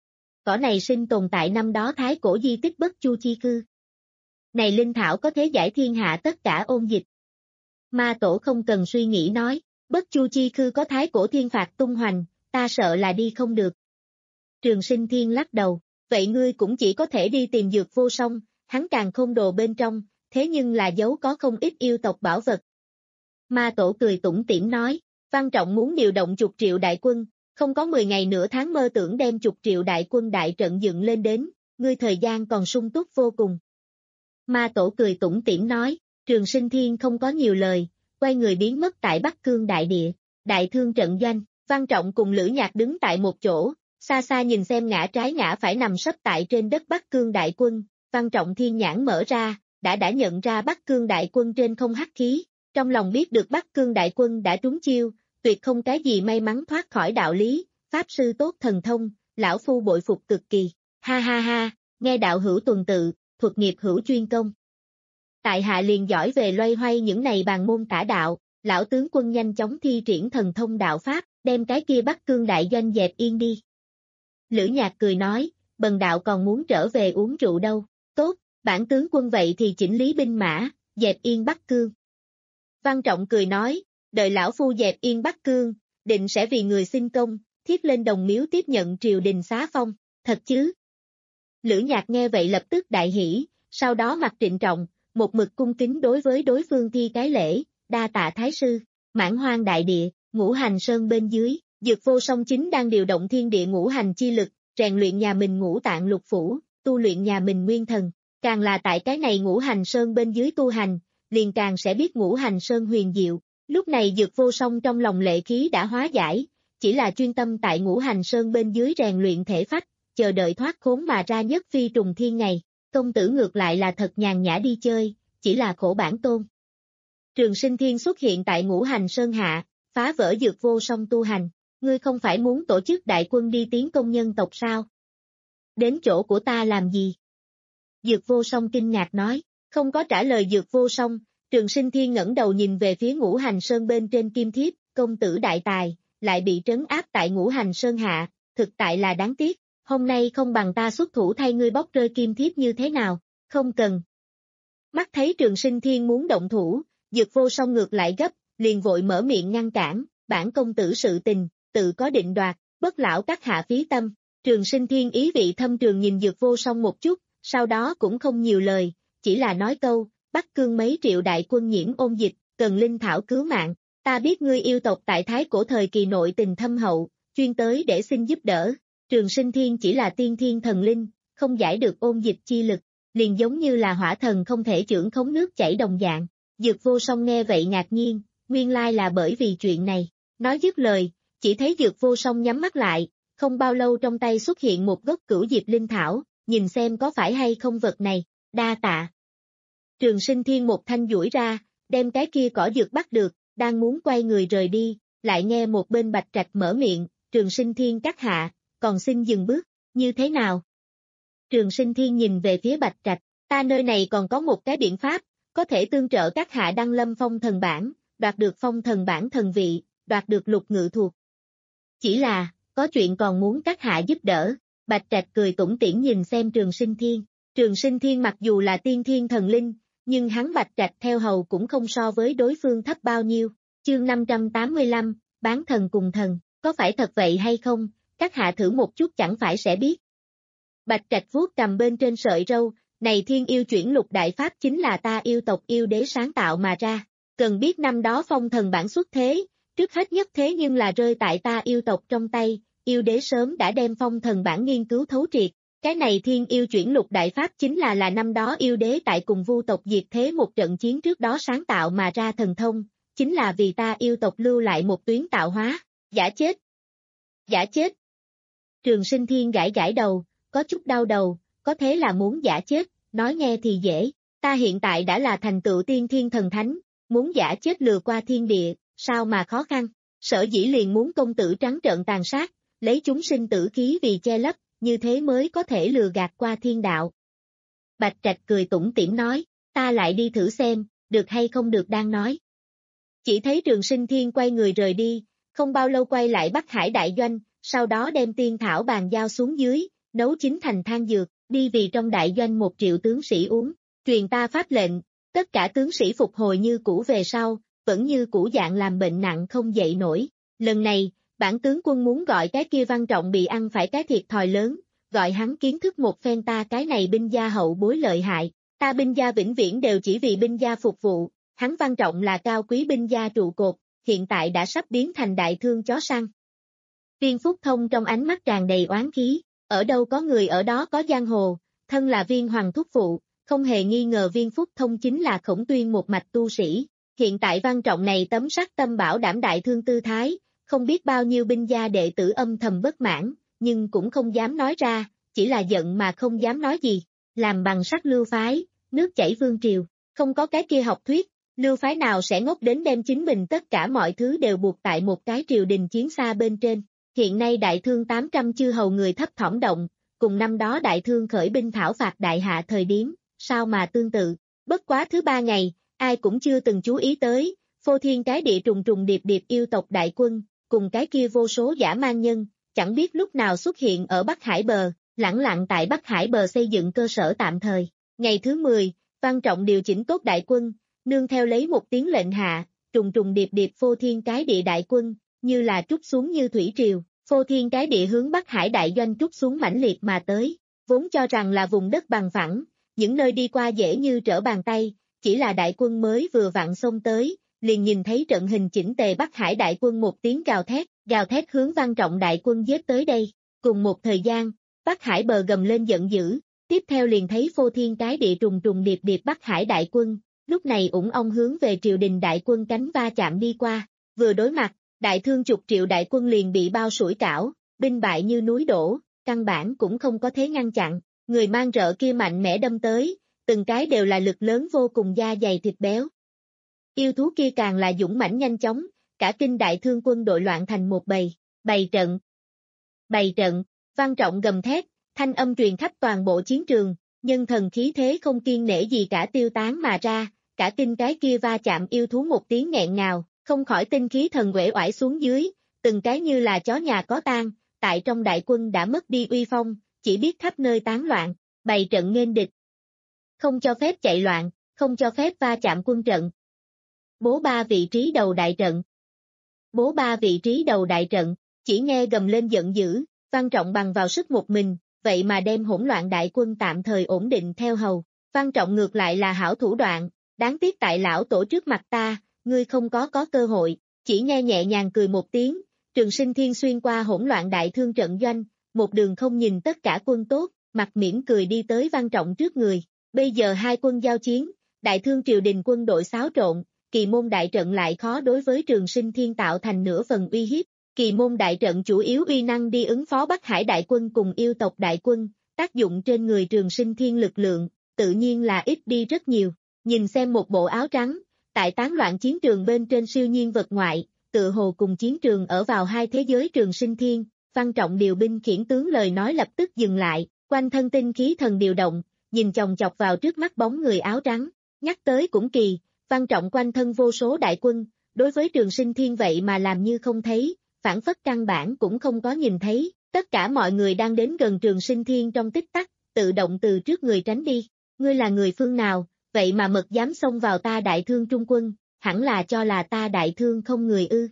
Speaker 2: Cỏ này sinh tồn tại năm đó thái cổ di tích Bất Chu Chi Cư. Này linh thảo có thể giải thiên hạ tất cả ôn dịch. Ma Tổ không cần suy nghĩ nói, Bất Chu Chi Cư có thái cổ thiên phạt tung hoành, ta sợ là đi không được. Trường Sinh Thiên lắc đầu, vậy ngươi cũng chỉ có thể đi tìm Dược Vô Song, hắn càng khôn đồ bên trong, thế nhưng là giấu có không ít yêu tộc bảo vật. Ma Tổ cười tủm tỉm nói, Văn Trọng muốn điều động chục triệu đại quân, không có mười ngày nửa tháng mơ tưởng đem chục triệu đại quân đại trận dựng lên đến, ngươi thời gian còn sung túc vô cùng. Ma Tổ cười tủm tỉm nói, Trường Sinh Thiên không có nhiều lời, quay người biến mất tại Bắc Cương đại địa, đại thương trận doanh, Văn Trọng cùng Lữ Nhạc đứng tại một chỗ, xa xa nhìn xem ngã trái ngã phải nằm sấp tại trên đất Bắc Cương đại quân, Văn Trọng thiên nhãn mở ra, đã đã nhận ra Bắc Cương đại quân trên không hắc khí, trong lòng biết được Bắc Cương đại quân đã trúng chiêu, tuyệt không cái gì may mắn thoát khỏi đạo lý, pháp sư tốt thần thông, lão phu bội phục cực kỳ, ha ha ha, nghe đạo hữu tuần tự, thuật nghiệp hữu chuyên công. Tại hạ liền giỏi về loay hoay những này bàn môn tả đạo, lão tướng quân nhanh chóng thi triển thần thông đạo pháp, đem cái kia Bắc Cương đại doanh dẹp yên đi. Lữ Nhạc cười nói, bần đạo còn muốn trở về uống rượu đâu, tốt, bản tướng quân vậy thì chỉnh lý binh mã, dẹp yên Bắc Cương. Văn Trọng cười nói, đợi lão phu dẹp yên Bắc Cương, định sẽ vì người xin công, thiết lên đồng miếu tiếp nhận triều đình xá phong, thật chứ? Lữ Nhạc nghe vậy lập tức đại hỉ, sau đó mặt trịnh trọng, một mực cung kính đối với đối phương thi cái lễ, đa tạ thái sư, mãn hoang đại địa, ngũ hành sơn bên dưới, Dược Vô Song chính đang điều động thiên địa ngũ hành chi lực, rèn luyện nhà mình ngũ tạng lục phủ, tu luyện nhà mình nguyên thần, càng là tại cái này ngũ hành sơn bên dưới tu hành, liền càng sẽ biết ngũ hành sơn huyền diệu. Lúc này Dược Vô Song trong lòng lệ khí đã hóa giải, chỉ là chuyên tâm tại ngũ hành sơn bên dưới rèn luyện thể phách, chờ đợi thoát khốn mà ra nhất phi trùng thiên ngày. Công tử ngược lại là thật nhàn nhã đi chơi, chỉ là khổ bản tôn. Trường Sinh Thiên xuất hiện tại ngũ hành sơn hạ, phá vỡ Dược Vô Song tu hành, ngươi không phải muốn tổ chức đại quân đi tiến công nhân tộc sao? Đến chỗ của ta làm gì? Dược Vô Song kinh ngạc nói, không có trả lời Dược Vô Song, Trường Sinh Thiên ngẩng đầu nhìn về phía ngũ hành sơn bên trên kim thiếp, công tử đại tài, lại bị trấn áp tại ngũ hành sơn hạ, thực tại là đáng tiếc, hôm nay không bằng ta xuất thủ thay ngươi bóc rơi kim thiếp như thế nào, không cần. Mắt thấy Trường Sinh Thiên muốn động thủ, Dược Vô Song ngược lại gấp, liền vội mở miệng ngăn cản, bản công tử sự tình, tự có định đoạt, bất lão các hạ phí tâm. Trường Sinh Thiên ý vị thâm trường nhìn Dược Vô Song một chút, sau đó cũng không nhiều lời, chỉ là nói câu, Bắc Cương mấy triệu đại quân nhiễm ôn dịch, cần linh thảo cứu mạng, ta biết ngươi yêu tộc tại thái cổ thời kỳ nội tình thâm hậu, chuyên tới để xin giúp đỡ. Trường Sinh Thiên chỉ là tiên thiên thần linh, không giải được ôn dịch chi lực, liền giống như là hỏa thần không thể chưởng khống nước chảy đồng dạng. Dược Vô Song nghe vậy ngạc nhiên, nguyên lai là bởi vì chuyện này, nói dứt lời, chỉ thấy Dược Vô Song nhắm mắt lại, không bao lâu trong tay xuất hiện một gốc cửu diệp linh thảo, nhìn xem có phải hay không vật này, đa tạ. Trường Sinh Thiên một thanh duỗi ra, đem cái kia cỏ dược bắt được, đang muốn quay người rời đi, lại nghe một bên Bạch Trạch mở miệng, Trường Sinh Thiên các hạ, còn xin dừng bước, như thế nào? Trường Sinh Thiên nhìn về phía Bạch Trạch, ta nơi này còn có một cái biện pháp, có thể tương trợ các hạ đăng lâm phong thần bảng, đoạt được phong thần bảng thần vị, đoạt được lục ngự thuộc. Chỉ là, có chuyện còn muốn các hạ giúp đỡ, Bạch Trạch cười tủm tỉm nhìn xem Trường Sinh Thiên. Trường Sinh Thiên mặc dù là tiên thiên thần linh, nhưng hắn Bạch Trạch theo hầu cũng không so với đối phương thấp bao nhiêu. Chương năm trăm tám mươi lăm, bán thần cùng thần, có phải thật vậy hay không, các hạ thử một chút chẳng phải sẽ biết. Bạch Trạch vuốt cầm bên trên sợi râu, này thiên yêu chuyển lục đại pháp chính là ta yêu tộc yêu đế sáng tạo mà ra. Cần biết năm đó phong thần bản xuất thế, trước hết nhất thế nhưng là rơi tại ta yêu tộc trong tay, yêu đế sớm đã đem phong thần bản nghiên cứu thấu triệt. Cái này thiên yêu chuyển lục đại pháp chính là là năm đó yêu đế tại cùng vu tộc diệt thế một trận chiến trước đó sáng tạo mà ra thần thông, chính là vì ta yêu tộc lưu lại một tuyến tạo hóa, giả chết. Giả chết. Trường Sinh Thiên gãi gãi đầu, có chút đau đầu, có thế là muốn giả chết, nói nghe thì dễ, ta hiện tại đã là thành tựu tiên thiên thần thánh, muốn giả chết lừa qua thiên địa, sao mà khó khăn, sở dĩ liền muốn công tử trắng trợn tàn sát, lấy chúng sinh tử khí vì che lấp, như thế mới có thể lừa gạt qua thiên đạo. Bạch Trạch cười tủm tỉm nói, ta lại đi thử xem, được hay không được đang nói. Chỉ thấy Trường Sinh Thiên quay người rời đi, không bao lâu quay lại Bắc Hải đại doanh, sau đó đem tiên thảo bàn giao xuống dưới, nấu chín thành thang dược, đi vì trong đại doanh một triệu tướng sĩ uống, truyền ta pháp lệnh, tất cả tướng sĩ phục hồi như cũ về sau, vẫn như cũ dạng làm bệnh nặng không dậy nổi. Lần này, bản tướng quân muốn gọi cái kia Văn Trọng bị ăn phải cái thiệt thòi lớn, gọi hắn kiến thức một phen ta cái này binh gia hậu bối lợi hại, ta binh gia vĩnh viễn đều chỉ vì binh gia phục vụ, hắn Văn Trọng là cao quý binh gia trụ cột, hiện tại đã sắp biến thành đại thương chó săn. Viên Phúc Thông trong ánh mắt tràn đầy oán khí, ở đâu có người ở đó có giang hồ, thân là Viên Hoàng thúc phụ, không hề nghi ngờ Viên Phúc Thông chính là Khổng Tuyên một mạch tu sĩ, hiện tại Văn Trọng này tấm sắc tâm bảo đảm đại thương tư thái, không biết bao nhiêu binh gia đệ tử âm thầm bất mãn, nhưng cũng không dám nói ra, chỉ là giận mà không dám nói gì, làm bằng sắt lưu phái, nước chảy vương triều, không có cái kia học thuyết, lưu phái nào sẽ ngốc đến đem chính mình tất cả mọi thứ đều buộc tại một cái triều đình chiến xa bên trên. Hiện nay đại thương tám trăm chư hầu người thấp thỏm động, cùng năm đó đại thương khởi binh thảo phạt đại hạ thời điểm, sao mà tương tự, bất quá thứ ba ngày, ai cũng chưa từng chú ý tới, phô thiên cái địa trùng trùng điệp điệp yêu tộc đại quân, cùng cái kia vô số giả man nhân, chẳng biết lúc nào xuất hiện ở Bắc Hải bờ, lẳng lặng tại Bắc Hải bờ xây dựng cơ sở tạm thời. Ngày thứ mười, Văn Trọng điều chỉnh tốt đại quân, nương theo lấy một tiếng lệnh hạ, trùng trùng điệp điệp phô thiên cái địa đại quân, như là trút xuống như thủy triều, phô thiên cái địa hướng Bắc Hải đại doanh trút xuống mãnh liệt mà tới, vốn cho rằng là vùng đất bằng phẳng, những nơi đi qua dễ như trở bàn tay, chỉ là đại quân mới vừa vặn xông tới, liền nhìn thấy trận hình chỉnh tề Bắc Hải đại quân một tiếng gào thét, gào thét hướng Văn Trọng đại quân giết tới đây, cùng một thời gian, Bắc Hải bờ gầm lên giận dữ, tiếp theo liền thấy phô thiên cái địa trùng trùng điệp điệp Bắc Hải đại quân, lúc này ủng ong hướng về triều đình đại quân cánh va chạm đi qua, vừa đối mặt, đại thương chục triệu đại quân liền bị bao sủi cảo, binh bại như núi đổ, căn bản cũng không có thế ngăn chặn, người mang rợ kia mạnh mẽ đâm tới, từng cái đều là lực lớn vô cùng da dày thịt béo. Yêu thú kia càng là dũng mãnh nhanh chóng, cả kinh đại thương quân đội loạn thành một bầy, bày trận. Bày trận, Văn Trọng gầm thét, thanh âm truyền khắp toàn bộ chiến trường, nhân thần khí thế không kiêng nể gì cả tiêu tán mà ra, cả kinh cái kia va chạm yêu thú một tiếng nghẹn ngào, không khỏi tinh khí thần uể oải xuống dưới, từng cái như là chó nhà có tang, tại trong đại quân đã mất đi uy phong, chỉ biết khắp nơi tán loạn, bày trận nghênh địch. Không cho phép chạy loạn, không cho phép va chạm quân trận. Bố ba vị trí đầu đại trận. Bố ba vị trí đầu đại trận, chỉ nghe gầm lên giận dữ, Văn Trọng bằng vào sức một mình, vậy mà đem hỗn loạn đại quân tạm thời ổn định theo hầu. Văn Trọng ngược lại là hảo thủ đoạn, đáng tiếc tại lão tổ trước mặt ta, ngươi không có có cơ hội, chỉ nghe nhẹ nhàng cười một tiếng, Trường Sinh Thiên xuyên qua hỗn loạn đại thương trận doanh, một đường không nhìn tất cả quân tốt, mặt mỉm cười đi tới Văn Trọng trước người. Bây giờ hai quân giao chiến, đại thương triều đình quân đội xáo trộn, kỳ môn đại trận lại khó đối với Trường Sinh Thiên tạo thành nửa phần uy hiếp. Kỳ môn đại trận chủ yếu uy năng đi ứng phó Bắc Hải đại quân cùng yêu tộc đại quân, tác dụng trên người Trường Sinh Thiên lực lượng, tự nhiên là ít đi rất nhiều. Nhìn xem một bộ áo trắng, tại tán loạn chiến trường bên trên siêu nhiên vật ngoại, tự hồ cùng chiến trường ở vào hai thế giới Trường Sinh Thiên, Văn Trọng điều binh khiển tướng lời nói lập tức dừng lại, quanh thân tinh khí thần điều động, nhìn chòng chọc vào trước mắt bóng người áo trắng, nhắc tới cũng kỳ, Văn Trọng quanh thân vô số đại quân, đối với Trường Sinh Thiên vậy mà làm như không thấy, phản phất căn bản cũng không có nhìn thấy, tất cả mọi người đang đến gần Trường Sinh Thiên trong tích tắc, tự động từ trước người tránh đi, ngươi là người phương nào, vậy mà mật dám xông vào ta đại thương trung quân, hẳn là cho là ta đại thương không người ư.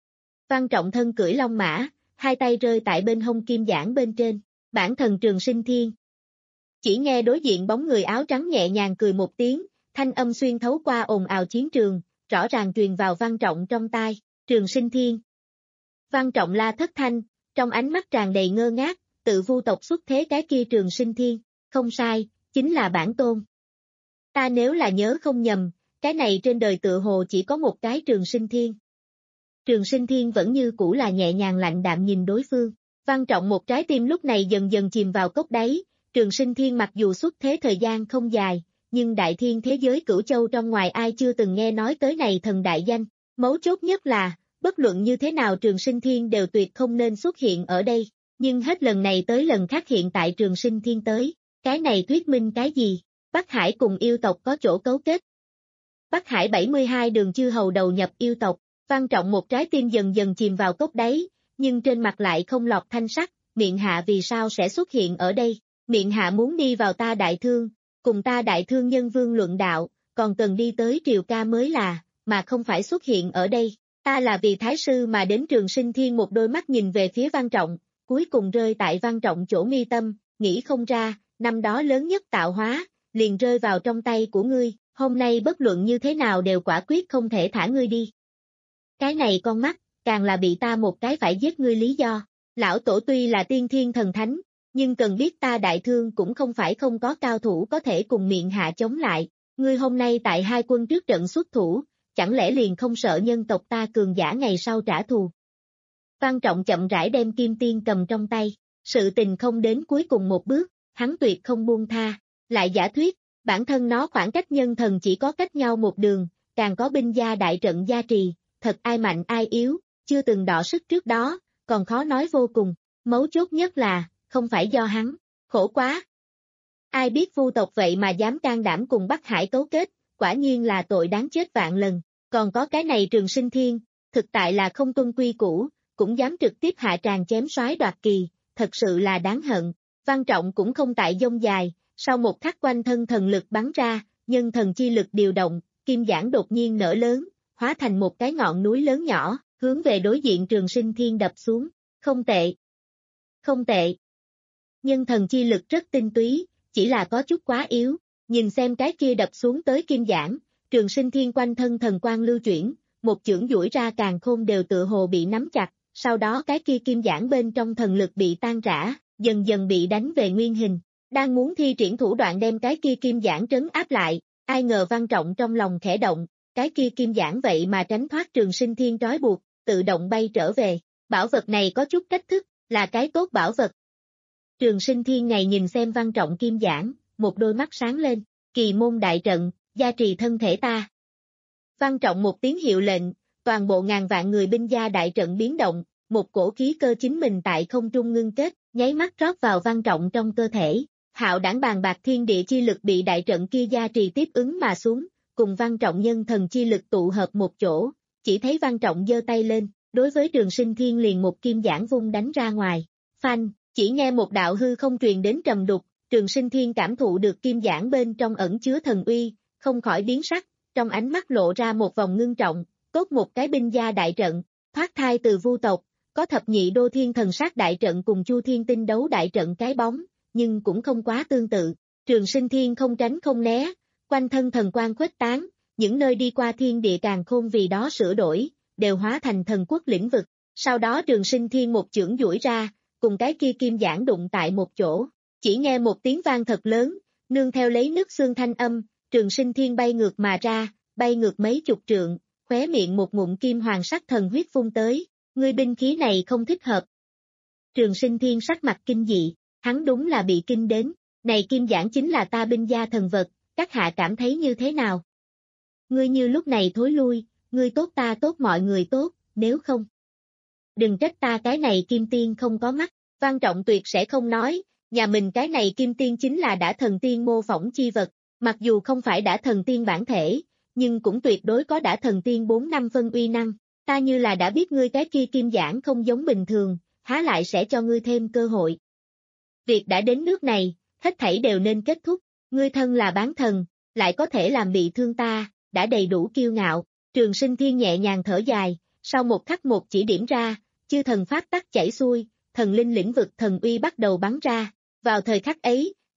Speaker 2: Văn Trọng thân cưỡi long mã, hai tay rơi tại bên hông kim giảng bên trên, bản thần Trường Sinh Thiên, Chỉ nghe đối diện bóng người áo trắng nhẹ nhàng cười một tiếng, thanh âm xuyên thấu qua ồn ào chiến trường, rõ ràng truyền vào Văn Trọng trong tai, Trường Sinh Thiên. Văn Trọng la thất thanh, trong ánh mắt tràn đầy ngơ ngác, tự vu tộc xuất thế cái kia Trường Sinh Thiên, không sai, chính là bản tôn. Ta nếu là nhớ không nhầm, cái này trên đời tựa hồ chỉ có một cái Trường Sinh Thiên. Trường Sinh Thiên vẫn như cũ là nhẹ nhàng lạnh đạm nhìn đối phương. Văn Trọng một trái tim lúc này dần dần chìm vào cốc đáy, Trường Sinh Thiên mặc dù xuất thế thời gian không dài, nhưng đại thiên thế giới cửu châu trong ngoài ai chưa từng nghe nói tới này thần đại danh. Mấu chốt nhất là, bất luận như thế nào Trường Sinh Thiên đều tuyệt không nên xuất hiện ở đây, nhưng hết lần này tới lần khác hiện tại Trường Sinh Thiên tới, cái này thuyết minh cái gì? Bắc Hải cùng yêu tộc có chỗ cấu kết. Bắc Hải bảy mươi hai đường chư hầu đầu nhập yêu tộc, Văn Trọng một trái tim dần dần chìm vào cốc đáy, nhưng trên mặt lại không lọt thanh sắc, miệng hạ vì sao sẽ xuất hiện ở đây, miệng hạ muốn đi vào ta đại thương, cùng ta đại thương nhân vương luận đạo, còn cần đi tới triều ca mới là, mà không phải xuất hiện ở đây, ta là vì thái sư mà đến. Trường Sinh Thiên một đôi mắt nhìn về phía Văn Trọng, cuối cùng rơi tại Văn Trọng chỗ mi tâm, nghĩ không ra, năm đó lớn nhất tạo hóa, liền rơi vào trong tay của ngươi, hôm nay bất luận như thế nào đều quả quyết không thể thả ngươi đi. Cái này con mắt, càng là bị ta một cái phải giết ngươi lý do. Lão tổ tuy là tiên thiên thần thánh, nhưng cần biết ta đại thương cũng không phải không có cao thủ có thể cùng miệng hạ chống lại. Ngươi hôm nay tại hai quân trước trận xuất thủ, chẳng lẽ liền không sợ nhân tộc ta cường giả ngày sau trả thù? Văn Trọng chậm rãi đem kim tiên cầm trong tay, sự tình không đến cuối cùng một bước, hắn tuyệt không buông tha. Lại giả thuyết, bản thân nó khoảng cách nhân thần chỉ có cách nhau một đường, càng có binh gia đại trận gia trì, thật ai mạnh ai yếu, chưa từng đọ sức trước đó, còn khó nói vô cùng, mấu chốt nhất là, không phải do hắn, khổ quá. Ai biết vu tộc vậy mà dám can đảm cùng Bắc Hải cấu kết, quả nhiên là tội đáng chết vạn lần, còn có cái này Trường Sinh Thiên, thực tại là không tuân quy củ, cũng dám trực tiếp hạ tràng chém soái đoạt kỳ, thật sự là đáng hận. Văn Trọng cũng không tại dông dài, sau một khắc quanh thân thần lực bắn ra, nhân thần chi lực điều động, kim giảng đột nhiên nở lớn, hóa thành một cái ngọn núi lớn nhỏ, hướng về đối diện Trường Sinh Thiên đập xuống, không tệ. Không tệ. Nhân thần chi lực rất tinh túy, chỉ là có chút quá yếu, nhìn xem cái kia đập xuống tới kim giảng, Trường Sinh Thiên quanh thân thần quang lưu chuyển, một chưởng duỗi ra càng khôn đều tựa hồ bị nắm chặt, sau đó cái kia kim giảng bên trong thần lực bị tan rã, dần dần bị đánh về nguyên hình, đang muốn thi triển thủ đoạn đem cái kia kim giảng trấn áp lại, ai ngờ Văn Trọng trong lòng khẽ động, cái kia kim giảng vậy mà tránh thoát Trường Sinh Thiên trói buộc, tự động bay trở về, bảo vật này có chút cách thức, là cái tốt bảo vật. Trường Sinh Thiên ngày nhìn xem Văn Trọng kim giảng, một đôi mắt sáng lên, kỳ môn đại trận, gia trì thân thể ta. Văn Trọng một tiếng hiệu lệnh, toàn bộ ngàn vạn người binh gia đại trận biến động, một cổ khí cơ chính mình tại không trung ngưng kết, nháy mắt rót vào Văn Trọng trong cơ thể. Hạo đảng bàn bạc thiên địa chi lực bị đại trận kia gia trì tiếp ứng mà xuống, cùng Văn Trọng nhân thần chi lực tụ hợp một chỗ, chỉ thấy Văn Trọng giơ tay lên, đối với Trường Sinh Thiên liền một kim giảng vung đánh ra ngoài. Phanh, chỉ nghe một đạo hư không truyền đến trầm đục, Trường Sinh Thiên cảm thụ được kim giảng bên trong ẩn chứa thần uy, không khỏi biến sắc, trong ánh mắt lộ ra một vòng ngưng trọng, cốt một cái binh gia đại trận, thoát thai từ vu tộc, có thập nhị đô thiên thần sát đại trận cùng Chu Thiên tinh đấu đại trận cái bóng, nhưng cũng không quá tương tự. Trường Sinh Thiên không tránh không né, quanh thân thần quang khuếch tán, những nơi đi qua thiên địa càng khôn vì đó sửa đổi, đều hóa thành thần quốc lĩnh vực. Sau đó Trường Sinh Thiên một chưởng duỗi ra, cùng cái kia kim giảng đụng tại một chỗ, chỉ nghe một tiếng vang thật lớn, nương theo lấy nứt xương thanh âm, Trường Sinh Thiên bay ngược mà ra, bay ngược mấy chục trượng, khóe miệng một ngụm kim hoàng sắc thần huyết phun tới, ngươi binh khí này không thích hợp. Trường Sinh Thiên sắc mặt kinh dị, hắn đúng là bị kinh đến, này kim giảng chính là ta binh gia thần vật, các hạ cảm thấy như thế nào? Ngươi như lúc này thối lui, ngươi tốt ta tốt mọi người tốt, nếu không. Đừng trách ta cái này kim tiên không có mắt, Văn Trọng tuyệt sẽ không nói, nhà mình cái này kim tiên chính là đã thần tiên mô phỏng chi vật, mặc dù không phải đã thần tiên bản thể, nhưng cũng tuyệt đối có đã thần tiên bốn năm phân uy năng, ta như là đã biết ngươi cái kia kim giảng không giống bình thường, há lại sẽ cho ngươi thêm cơ hội. Việc đã đến nước này, hết thảy đều nên kết thúc, ngươi thân là bán thần, lại có thể làm bị thương ta, đã đầy đủ kiêu ngạo. Trường Sinh Thiên nhẹ nhàng thở dài, sau một khắc một chỉ điểm ra, chư thần pháp tắc chảy xuôi, thần linh lĩnh vực thần uy bắt đầu bắn ra, vào thời khắc ấy,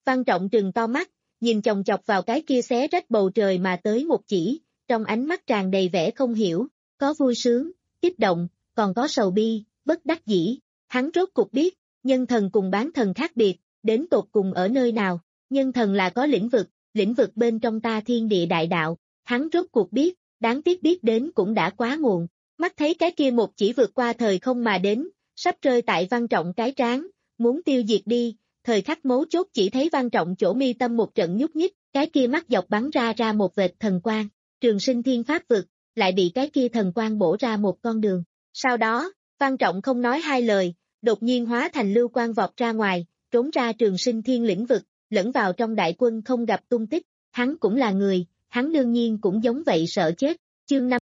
Speaker 2: Văn Trọng trừng to mắt, nhìn chòng chọc vào cái kia xé rách bầu trời mà tới một chỉ, trong ánh mắt tràn đầy vẻ không hiểu, có vui sướng, kích động, còn có sầu bi, bất đắc dĩ. Hắn rốt cuộc biết, nhân thần cùng bán thần khác biệt, đến tột cùng ở nơi nào. Nhân thần là có lĩnh vực, lĩnh vực bên trong ta thiên địa đại đạo. Hắn rốt cuộc biết, đáng tiếc biết đến cũng đã quá muộn. Mắt thấy cái kia một chỉ vượt qua thời không mà đến, sắp rơi tại Văn Trọng cái trán, muốn tiêu diệt đi. Thời khắc mấu chốt chỉ thấy Văn Trọng chỗ mi tâm một trận nhúc nhích, cái kia mắt dọc bắn ra ra một vệt thần quang. Trường sinh thiên pháp vực, lại bị cái kia thần quang bổ ra một con đường. Sau đó, Văn Trọng không nói hai lời, đột nhiên hóa thành lưu quang vọt ra ngoài, trốn ra trường sinh thiên lĩnh vực, lẫn vào trong đại quân không gặp tung tích. Hắn cũng là người, hắn đương nhiên cũng giống vậy sợ chết. Chương năm.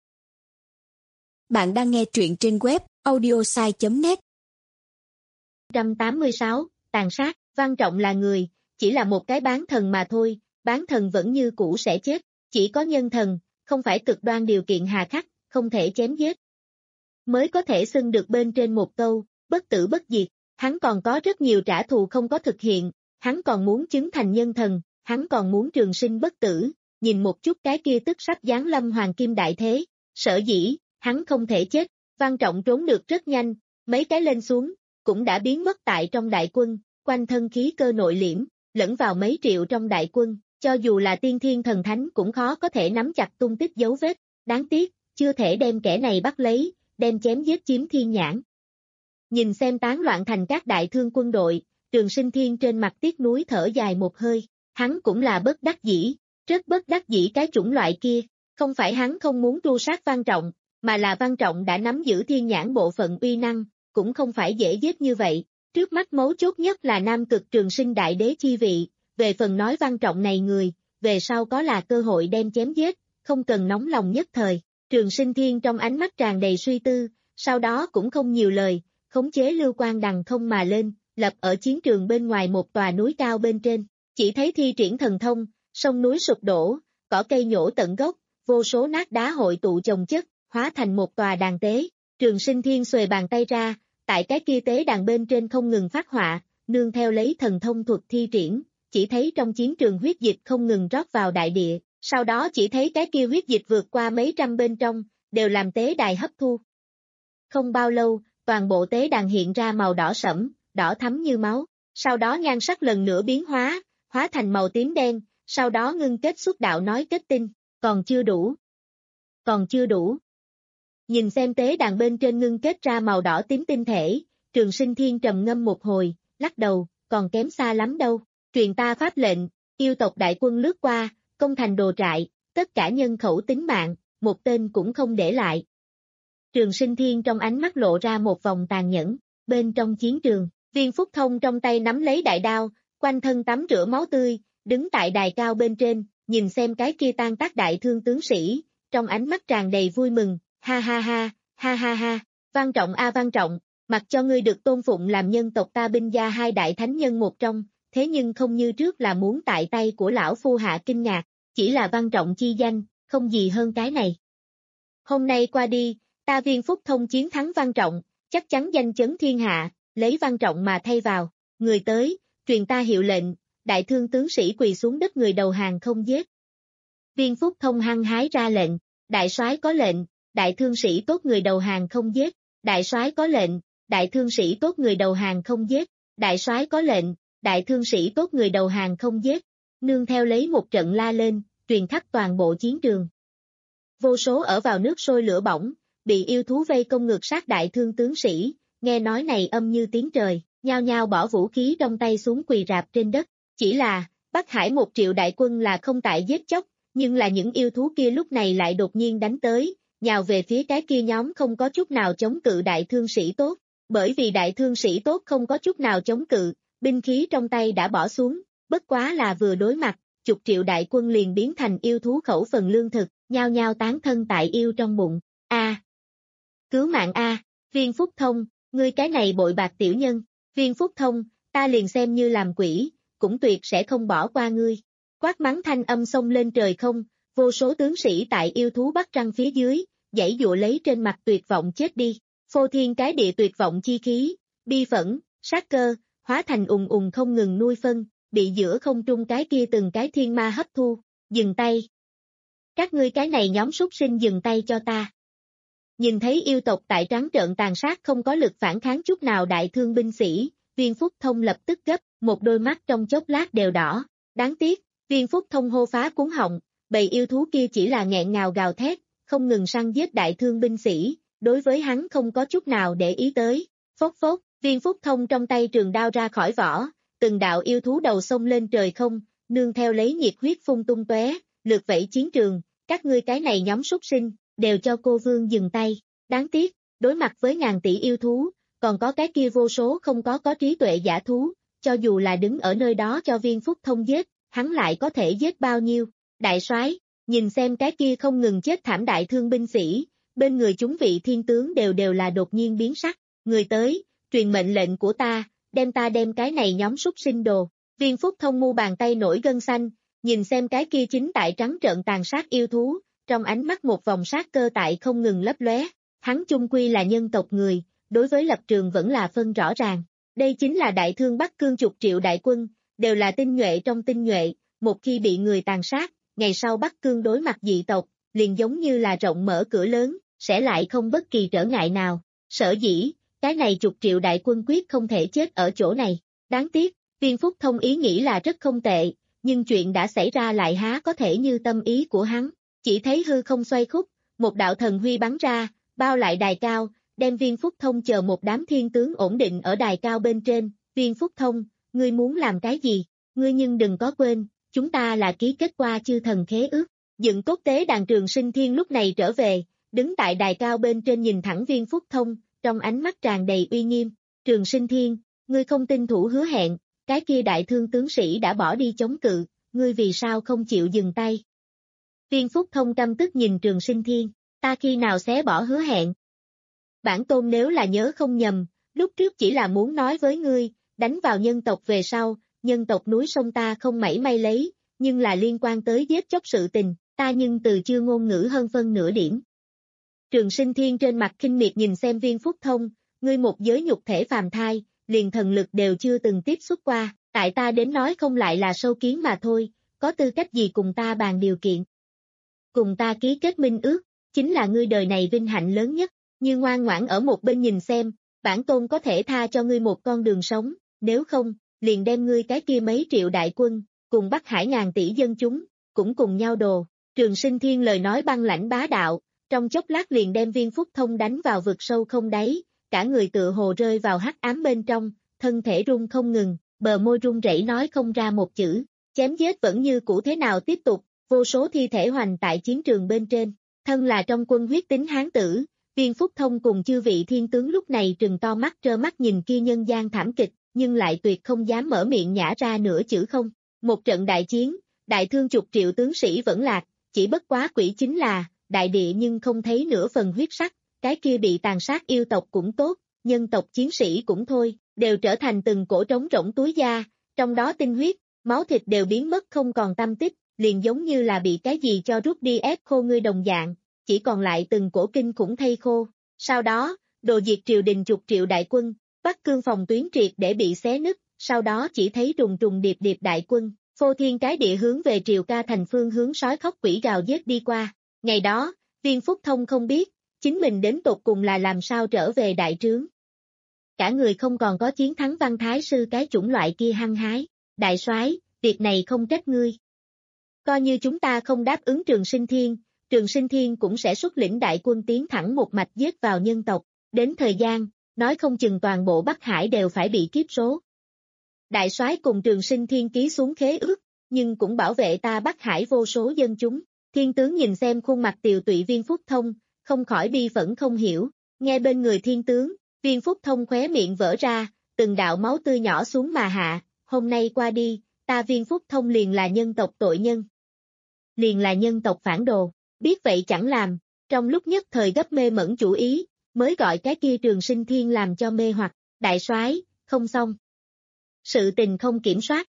Speaker 3: Bạn đang nghe truyện trên web audiosai chấm net.
Speaker 2: một trăm tám mươi sáu, tàn sát. Văn Trọng là người, chỉ là một cái bán thần mà thôi, bán thần vẫn như cũ sẽ chết, chỉ có nhân thần, không phải cực đoan điều kiện hà khắc, không thể chém giết. Mới có thể xưng được bên trên một câu, bất tử bất diệt. Hắn còn có rất nhiều trả thù không có thực hiện, hắn còn muốn chứng thành nhân thần, hắn còn muốn trường sinh bất tử, nhìn một chút cái kia tức sắp giáng lâm hoàng kim đại thế, sở dĩ, hắn không thể chết. Văn Trọng trốn được rất nhanh, mấy cái lên xuống, cũng đã biến mất tại trong đại quân, quanh thân khí cơ nội liễm, lẫn vào mấy triệu trong đại quân, cho dù là tiên thiên thần thánh cũng khó có thể nắm chặt tung tích dấu vết, đáng tiếc, chưa thể đem kẻ này bắt lấy, đem chém giết chiếm thiên nhãn. Nhìn xem tán loạn thành các đại thương quân đội, Trường Sinh Thiên trên mặt tiếc núi thở dài một hơi, hắn cũng là bất đắc dĩ, rất bất đắc dĩ cái chủng loại kia, không phải hắn không muốn tru sát Văn Trọng, mà là Văn Trọng đã nắm giữ thiên nhãn bộ phận uy năng, cũng không phải dễ giết như vậy. Trước mắt mấu chốt nhất là Nam Cực Trường Sinh Đại Đế chi vị, về phần nói Văn Trọng này người, về sau có là cơ hội đem chém giết, không cần nóng lòng nhất thời. Trường Sinh Thiên trong ánh mắt tràn đầy suy tư, sau đó cũng không nhiều lời, khống chế lưu quang đằng không mà lên, lập ở chiến trường bên ngoài một tòa núi cao bên trên, chỉ thấy thi triển thần thông, sông núi sụp đổ, cỏ cây nhổ tận gốc, vô số nát đá hội tụ chồng chất, hóa thành một tòa đàn tế. Trường Sinh Thiên xuề bàn tay ra, tại cái kia tế đàn bên trên không ngừng phát họa, nương theo lấy thần thông thuật thi triển, chỉ thấy trong chiến trường huyết dịch không ngừng rót vào đại địa, sau đó chỉ thấy cái kia huyết dịch vượt qua mấy trăm bên trong, đều làm tế đài hấp thu. Không bao lâu, toàn bộ tế đàn hiện ra màu đỏ sẫm, đỏ thắm như máu, sau đó nhan sắc lần nữa biến hóa, hóa thành màu tím đen, sau đó ngưng kết xuất đạo nói kết tinh, còn chưa đủ. Còn chưa đủ. Nhìn xem tế đàn bên trên ngưng kết ra màu đỏ tím tinh thể, Trường Sinh Thiên trầm ngâm một hồi, lắc đầu, còn kém xa lắm đâu, truyền ta pháp lệnh, yêu tộc đại quân lướt qua, công thành đồ trại, tất cả nhân khẩu tính mạng, một tên cũng không để lại. Trường Sinh Thiên trong ánh mắt lộ ra một vòng tàn nhẫn, bên trong chiến trường, Viên Phúc Thông trong tay nắm lấy đại đao, quanh thân tắm rửa máu tươi, đứng tại đài cao bên trên, nhìn xem cái kia tan tác đại thương tướng sĩ, trong ánh mắt tràn đầy vui mừng, ha ha ha, ha ha ha, Văn Trọng a Văn Trọng, mặc cho ngươi được tôn phụng làm nhân tộc ta binh gia hai đại thánh nhân một trong, thế nhưng không như trước là muốn tại tay của lão phu hạ kinh ngạc, chỉ là Văn Trọng chi danh, không gì hơn cái này. Hôm nay qua đi, ta Viên Phúc Thông chiến thắng Văn Trọng, chắc chắn danh chấn thiên hạ, lấy Văn Trọng mà thay vào, người tới, truyền ta hiệu lệnh, đại thương tướng sĩ quỳ xuống đất người đầu hàng không giết. Viên Phúc Thông hăng hái ra lệnh, đại soái có lệnh, đại thương sĩ tốt người đầu hàng không giết, đại soái có lệnh, đại thương sĩ tốt người đầu hàng không giết, đại soái có lệnh, đại thương sĩ tốt người đầu hàng không giết, nương theo lấy một trận la lên, truyền khắp toàn bộ chiến trường. Vô số ở vào nước sôi lửa bỏng, bị yêu thú vây công ngược sát đại thương tướng sĩ, nghe nói này âm như tiếng trời, nhao nhao bỏ vũ khí trong tay xuống quỳ rạp trên đất, chỉ là, Bắc Hải một triệu đại quân là không tại giết chóc, nhưng là những yêu thú kia lúc này lại đột nhiên đánh tới, nhào về phía cái kia nhóm không có chút nào chống cự đại thương sĩ tốt, bởi vì đại thương sĩ tốt không có chút nào chống cự, binh khí trong tay đã bỏ xuống, bất quá là vừa đối mặt, chục triệu đại quân liền biến thành yêu thú khẩu phần lương thực, nhao nhao tán thân tại yêu trong bụng, a cứu mạng a Viên Phúc Thông, ngươi cái này bội bạc tiểu nhân, Viên Phúc Thông, ta liền xem như làm quỷ, cũng tuyệt sẽ không bỏ qua ngươi. Quát mắng thanh âm xông lên trời không, vô số tướng sĩ tại yêu thú bắt răng phía dưới, giãy dụa lấy trên mặt tuyệt vọng chết đi, phô thiên cái địa tuyệt vọng chi khí, bi phẫn, sát cơ, hóa thành ùng ùng không ngừng nuôi phân, bị giữa không trung cái kia từng cái thiên ma hấp thu, dừng tay. Các ngươi cái này nhóm súc sinh dừng tay cho ta. Nhìn thấy yêu tộc tại trắng trợn tàn sát không có lực phản kháng chút nào đại thương binh sĩ, Viên Phúc Thông lập tức gấp, một đôi mắt trong chốc lát đều đỏ. Đáng tiếc, Viên Phúc Thông hô phá cuống họng, bầy yêu thú kia chỉ là nghẹn ngào gào thét, không ngừng săn giết đại thương binh sĩ, đối với hắn không có chút nào để ý tới. Phốc phốc, Viên Phúc Thông trong tay trường đao ra khỏi vỏ, từng đạo yêu thú đầu xông lên trời không, nương theo lấy nhiệt huyết phun tung tóe, lượt vẫy chiến trường, các ngươi cái này nhóm súc sinh, đều cho cô vương dừng tay. Đáng tiếc, đối mặt với ngàn tỷ yêu thú, còn có cái kia vô số không có có trí tuệ giả thú, cho dù là đứng ở nơi đó cho Viên Phúc Thông giết, hắn lại có thể giết bao nhiêu. Đại soái, nhìn xem cái kia không ngừng chết thảm đại thương binh sĩ, bên người chúng vị thiên tướng đều đều là đột nhiên biến sắc, người tới, truyền mệnh lệnh của ta, đem ta đem cái này nhóm súc sinh đồ. Viên Phúc Thông mu bàn tay nổi gân xanh, nhìn xem cái kia chính tại trắng trợn tàn sát yêu thú, trong ánh mắt một vòng sát cơ tại không ngừng lấp lóe. Hắn chung quy là nhân tộc người, đối với lập trường vẫn là phân rõ ràng. Đây chính là đại thương Bắc Cương chục triệu đại quân, đều là tinh nhuệ trong tinh nhuệ, một khi bị người tàn sát, ngày sau Bắc Cương đối mặt dị tộc, liền giống như là rộng mở cửa lớn, sẽ lại không bất kỳ trở ngại nào. Sở dĩ, cái này chục triệu đại quân quyết không thể chết ở chỗ này. Đáng tiếc, Viên Phúc Thông ý nghĩ là rất không tệ, nhưng chuyện đã xảy ra lại há có thể như tâm ý của hắn. Chỉ thấy hư không xoay khúc, một đạo thần huy bắn ra, bao lại đài cao, đem Viên Phúc Thông chờ một đám thiên tướng ổn định ở đài cao bên trên. Viên Phúc Thông, ngươi muốn làm cái gì? Ngươi nhưng đừng có quên, chúng ta là ký kết qua chư thần khế ước. Dựng cốt tế đàn Trường Sinh Thiên lúc này trở về, đứng tại đài cao bên trên nhìn thẳng Viên Phúc Thông, trong ánh mắt tràn đầy uy nghiêm. Trường Sinh Thiên, ngươi không tin thủ hứa hẹn, cái kia đại thương tướng sĩ đã bỏ đi chống cự, ngươi vì sao không chịu dừng tay? Viên Phúc Thông căm tức nhìn Trường Sinh Thiên, ta khi nào xé bỏ hứa hẹn? Bản tôn nếu là nhớ không nhầm, lúc trước chỉ là muốn nói với ngươi, đánh vào nhân tộc về sau, nhân tộc núi sông ta không mảy may lấy, nhưng là liên quan tới giết chóc sự tình, ta nhưng từ chưa ngôn ngữ hơn phân nửa điểm. Trường Sinh Thiên trên mặt khinh miệt nhìn xem Viên Phúc Thông, ngươi một giới nhục thể phàm thai, liền thần lực đều chưa từng tiếp xúc qua, tại ta đến nói không lại là sâu kiến mà thôi, có tư cách gì cùng ta bàn điều kiện. Cùng ta ký kết minh ước, chính là ngươi đời này vinh hạnh lớn nhất, như ngoan ngoãn ở một bên nhìn xem, bản tôn có thể tha cho ngươi một con đường sống, nếu không, liền đem ngươi cái kia mấy triệu đại quân, cùng Bắc Hải ngàn tỷ dân chúng, cũng cùng nhau đồ. Trường Sinh Thiên lời nói băng lãnh bá đạo, trong chốc lát liền đem Viên Phúc Thông đánh vào vực sâu không đáy, cả người tựa hồ rơi vào hắc ám bên trong, thân thể run không ngừng, bờ môi run rẩy nói không ra một chữ, chém giết vẫn như cũ thế nào tiếp tục, vô số thi thể hoành tại chiến trường bên trên, thân là trong quân huyết tính hán tử, Viên Phúc Thông cùng chư vị thiên tướng lúc này trừng to mắt trơ mắt nhìn kia nhân gian thảm kịch, nhưng lại tuyệt không dám mở miệng nhả ra nửa chữ không. Một trận đại chiến, đại thương chục triệu tướng sĩ vẫn lạc, chỉ bất quá quỷ chính là, đại địa nhưng không thấy nửa phần huyết sắc, cái kia bị tàn sát yêu tộc cũng tốt, nhân tộc chiến sĩ cũng thôi, đều trở thành từng cổ trống rỗng túi da, trong đó tinh huyết, máu thịt đều biến mất không còn tăm tích, liền giống như là bị cái gì cho rút đi ép khô ngươi đồng dạng, chỉ còn lại từng cổ kinh khủng thây khô. Sau đó, đồ diệt triều đình chục triệu đại quân, Bắc Cương phòng tuyến triệt để bị xé nứt, sau đó chỉ thấy trùng trùng điệp điệp đại quân, phô thiên cái địa hướng về Triều Ca thành phương hướng sói khóc quỷ gào giết đi qua. Ngày đó, Viên Phúc Thông không biết, chính mình đến tột cùng là làm sao trở về đại trướng. Cả người không còn có chiến thắng văn thái sư cái chủng loại kia hăng hái. Đại soái, việc này không trách ngươi. Coi như chúng ta không đáp ứng Trường Sinh Thiên, Trường Sinh Thiên cũng sẽ xuất lĩnh đại quân tiến thẳng một mạch giết vào nhân tộc. Đến thời gian, nói không chừng toàn bộ Bắc Hải đều phải bị kiếp số. Đại soái cùng Trường Sinh Thiên ký xuống khế ước, nhưng cũng bảo vệ ta Bắc Hải vô số dân chúng. Thiên tướng nhìn xem khuôn mặt tiều tụy Viên Phúc Thông, không khỏi bi phẫn không hiểu. Nghe bên người thiên tướng, Viên Phúc Thông khóe miệng vỡ ra, từng đạo máu tươi nhỏ xuống mà hạ. Hôm nay qua đi, ta Viên Phúc Thông liền là nhân tộc tội nhân. Liền là nhân tộc phản đồ, biết vậy chẳng làm, trong lúc nhất thời gấp mê mẩn chủ ý, mới gọi cái kia Trường Sinh Thiên làm cho mê hoặc. Đại soái, không xong. Sự tình không kiểm soát.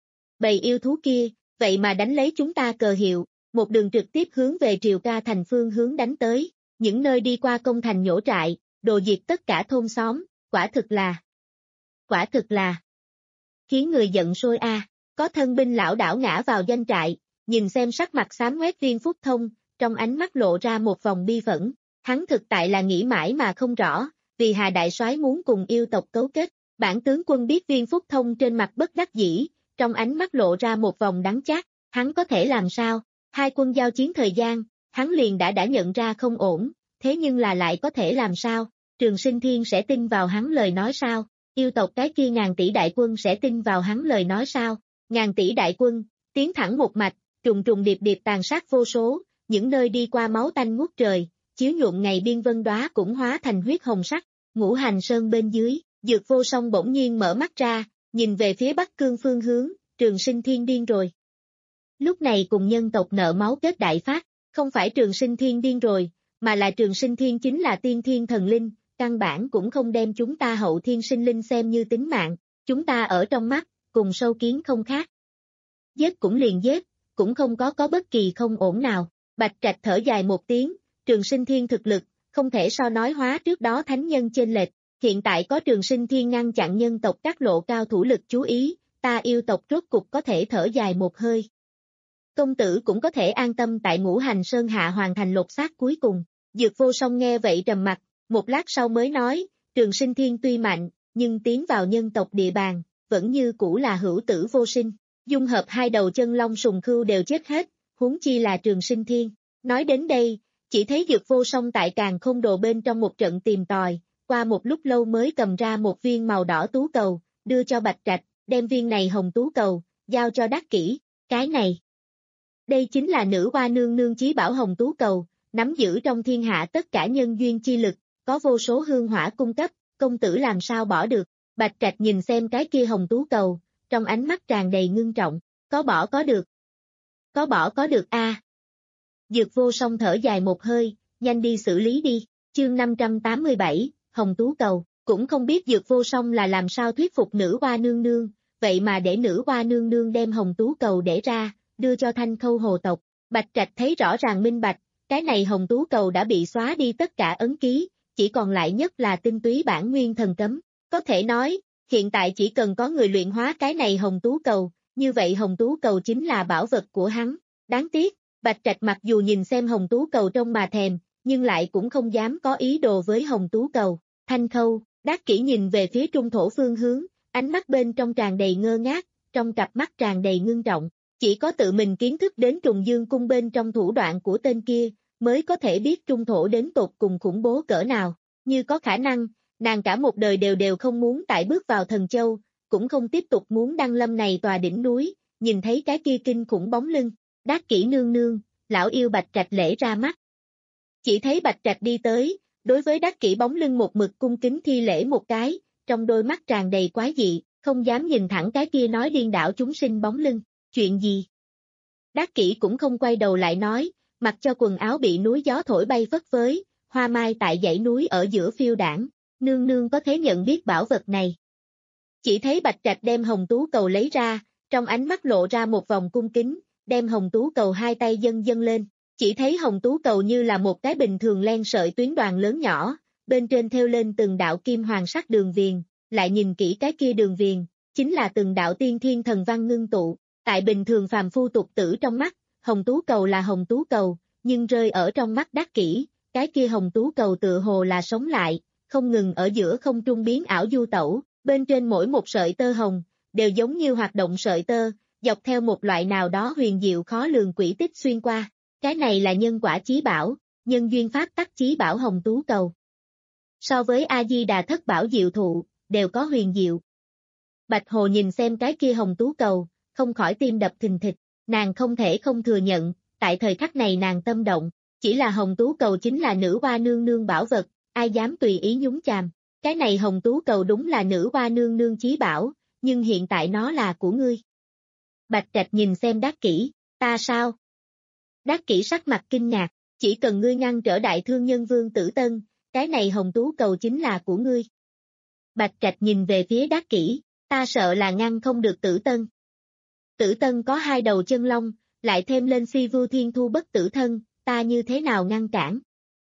Speaker 2: Bầy yêu thú kia, vậy mà đánh lấy chúng ta cờ hiệu, một đường trực tiếp hướng về Triều Ca thành phương hướng đánh tới, những nơi đi qua công thành nhổ trại, đồ diệt tất cả thôn xóm, quả thực là, quả thực là, khiến người giận sôi a. Có thân binh lão đảo ngã vào doanh trại, nhìn xem sắc mặt xám ngoét Viên Phúc Thông, trong ánh mắt lộ ra một vòng bi phẫn, hắn thực tại là nghĩ mãi mà không rõ, vì Hà đại soái muốn cùng yêu tộc cấu kết, bản tướng quân biết Viên Phúc Thông trên mặt bất đắc dĩ, trong ánh mắt lộ ra một vòng đắng chát, hắn có thể làm sao, hai quân giao chiến thời gian, hắn liền đã đã nhận ra không ổn, thế nhưng là lại có thể làm sao, Trường Sinh Thiên sẽ tin vào hắn lời nói sao, yêu tộc cái kia ngàn tỷ đại quân sẽ tin vào hắn lời nói sao, ngàn tỷ đại quân, tiến thẳng một mạch, trùng trùng điệp điệp tàn sát vô số, những nơi đi qua máu tanh ngút trời, chiếu nhuộm ngày biên vân đóa cũng hóa thành huyết hồng sắc, Ngũ Hành Sơn bên dưới, Dược Vô Song bỗng nhiên mở mắt ra, nhìn về phía Bắc Cương phương hướng, Trường Sinh Thiên điên rồi. Lúc này cùng nhân tộc nợ máu kết đại phát, không phải Trường Sinh Thiên điên rồi, mà là Trường Sinh Thiên chính là tiên thiên thần linh, căn bản cũng không đem chúng ta hậu thiên sinh linh xem như tính mạng, chúng ta ở trong mắt, cùng sâu kiến không khác. Giết cũng liền giết, cũng không có có bất kỳ không ổn nào, Bạch Trạch thở dài một tiếng, Trường Sinh Thiên thực lực, không thể so nói hóa trước đó thánh nhân chênh lệch, hiện tại có Trường Sinh Thiên ngăn chặn nhân tộc các lộ cao thủ lực chú ý, ta yêu tộc rốt cục có thể thở dài một hơi. Công tử cũng có thể an tâm tại Ngũ Hành Sơn hạ hoàn thành lột xác cuối cùng, Dược Vô Song nghe vậy trầm mặt, một lát sau mới nói, Trường Sinh Thiên tuy mạnh, nhưng tiến vào nhân tộc địa bàn, vẫn như cũ là hữu tử vô sinh, dung hợp hai đầu chân long sùng khưu đều chết hết, huống chi là Trường Sinh Thiên. Nói đến đây, chỉ thấy Dược Vô Song tại Càn Khôn Đồ bên trong một trận tìm tòi, qua một lúc lâu mới cầm ra một viên màu đỏ tú cầu, đưa cho Bạch Trạch, đem viên này hồng tú cầu, giao cho Đắc Kỷ, cái này. Đây chính là nữ hoa nương nương chí bảo hồng tú cầu, nắm giữ trong thiên hạ tất cả nhân duyên chi lực, có vô số hương hỏa cung cấp, công tử làm sao bỏ được, Bạch Trạch nhìn xem cái kia hồng tú cầu, trong ánh mắt tràn đầy ngưng trọng, có bỏ có được. Có bỏ có được a. À. Dược Vô Song thở dài một hơi, nhanh đi xử lý đi, chương năm trăm tám mươi bảy, hồng tú cầu, cũng không biết Dược Vô Song là làm sao thuyết phục nữ hoa nương nương, vậy mà để nữ hoa nương nương đem hồng tú cầu để ra, đưa cho Thanh Khâu hồ tộc, Bạch Trạch thấy rõ ràng minh bạch, cái này hồng tú cầu đã bị xóa đi tất cả ấn ký, chỉ còn lại nhất là tinh túy bản nguyên thần cấm, có thể nói, hiện tại chỉ cần có người luyện hóa cái này hồng tú cầu, như vậy hồng tú cầu chính là bảo vật của hắn, đáng tiếc, Bạch Trạch mặc dù nhìn xem hồng tú cầu trong mà thèm, nhưng lại cũng không dám có ý đồ với hồng tú cầu, Thanh Khâu, Đắc Kỷ nhìn về phía trung thổ phương hướng, ánh mắt bên trong tràn đầy ngơ ngác, trong cặp mắt tràn đầy ngưng trọng, chỉ có tự mình kiến thức đến Trùng Dương cung bên trong thủ đoạn của tên kia, mới có thể biết trung thổ đến tột cùng khủng bố cỡ nào, như có khả năng, nàng cả một đời đều đều không muốn tại bước vào Thần Châu, cũng không tiếp tục muốn đăng lâm này tòa đỉnh núi, nhìn thấy cái kia kinh khủng bóng lưng, Đắc Kỷ nương nương, lão yêu Bạch Trạch lễ ra mắt. Chỉ thấy Bạch Trạch đi tới, đối với Đắc Kỷ bóng lưng một mực cung kính thi lễ một cái, trong đôi mắt tràn đầy quái dị, không dám nhìn thẳng cái kia nói điên đảo chúng sinh bóng lưng, chuyện gì? Đắc Kỷ cũng không quay đầu lại nói, mặc cho quần áo bị núi gió thổi bay phất phới, hoa mai tại dãy núi ở giữa phiêu đảng, nương nương có thể nhận biết bảo vật này. Chỉ thấy Bạch Trạch đem hồng tú cầu lấy ra, trong ánh mắt lộ ra một vòng cung kính, đem hồng tú cầu hai tay dâng dâng lên, chỉ thấy hồng tú cầu như là một cái bình thường len sợi tuyến đoàn lớn nhỏ, bên trên thêu lên từng đạo kim hoàng sắc đường viền, lại nhìn kỹ cái kia đường viền, chính là từng đạo tiên thiên thần văn ngưng tụ, tại bình thường phàm phu tục tử trong mắt, hồng tú cầu là hồng tú cầu, nhưng rơi ở trong mắt Đắc Kỷ, cái kia hồng tú cầu tựa hồ là sống lại, không ngừng ở giữa không trung biến ảo du tẩu, bên trên mỗi một sợi tơ hồng, đều giống như hoạt động sợi tơ, dọc theo một loại nào đó huyền diệu khó lường quỹ tích xuyên qua, cái này là nhân quả chí bảo, nhân duyên pháp tắc chí bảo hồng tú cầu. So với A-di-đà thất bảo diệu thụ, đều có huyền diệu. Bạch Hồ nhìn xem cái kia hồng tú cầu, không khỏi tim đập thình thịch, nàng không thể không thừa nhận, tại thời khắc này nàng tâm động, chỉ là hồng tú cầu chính là nữ hoa nương nương bảo vật, ai dám tùy ý nhúng chàm, cái này hồng tú cầu đúng là nữ hoa nương nương chí bảo, nhưng hiện tại nó là của ngươi. Bạch Trạch nhìn xem Đắc Kỷ, ta sao? Đắc Kỷ sắc mặt kinh ngạc, chỉ cần ngươi ngăn trở đại thương nhân Vương Tử Tân, cái này hồng tú cầu chính là của ngươi. Bạch Trạch nhìn về phía Đắc Kỷ, ta sợ là ngăn không được Tử Tân. Tử Tân có hai đầu chân long, lại thêm lên phi vưu thiên thu bất tử thân, ta như thế nào ngăn cản?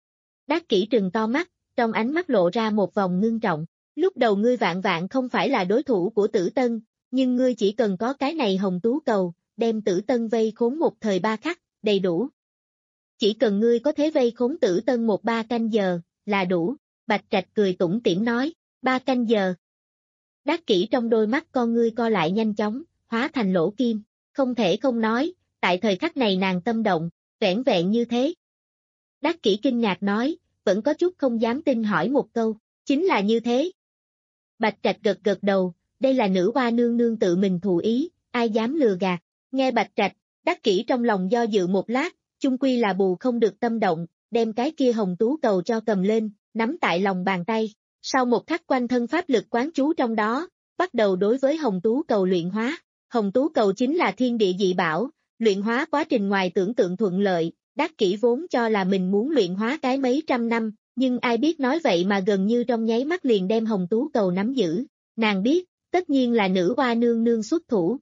Speaker 2: Đắc Kỷ trừng to mắt, trong ánh mắt lộ ra một vòng ngưng trọng, lúc đầu ngươi vạn vạn không phải là đối thủ của Tử Tân, nhưng ngươi chỉ cần có cái này hồng tú cầu, đem Tử Tân vây khốn một thời ba khắc, đầy đủ. Chỉ cần ngươi có thể vây khốn Tử Tân một ba canh giờ, là đủ, Bạch Trạch cười tủm tỉm nói, ba canh giờ. Đắc Kỷ trong đôi mắt con ngươi co lại nhanh chóng, hóa thành lỗ kim, không thể không nói, tại thời khắc này nàng tâm động, vẻn vẹn như thế. Đắc Kỷ kinh ngạc nói, vẫn có chút không dám tin hỏi một câu, chính là như thế. Bạch Trạch gật gật đầu, đây là nữ hoa nương nương tự mình thụ ý, ai dám lừa gạt, nghe Bạch Trạch, Đắc Kỷ trong lòng do dự một lát, chung quy là bù không được tâm động, đem cái kia hồng tú cầu cho cầm lên, nắm tại lòng bàn tay, sau một khắc quanh thân pháp lực quán chú trong đó, bắt đầu đối với hồng tú cầu luyện hóa, hồng tú cầu chính là thiên địa dị bảo, luyện hóa quá trình ngoài tưởng tượng thuận lợi, Đắc Kỷ vốn cho là mình muốn luyện hóa cái mấy trăm năm, nhưng ai biết nói vậy mà gần như trong nháy mắt liền đem hồng tú cầu nắm giữ, nàng biết, tất nhiên là nữ hoa nương nương xuất thủ.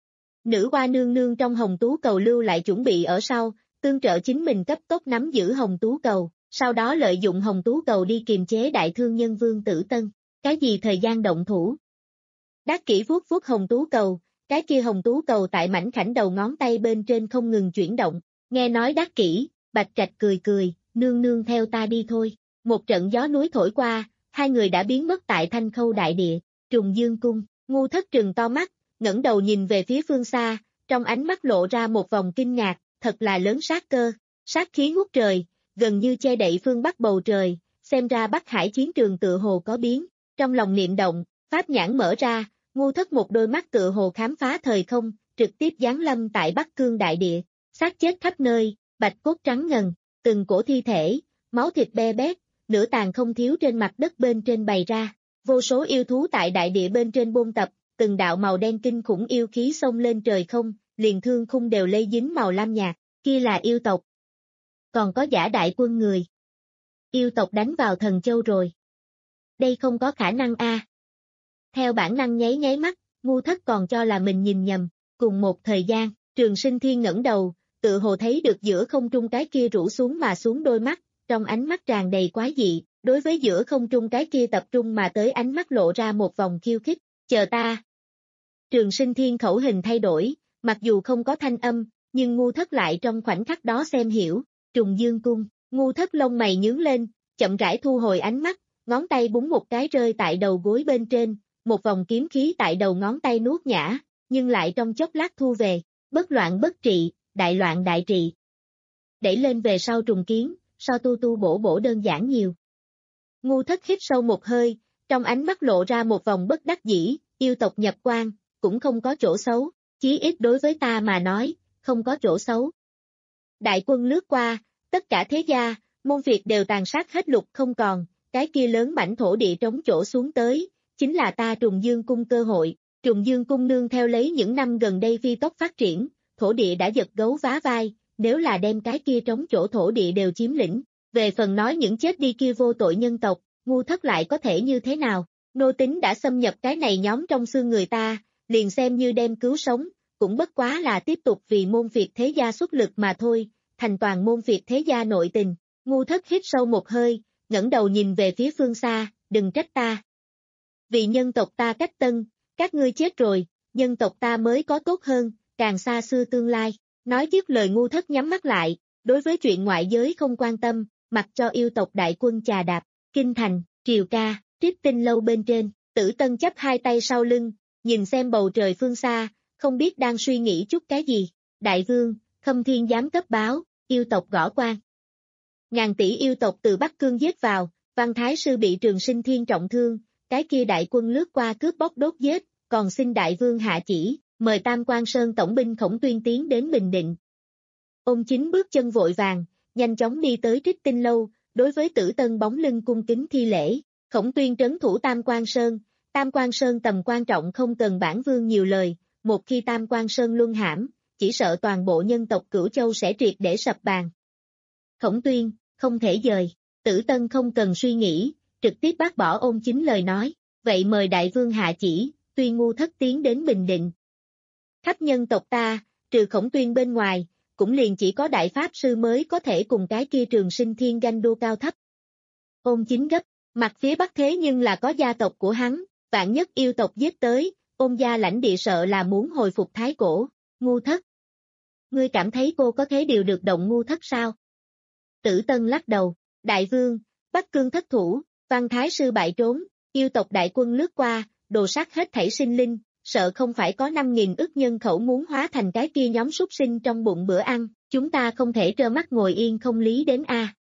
Speaker 2: Nữ hoa nương nương trong hồng tú cầu lưu lại chuẩn bị ở sau, tương trợ chính mình cấp tốc nắm giữ hồng tú cầu, sau đó lợi dụng hồng tú cầu đi kiềm chế đại thương nhân Vương Tử Tân, cái gì thời gian động thủ. Đắc Kỷ vuốt vuốt hồng tú cầu, cái kia hồng tú cầu tại mảnh khảnh đầu ngón tay bên trên không ngừng chuyển động, nghe nói Đắc Kỷ, Bạch Trạch cười cười, nương nương theo ta đi thôi, một trận gió núi thổi qua, hai người đã biến mất tại Thanh Khâu đại địa, Trùng Dương cung, Ngu Thất trừng to mắt, ngẩng đầu nhìn về phía phương xa, trong ánh mắt lộ ra một vòng kinh ngạc, thật là lớn sát cơ, sát khí ngút trời, gần như che đậy phương Bắc bầu trời, xem ra Bắc Hải chiến trường tựa hồ có biến, trong lòng niệm động, pháp nhãn mở ra, Ngu Thất một đôi mắt tựa hồ khám phá thời không, trực tiếp giáng lâm tại Bắc Cương đại địa, xác chết khắp nơi, bạch cốt trắng ngần, từng cổ thi thể, máu thịt be bét, nửa tàn không thiếu trên mặt đất bên trên bày ra, vô số yêu thú tại đại địa bên trên buôn tập, từng đạo màu đen kinh khủng yêu khí xông lên trời không, liền thương khung đều lây dính màu lam nhạt, kia là yêu tộc. Còn có giả đại quân người. Yêu tộc đánh vào Thần Châu rồi. Đây không có khả năng a. Theo bản năng nháy nháy mắt, Ngu Thất còn cho là mình nhìn nhầm, cùng một thời gian, Trường Sinh Thiên ngẩng đầu, tự hồ thấy được giữa không trung cái kia rũ xuống mà xuống đôi mắt, trong ánh mắt tràn đầy quái dị, đối với giữa không trung cái kia tập trung mà tới ánh mắt lộ ra một vòng khiêu khích, chờ ta. Trường Sinh Thiên khẩu hình thay đổi, mặc dù không có thanh âm, nhưng Ngu Thất lại trong khoảnh khắc đó xem hiểu, Trùng Dương cung, Ngu Thất lông mày nhướng lên, chậm rãi thu hồi ánh mắt, ngón tay búng một cái rơi tại đầu gối bên trên, một vòng kiếm khí tại đầu ngón tay nuốt nhã, nhưng lại trong chốc lát thu về, bất loạn bất trị, đại loạn đại trị. Đẩy lên về sau trùng kiến, so tu tu bổ bổ đơn giản nhiều. Ngu Thất hít sâu một hơi, trong ánh mắt lộ ra một vòng bất đắc dĩ, yêu tộc nhập quan, cũng không có chỗ xấu, chí ít đối với ta mà nói, không có chỗ xấu. Đại quân lướt qua, tất cả thế gia, môn Việt đều tàn sát hết lục không còn, cái kia lớn mảnh thổ địa trống chỗ xuống tới, chính là ta Trùng Dương cung cơ hội. Trùng Dương cung nương theo lấy những năm gần đây phi tốc phát triển, thổ địa đã giật gấu vá vai, nếu là đem cái kia trống chỗ thổ địa đều chiếm lĩnh, về phần nói những chết đi kia vô tội nhân tộc, Ngu Thất lại có thể như thế nào, nô tính đã xâm nhập cái này nhóm trong xương người ta, liền xem như đem cứu sống, cũng bất quá là tiếp tục vì môn Việt thế gia xuất lực mà thôi, thành toàn môn Việt thế gia nội tình. Ngu Thất hít sâu một hơi, ngẩng đầu nhìn về phía phương xa, đừng trách ta. Vì nhân tộc ta cách tân, các ngươi chết rồi, nhân tộc ta mới có tốt hơn, càng xa xưa tương lai. Nói dứt lời Ngu Thất nhắm mắt lại, đối với chuyện ngoại giới không quan tâm, mặc cho yêu tộc đại quân chà đạp, kinh thành, triều ca, Trích Tinh lâu bên trên, Tử Tân chắp hai tay sau lưng, nhìn xem bầu trời phương xa, không biết đang suy nghĩ chút cái gì. Đại vương, Khâm Thiên giám cấp báo, yêu tộc gõ quan. Ngàn tỷ yêu tộc từ Bắc Cương giết vào, Văn Thái sư bị Trường Sinh Thiên trọng thương, cái kia đại quân lướt qua cướp bóc đốt giết, còn xin đại vương hạ chỉ, mời Tam Quan Sơn tổng binh Khổng Tuyên tiến đến Bình Định. Ôn Chính bước chân vội vàng, nhanh chóng đi tới Trích Tinh lâu, đối với Tử Tân bóng lưng cung kính thi lễ. Khổng Tuyên trấn thủ Tam Quan Sơn, Tam Quan Sơn tầm quan trọng không cần bản vương nhiều lời, một khi Tam Quan Sơn luân hãm, chỉ sợ toàn bộ nhân tộc Cửu Châu sẽ triệt để sập bàn. Khổng Tuyên, không thể dời, Tử Tân không cần suy nghĩ, trực tiếp bác bỏ Ôn Chính lời nói, vậy mời đại vương hạ chỉ, Tuyên Ngu Thất tiến đến Bình Định. Khắp nhân tộc ta, trừ Khổng Tuyên bên ngoài, cũng liền chỉ có đại pháp sư mới có thể cùng cái kia Trường Sinh Thiên ganh đua cao thấp. Ôn Chính gấp, mặt phía Bắc thế nhưng là có gia tộc của hắn, vạn nhất yêu tộc giết tới, Ôn gia lãnh địa sợ là muốn hồi phục thái cổ, ngu thất. Ngươi cảm thấy cô có thể điều được động ngu thất sao? Tử Tân lắc đầu, đại vương, Bắc Cương thất thủ, Văn Thái sư bại trốn, yêu tộc đại quân lướt qua, đồ sát hết thảy sinh linh, sợ không phải có năm nghìn ức nhân khẩu muốn hóa thành cái kia nhóm súc sinh trong bụng bữa ăn, chúng ta không thể trơ mắt ngồi yên không lý đến a.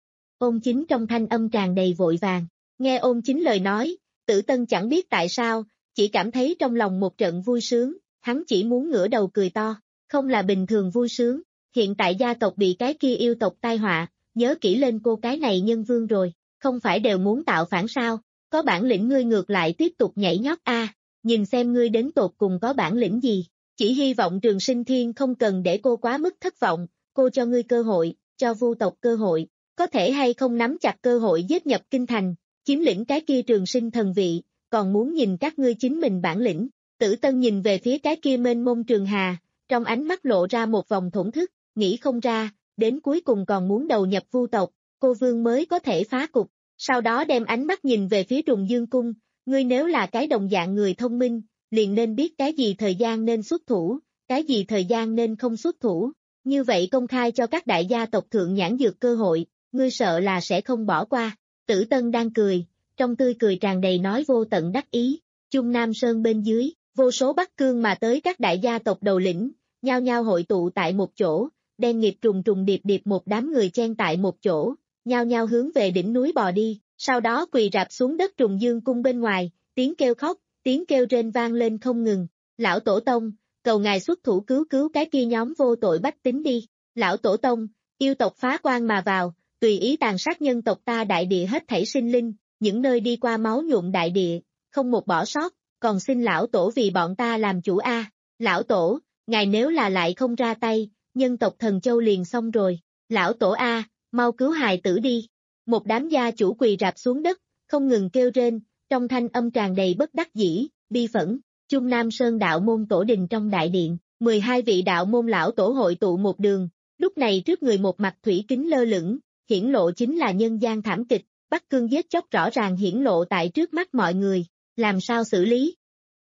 Speaker 2: Ôn Chính trong thanh âm tràn đầy vội vàng, nghe Ôn Chính lời nói, Tử Tân chẳng biết tại sao, chỉ cảm thấy trong lòng một trận vui sướng, hắn chỉ muốn ngửa đầu cười to, không là bình thường vui sướng, hiện tại gia tộc bị cái kia yêu tộc tai họa, nhớ kỹ lên cô cái này nhân vương rồi, không phải đều muốn tạo phản sao, có bản lĩnh ngươi ngược lại tiếp tục nhảy nhót a, nhìn xem ngươi đến tột cùng có bản lĩnh gì, chỉ hy vọng Trường Sinh Thiên không cần để cô quá mức thất vọng, cô cho ngươi cơ hội, cho Vu tộc cơ hội, có thể hay không nắm chặt cơ hội giết nhập kinh thành, chiếm lĩnh cái kia Trường Sinh thần vị, còn muốn nhìn các ngươi chính mình bản lĩnh. Tử Tân nhìn về phía cái kia mênh mông trường hà, trong ánh mắt lộ ra một vòng thổn thức, nghĩ không ra, đến cuối cùng còn muốn đầu nhập Vu tộc, cô vương mới có thể phá cục, sau đó đem ánh mắt nhìn về phía Trùng Dương Cung, ngươi nếu là cái đồng dạng người thông minh, liền nên biết cái gì thời gian nên xuất thủ, cái gì thời gian nên không xuất thủ, như vậy công khai cho các đại gia tộc thượng nhãn dược cơ hội, ngươi sợ là sẽ không bỏ qua. Tử Tân đang cười, trong tươi cười tràn đầy nói vô tận đắc ý, Trung Nam Sơn bên dưới, vô số Bắc Cương mà tới các đại gia tộc đầu lĩnh, nhao nhao hội tụ tại một chỗ, đen nghịt trùng trùng điệp điệp một đám người chen tại một chỗ, nhao nhao hướng về đỉnh núi bò đi, sau đó quỳ rạp xuống đất Trùng Dương Cung bên ngoài, tiếng kêu khóc, tiếng kêu rên vang lên không ngừng, lão tổ tông, cầu ngài xuất thủ cứu cứu cái kia nhóm vô tội bách tính đi, lão tổ tông, yêu tộc phá quan mà vào, tùy ý tàn sát nhân tộc ta đại địa hết thảy sinh linh, những nơi đi qua máu nhuộm đại địa, không một bỏ sót, còn xin lão tổ vì bọn ta làm chủ a, lão tổ, ngài nếu là lại không ra tay, nhân tộc Thần Châu liền xong rồi, lão tổ a, mau cứu hài tử đi, một đám gia chủ quỳ rạp xuống đất, không ngừng kêu rên, trong thanh âm tràn đầy bất đắc dĩ, bi phẫn. Trung Nam Sơn đạo môn tổ đình trong đại điện, mười hai vị đạo môn lão tổ hội tụ một đường, lúc này trước người một mặt thủy kính lơ lửng, hiển lộ chính là nhân gian thảm kịch, Bắc Cương giết chóc rõ ràng hiển lộ tại trước mắt mọi người, làm sao xử lý?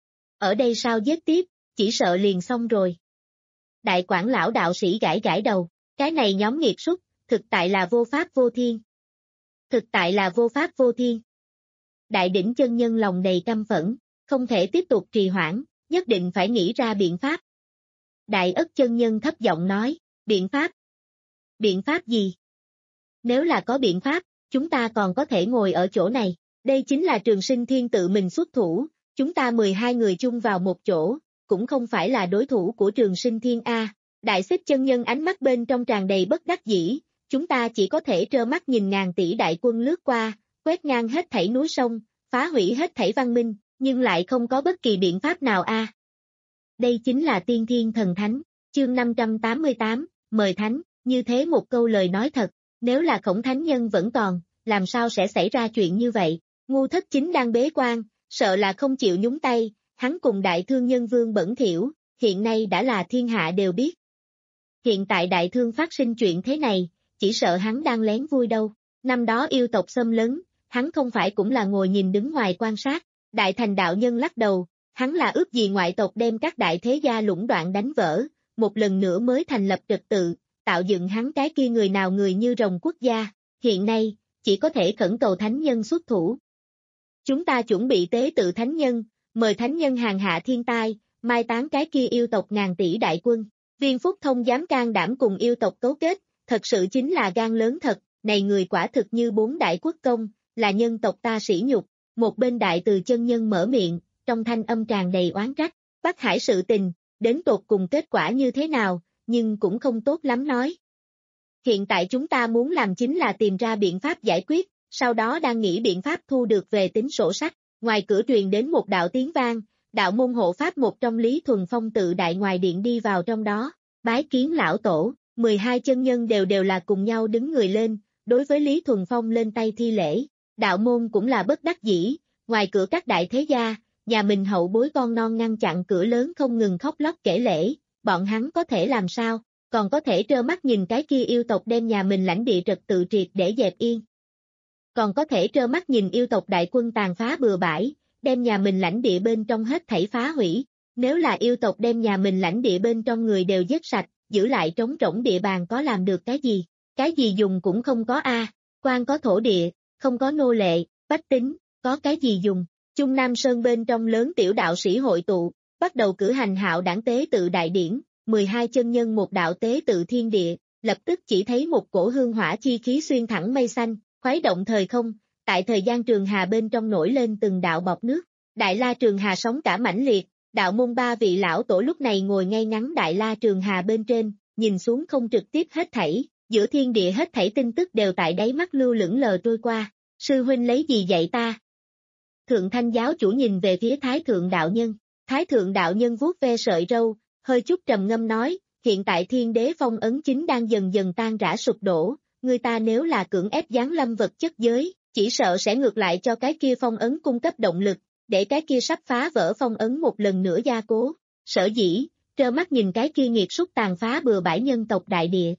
Speaker 2: Ở đây sao giết tiếp, chỉ sợ liền xong rồi. Đại quản lão đạo sĩ gãi gãi đầu, cái này nhóm nghiệt súc, thực tại là vô pháp vô thiên. Thực tại là vô pháp vô thiên. Đại đỉnh chân nhân lòng đầy căm phẫn, không thể tiếp tục trì hoãn, nhất định phải nghĩ ra biện pháp. Đại ất chân nhân thấp giọng nói, biện pháp? Biện pháp gì? Nếu là có biện pháp, chúng ta còn có thể ngồi ở chỗ này, đây chính là Trường Sinh Thiên tự mình xuất thủ, chúng ta mười hai người chung vào một chỗ, cũng không phải là đối thủ của Trường Sinh Thiên A. Đại xích chân nhân ánh mắt bên trong tràn đầy bất đắc dĩ, chúng ta chỉ có thể trơ mắt nhìn ngàn tỷ đại quân lướt qua, quét ngang hết thảy núi sông, phá hủy hết thảy văn minh, nhưng lại không có bất kỳ biện pháp nào a. Đây chính là tiên thiên thần thánh, chương năm trăm tám mươi tám, mời thánh, như thế một câu lời nói thật, nếu là Khổng thánh nhân vẫn còn, làm sao sẽ xảy ra chuyện như vậy, ngu thất chính đang bế quan, sợ là không chịu nhúng tay, hắn cùng đại thương nhân vương bẩn thỉu, hiện nay đã là thiên hạ đều biết. Hiện tại đại thương phát sinh chuyện thế này, chỉ sợ hắn đang lén vui đâu, năm đó yêu tộc xâm lấn, hắn không phải cũng là ngồi nhìn đứng ngoài quan sát, đại thành đạo nhân lắc đầu, hắn là ước gì ngoại tộc đem các đại thế gia lũng đoạn đánh vỡ, một lần nữa mới thành lập trật tự, tạo dựng hắn cái kia người nào người như rồng quốc gia, hiện nay, chỉ có thể khẩn cầu thánh nhân xuất thủ. Chúng ta chuẩn bị tế tự thánh nhân, mời thánh nhân hàng hạ thiên tai, mai táng cái kia yêu tộc ngàn tỷ đại quân, Viên Phúc Thông dám can đảm cùng yêu tộc cấu kết, thật sự chính là gan lớn thật, này người quả thực như bốn đại quốc công, là nhân tộc ta sỉ nhục, một bên đại từ chân nhân mở miệng, trong thanh âm tràn đầy oán trách, Bắc Hải sự tình, đến tột cùng kết quả như thế nào, nhưng cũng không tốt lắm nói. Hiện tại chúng ta muốn làm chính là tìm ra biện pháp giải quyết, sau đó đang nghĩ biện pháp thu được về tính sổ sách, ngoài cửa truyền đến một đạo tiếng vang, đạo môn hộ pháp một trong Lý Thuần Phong tự đại ngoài điện đi vào trong đó, bái kiến lão tổ, mười hai chân nhân đều đều là cùng nhau đứng người lên, đối với Lý Thuần Phong lên tay thi lễ, đạo môn cũng là bất đắc dĩ, ngoài cửa các đại thế gia, nhà mình hậu bối con non ngăn chặn cửa lớn không ngừng khóc lóc kể lễ, bọn hắn có thể làm sao, còn có thể trơ mắt nhìn cái kia yêu tộc đem nhà mình lãnh địa trật tự triệt để dẹp yên. Còn có thể trơ mắt nhìn yêu tộc đại quân tàn phá bừa bãi, đem nhà mình lãnh địa bên trong hết thảy phá hủy. Nếu là yêu tộc đem nhà mình lãnh địa bên trong người đều giết sạch, giữ lại trống rỗng địa bàn có làm được cái gì? Cái gì dùng cũng không có a. Quan có thổ địa, không có nô lệ, bách tính, có cái gì dùng? Trung Nam Sơn bên trong lớn tiểu đạo sĩ hội tụ, bắt đầu cử hành hạo đảng tế tự đại điển, mười hai chân nhân một đạo tế tự thiên địa, lập tức chỉ thấy một cổ hương hỏa chi khí xuyên thẳng mây xanh, khuấy động thời không, tại thời gian trường hà bên trong nổi lên từng đạo bọt nước. Đại La Trường Hà sóng cả mãnh liệt, đạo môn ba vị lão tổ lúc này ngồi ngay ngắn Đại La Trường Hà bên trên, nhìn xuống không trực tiếp hết thảy, giữa thiên địa hết thảy tin tức đều tại đáy mắt lưu lững lờ trôi qua. Sư huynh lấy gì dạy ta? Thượng Thanh giáo chủ nhìn về phía Thái Thượng đạo nhân, Thái Thượng đạo nhân vuốt ve sợi râu, hơi chút trầm ngâm nói, hiện tại thiên đế phong ấn chính đang dần dần tan rã sụp đổ, người ta nếu là cưỡng ép giáng lâm vật chất giới, chỉ sợ sẽ ngược lại cho cái kia phong ấn cung cấp động lực, để cái kia sắp phá vỡ phong ấn một lần nữa gia cố. Sở dĩ, trơ mắt nhìn cái kia nghiệt súc tàn phá bừa bãi nhân tộc đại địa,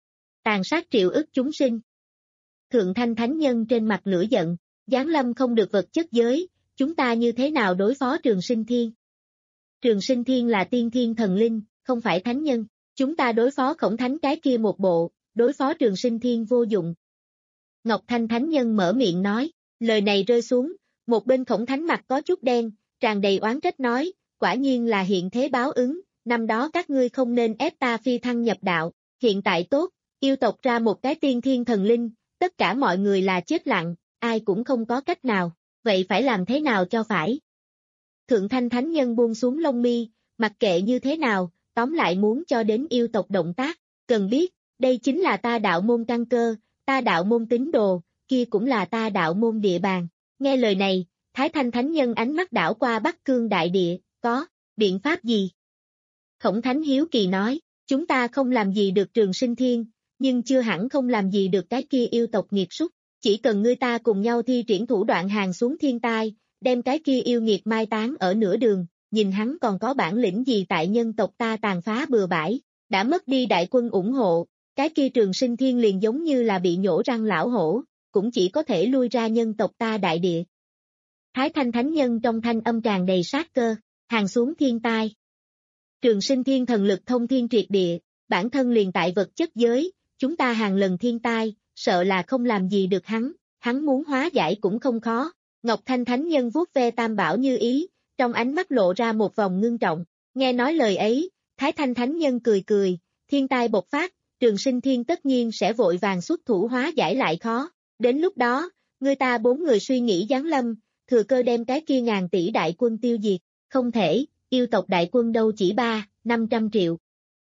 Speaker 2: tàn sát triệu ức chúng sinh. Thượng Thanh thánh nhân trên mặt lửa giận, giáng lâm không được vật chất giới, chúng ta như thế nào đối phó Trường Sinh Thiên? Trường Sinh Thiên là tiên thiên thần linh, không phải thánh nhân, chúng ta đối phó Khổng Thánh cái kia một bộ, đối phó Trường Sinh Thiên vô dụng. Ngọc Thanh thánh nhân mở miệng nói, lời này rơi xuống, một bên Khổng Thánh mặt có chút đen, tràn đầy oán trách nói, quả nhiên là hiện thế báo ứng, năm đó các ngươi không nên ép ta phi thăng nhập đạo, hiện tại tốt, yêu tộc ra một cái tiên thiên thần linh, tất cả mọi người là chết lặng, ai cũng không có cách nào, vậy phải làm thế nào cho phải? Thượng Thanh thánh nhân buông xuống lông mi, mặc kệ như thế nào, tóm lại muốn cho đến yêu tộc động tác, cần biết, đây chính là ta đạo môn căn cơ, ta đạo môn tín đồ, kia cũng là ta đạo môn địa bàn. Nghe lời này, Thái Thanh thánh nhân ánh mắt đảo qua Bắc Cương đại địa, có biện pháp gì? Khổng Thánh hiếu kỳ nói, chúng ta không làm gì được Trường Sinh Thiên, nhưng chưa hẳn không làm gì được cái kia yêu tộc nghiệt súc, chỉ cần ngươi ta cùng nhau thi triển thủ đoạn hàng xuống thiên tai, đem cái kia yêu nghiệt mai táng ở nửa đường, nhìn hắn còn có bản lĩnh gì tại nhân tộc ta tàn phá bừa bãi, đã mất đi đại quân ủng hộ, cái kia Trường Sinh Thiên liền giống như là bị nhổ răng lão hổ, cũng chỉ có thể lui ra nhân tộc ta đại địa. Thái Thanh thánh nhân trong thanh âm tràn đầy sát cơ, hàng xuống thiên tai. Trường Sinh Thiên thần lực thông thiên triệt địa, bản thân liền tại vật chất giới, chúng ta hàng lần thiên tai, sợ là không làm gì được hắn, hắn muốn hóa giải cũng không khó. Ngọc Thanh thánh nhân vuốt ve tam bảo như ý, trong ánh mắt lộ ra một vòng ngưng trọng, nghe nói lời ấy, Thái Thanh thánh nhân cười cười, thiên tai bộc phát, Trường Sinh Thiên tất nhiên sẽ vội vàng xuất thủ hóa giải lại khó, đến lúc đó, người ta bốn người suy nghĩ giáng lâm, thừa cơ đem cái kia ngàn tỷ đại quân tiêu diệt, không thể, yêu tộc đại quân đâu chỉ ba, năm trăm triệu.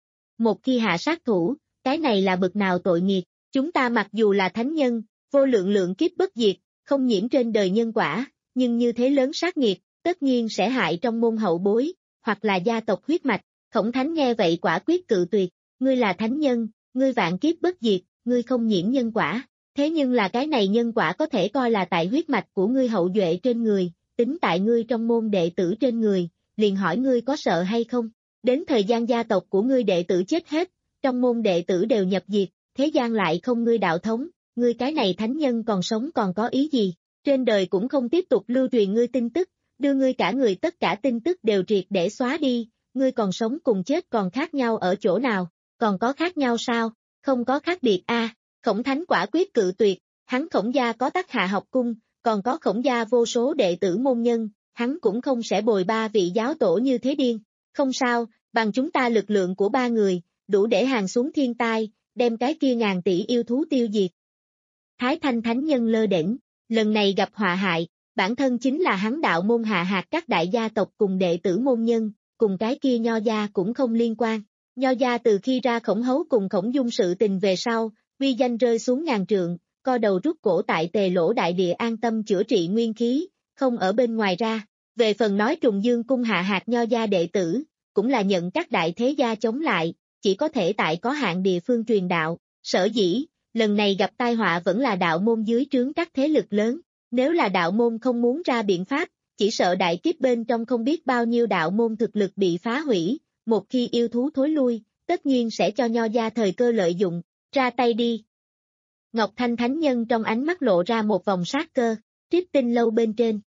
Speaker 2: Một khi hạ sát thủ, cái này là bực nào tội nghiệt, chúng ta mặc dù là thánh nhân, vô lượng lượng kiếp bất diệt, không nhiễm trên đời nhân quả, nhưng như thế lớn sát nghiệt, tất nhiên sẽ hại trong môn hậu bối, hoặc là gia tộc huyết mạch. Khổng Thánh nghe vậy quả quyết cự tuyệt, ngươi là thánh nhân, ngươi vạn kiếp bất diệt, ngươi không nhiễm nhân quả, thế nhưng là cái này nhân quả có thể coi là tại huyết mạch của ngươi hậu duệ trên người, tính tại ngươi trong môn đệ tử trên người, liền hỏi ngươi có sợ hay không, đến thời gian gia tộc của ngươi đệ tử chết hết, trong môn đệ tử đều nhập diệt, thế gian lại không ngươi đạo thống, ngươi cái này thánh nhân còn sống còn có ý gì, trên đời cũng không tiếp tục lưu truyền ngươi tin tức, đưa ngươi cả người tất cả tin tức đều triệt để xóa đi, ngươi còn sống cùng chết còn khác nhau ở chỗ nào, còn có khác nhau sao, không có khác biệt a. À, Khổng Thánh quả quyết cự tuyệt, hắn Khổng gia có Tắc Hạ học cung, còn có Khổng gia vô số đệ tử môn nhân, hắn cũng không sẽ bồi ba vị giáo tổ như thế điên, không sao, bằng chúng ta lực lượng của ba người, đủ để hàng xuống thiên tai, đem cái kia ngàn tỷ yêu thú tiêu diệt. Thái Thanh thánh nhân lơ đễnh, lần này gặp họa hại, bản thân chính là hắn đạo môn hạ hạt các đại gia tộc cùng đệ tử môn nhân, cùng cái kia Nho gia cũng không liên quan. Nho gia từ khi ra Khổng Hấu cùng Khổng Dung sự tình về sau, uy danh rơi xuống ngàn trượng, co đầu rút cổ tại Tề Lỗ đại địa an tâm chữa trị nguyên khí, không ở bên ngoài ra. Về phần nói Trùng Dương cung hạ hạt Nho gia đệ tử, cũng là nhận các đại thế gia chống lại, chỉ có thể tại có hạn địa phương truyền đạo. Sở dĩ, lần này gặp tai họa vẫn là đạo môn dưới trướng các thế lực lớn. Nếu là đạo môn không muốn ra biện pháp, chỉ sợ đại kiếp bên trong không biết bao nhiêu đạo môn thực lực bị phá hủy, một khi yêu thú thối lui, tất nhiên sẽ cho Nho gia thời cơ lợi dụng, ra tay đi. Ngọc Thanh thánh nhân trong ánh mắt lộ ra một vòng sát cơ, Trích Tinh lâu bên trên,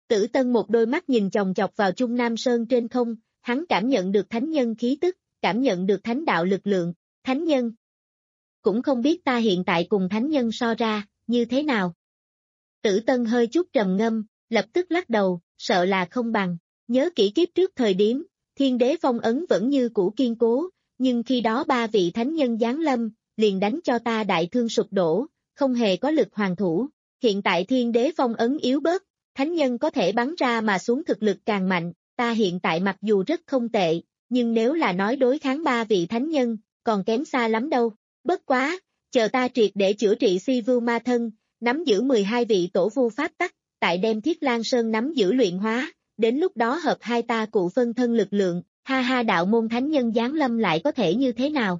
Speaker 2: Tử Tân một đôi mắt nhìn chòng chọc vào Trung Nam Sơn trên không, hắn cảm nhận được thánh nhân khí tức, cảm nhận được thánh đạo lực lượng, thánh nhân. Cũng không biết ta hiện tại cùng thánh nhân so ra, như thế nào. Tử Tân hơi chút trầm ngâm, lập tức lắc đầu, sợ là không bằng, nhớ kỹ kiếp trước thời điểm, thiên đế phong ấn vẫn như cũ kiên cố, nhưng khi đó ba vị thánh nhân giáng lâm, liền đánh cho ta đại thương sụp đổ, không hề có lực hoàn thủ, hiện tại thiên đế phong ấn yếu bớt, thánh nhân có thể bắn ra mà xuống thực lực càng mạnh, ta hiện tại mặc dù rất không tệ, nhưng nếu là nói đối kháng ba vị thánh nhân, còn kém xa lắm đâu, bất quá, chờ ta triệt để chữa trị si vưu ma thân, nắm giữ mười hai vị tổ vu pháp tắc, tại đem Thiết Lan Sơn nắm giữ luyện hóa, đến lúc đó hợp hai ta cụ phân thân lực lượng, ha ha đạo môn thánh nhân giáng lâm lại có thể như thế nào.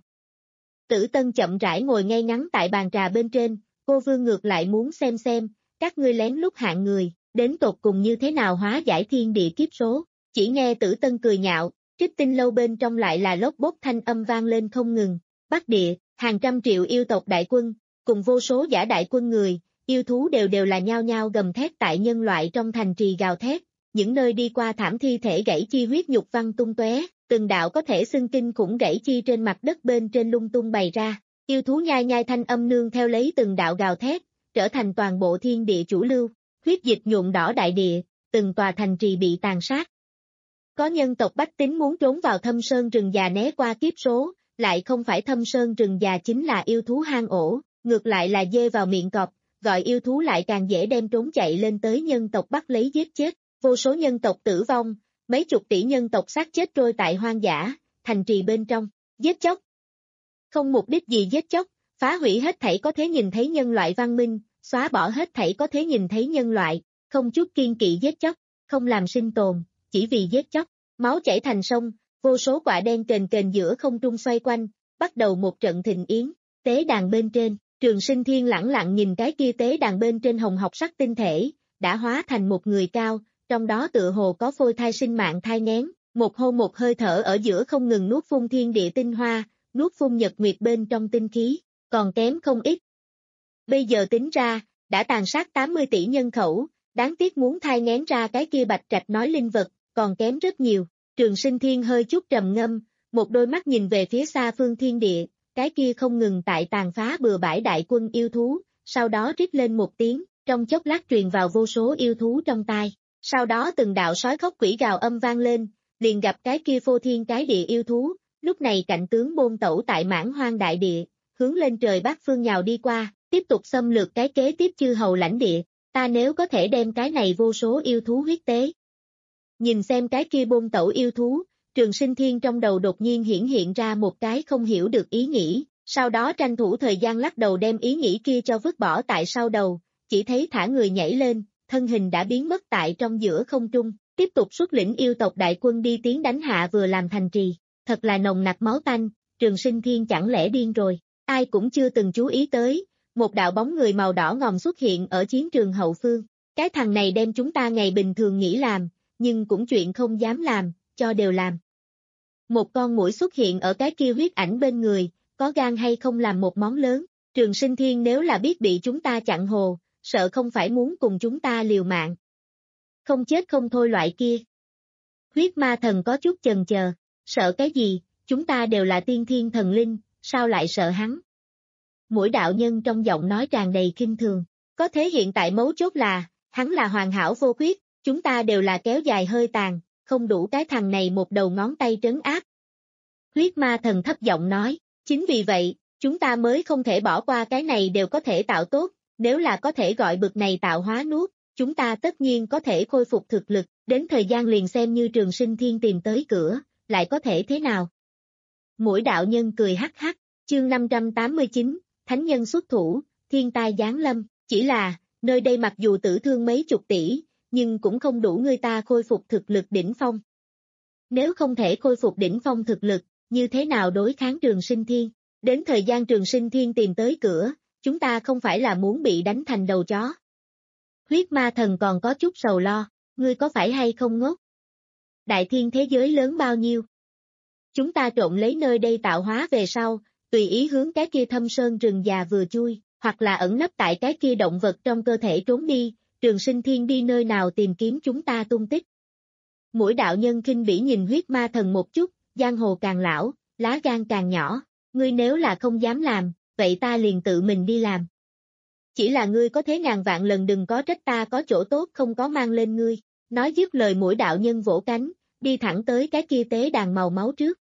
Speaker 2: Tử Tân chậm rãi ngồi ngay ngắn tại bàn trà bên trên, cô Vương ngược lại muốn xem xem, các ngươi lén lút hạng người, đến tột cùng như thế nào hóa giải thiên địa kiếp số, chỉ nghe Tử Tân cười nhạo, Trích Tinh lâu bên trong lại là lốp bốp thanh âm vang lên không ngừng, Bắc Địa, hàng trăm triệu yêu tộc đại quân, cùng vô số giả đại quân người, yêu thú đều đều là nhao nhao gầm thét tại nhân loại trong thành trì gào thét, những nơi đi qua thảm thi thể gãy chi huyết nhục văng tung tóe, từng đạo có thể xưng kinh khủng gãy chi trên mặt đất bên trên lung tung bày ra, yêu thú nhai nhai thanh âm nương theo lấy từng đạo gào thét, trở thành toàn bộ thiên địa chủ lưu, huyết dịch nhuộm đỏ đại địa, từng tòa thành trì bị tàn sát. Có nhân tộc bách tính muốn trốn vào thâm sơn rừng già né qua kiếp số, lại không phải thâm sơn rừng già chính là yêu thú hang ổ, ngược lại là dê vào miệng cọp, gọi yêu thú lại càng dễ đem trốn chạy lên tới nhân tộc bắt lấy giết chết, vô số nhân tộc tử vong, mấy chục tỷ nhân tộc xác chết trôi tại hoang dã, thành trì bên trong, giết chóc. Không mục đích gì giết chóc, phá hủy hết thảy có thể nhìn thấy nhân loại văn minh, xóa bỏ hết thảy có thể nhìn thấy nhân loại, không chút kiên kỵ giết chóc, không làm sinh tồn, chỉ vì giết chóc, máu chảy thành sông, vô số quả đen kềnh kềnh giữa không trung xoay quanh, bắt đầu một trận thịnh yến, tế đàn bên trên, Trường Sinh Thiên lẳng lặng nhìn cái kia tế đàn bên trên hồng học sắc tinh thể, đã hóa thành một người cao, trong đó tựa hồ có phôi thai sinh mạng thai nghén, một hô một hơi thở ở giữa không ngừng nuốt phun thiên địa tinh hoa, nuốt phun nhật nguyệt bên trong tinh khí, còn kém không ít. Bây giờ tính ra, đã tàn sát tám mươi tỷ nhân khẩu, đáng tiếc muốn thai nghén ra cái kia bạch trạch nói linh vật, còn kém rất nhiều. Trường Sinh Thiên hơi chút trầm ngâm, một đôi mắt nhìn về phía xa phương thiên địa, cái kia không ngừng tại tàn phá bừa bãi đại quân yêu thú, sau đó rít lên một tiếng, trong chốc lát truyền vào vô số yêu thú trong tai. Sau đó từng đạo sói khóc quỷ gào âm vang lên, liền gặp cái kia phô thiên cái địa yêu thú, lúc này cạnh tướng bôn tẩu tại mãn hoang đại địa, hướng lên trời bát phương nhào đi qua, tiếp tục xâm lược cái kế tiếp chư hầu lãnh địa, ta nếu có thể đem cái này vô số yêu thú huyết tế. Nhìn xem cái kia bôn tẩu yêu thú, Trường Sinh Thiên trong đầu đột nhiên hiển hiện ra một cái không hiểu được ý nghĩ, sau đó tranh thủ thời gian lắc đầu đem ý nghĩ kia cho vứt bỏ tại sau đầu, chỉ thấy thả người nhảy lên, thân hình đã biến mất tại trong giữa không trung, tiếp tục xuất lĩnh yêu tộc đại quân đi tiến đánh hạ vừa làm thành trì, thật là nồng nặc máu tanh, Trường Sinh Thiên chẳng lẽ điên rồi, ai cũng chưa từng chú ý tới, một đạo bóng người màu đỏ ngòm xuất hiện ở chiến trường hậu phương, cái thằng này đem chúng ta ngày bình thường nghĩ làm, nhưng cũng chuyện không dám làm, cho đều làm. Một con muỗi xuất hiện ở cái kia huyết ảnh bên người, có gan hay không làm một món lớn, Trường Sinh Thiên nếu là biết bị chúng ta chặn hồ, sợ không phải muốn cùng chúng ta liều mạng. Không chết không thôi loại kia. Huyết ma thần có chút chần chờ, sợ cái gì, chúng ta đều là tiên thiên thần linh, sao lại sợ hắn? Muỗi đạo nhân trong giọng nói tràn đầy kinh thường, có thế hiện tại mấu chốt là, hắn là hoàn hảo vô khuyết, chúng ta đều là kéo dài hơi tàn, không đủ cái thằng này một đầu ngón tay trấn áp. Huyết ma thần thấp giọng nói, chính vì vậy, chúng ta mới không thể bỏ qua cái này đều có thể tạo tốt, nếu là có thể gọi bực này tạo hóa nuốt, chúng ta tất nhiên có thể khôi phục thực lực, đến thời gian liền xem như Trường Sinh Thiên tìm tới cửa, lại có thể thế nào? Muỗi đạo nhân cười hắc hắc, chương năm trăm tám mươi chín, Thánh nhân xuất thủ, thiên tai giáng lâm, chỉ là, nơi đây mặc dù tử thương mấy chục tỷ, nhưng cũng không đủ người ta khôi phục thực lực đỉnh phong. Nếu không thể khôi phục đỉnh phong thực lực, như thế nào đối kháng Trường Sinh Thiên? Đến thời gian Trường Sinh Thiên tìm tới cửa, chúng ta không phải là muốn bị đánh thành đầu chó. Huyết ma thần còn có chút sầu lo, ngươi có phải hay không ngốc? Đại thiên thế giới lớn bao nhiêu? Chúng ta trộn lấy nơi đây tạo hóa về sau, tùy ý hướng cái kia thâm sơn rừng già vừa chui, hoặc là ẩn nấp tại cái kia động vật trong cơ thể trốn đi, Trường Sinh Thiên đi nơi nào tìm kiếm chúng ta tung tích. Mũi đạo nhân khinh bỉ nhìn huyết ma thần một chút, giang hồ càng lão, lá gan càng nhỏ, ngươi nếu là không dám làm, vậy ta liền tự mình đi làm. Chỉ là ngươi có thế ngàn vạn lần đừng có trách ta có chỗ tốt không có mang lên ngươi. Nói dứt lời mũi đạo nhân vỗ cánh, đi thẳng tới cái kia tế đàn màu máu trước.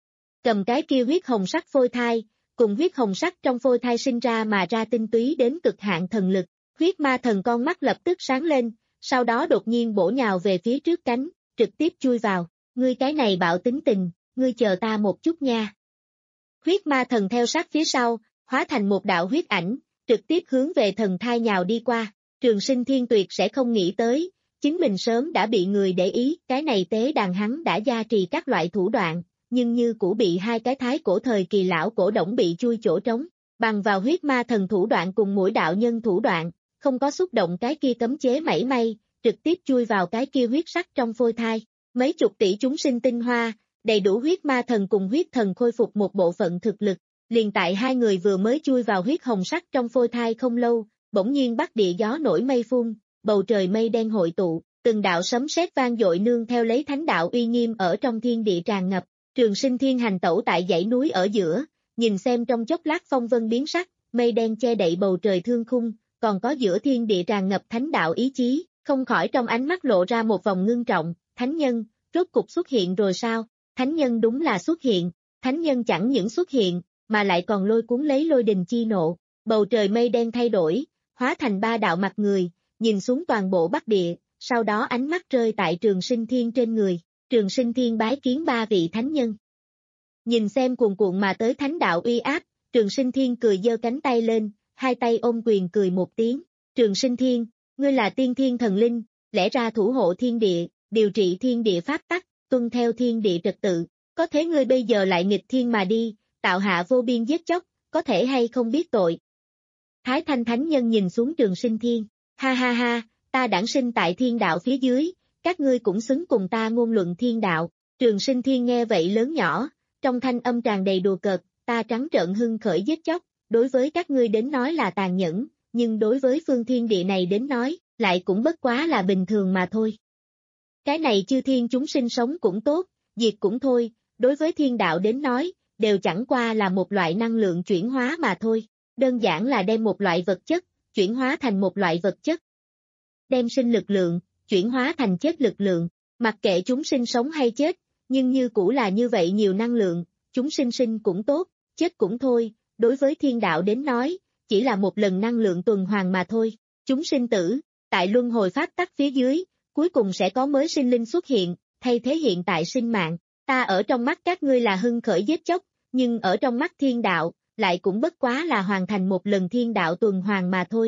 Speaker 2: Cầm cái kia huyết hồng sắc phôi thai, cùng huyết hồng sắc trong phôi thai sinh ra mà ra tinh túy đến cực hạn thần lực, huyết ma thần con mắt lập tức sáng lên, sau đó đột nhiên bổ nhào về phía trước cánh, trực tiếp chui vào, ngươi cái này bạo tính tình, ngươi chờ ta một chút nha. Huyết ma thần theo sát phía sau, hóa thành một đạo huyết ảnh, trực tiếp hướng về thần thai nhào đi qua, Trường Sinh Thiên tuyệt sẽ không nghĩ tới, chính mình sớm đã bị người để ý, cái này tế đàn hắn đã gia trì các loại thủ đoạn, nhưng như cũ bị hai cái thái cổ thời kỳ lão cổ đổng bị chui chỗ trống, bằng vào huyết ma thần thủ đoạn cùng mũi đạo nhân thủ đoạn, không có xúc động cái kia cấm chế mảy may, trực tiếp chui vào cái kia huyết sắc trong phôi thai, mấy chục tỷ chúng sinh tinh hoa, đầy đủ huyết ma thần cùng huyết thần khôi phục một bộ phận thực lực, liền tại hai người vừa mới chui vào huyết hồng sắc trong phôi thai không lâu, bỗng nhiên bắc địa gió nổi mây phun, bầu trời mây đen hội tụ, từng đạo sấm sét vang dội nương theo lấy thánh đạo uy nghiêm ở trong thiên địa tràn ngập, Trường Sinh Thiên hành tẩu tại dãy núi ở giữa, nhìn xem trong chốc lát phong vân biến sắc, mây đen che đậy bầu trời thương khung, còn có giữa thiên địa tràn ngập thánh đạo ý chí, không khỏi trong ánh mắt lộ ra một vòng ngưng trọng, thánh nhân, rốt cục xuất hiện rồi sao? Thánh nhân đúng là xuất hiện, thánh nhân chẳng những xuất hiện, mà lại còn lôi cuốn lấy lôi đình chi nộ, bầu trời mây đen thay đổi, hóa thành ba đạo mặt người, nhìn xuống toàn bộ bắc địa, sau đó ánh mắt rơi tại Trường Sinh Thiên trên người, Trường Sinh Thiên bái kiến ba vị thánh nhân. Nhìn xem cuồn cuộn mà tới thánh đạo uy áp, Trường Sinh Thiên cười giơ cánh tay lên, hai tay ôm quyền cười một tiếng, Trường Sinh Thiên, ngươi là tiên thiên thần linh, lẽ ra thủ hộ thiên địa, điều trị thiên địa pháp tắc, tuân theo thiên địa trật tự, có thế ngươi bây giờ lại nghịch thiên mà đi, tạo hạ vô biên giết chóc, có thể hay không biết tội. Thái Thanh Thánh Nhân nhìn xuống Trường Sinh Thiên, ha ha ha, ta đản sinh tại thiên đạo phía dưới, các ngươi cũng xứng cùng ta ngôn luận thiên đạo, Trường Sinh Thiên nghe vậy lớn nhỏ, trong thanh âm tràn đầy đùa cợt, ta trắng trợn hưng khởi giết chóc, đối với các ngươi đến nói là tàn nhẫn, nhưng đối với phương thiên địa này đến nói, lại cũng bất quá là bình thường mà thôi. Cái này chư thiên chúng sinh sống cũng tốt, diệt cũng thôi, đối với thiên đạo đến nói, đều chẳng qua là một loại năng lượng chuyển hóa mà thôi, đơn giản là đem một loại vật chất, chuyển hóa thành một loại vật chất. Đem sinh lực lượng, chuyển hóa thành chết lực lượng, mặc kệ chúng sinh sống hay chết, nhưng như cũ là như vậy nhiều năng lượng, chúng sinh sinh cũng tốt, chết cũng thôi, đối với thiên đạo đến nói, chỉ là một lần năng lượng tuần hoàn mà thôi, chúng sinh tử, tại luân hồi pháp tắc phía dưới, cuối cùng sẽ có mới sinh linh xuất hiện, thay thế hiện tại sinh mạng, ta ở trong mắt các ngươi là hưng khởi giết chóc, nhưng ở trong mắt thiên đạo, lại cũng bất quá là hoàn thành một lần thiên đạo tuần hoàn mà thôi.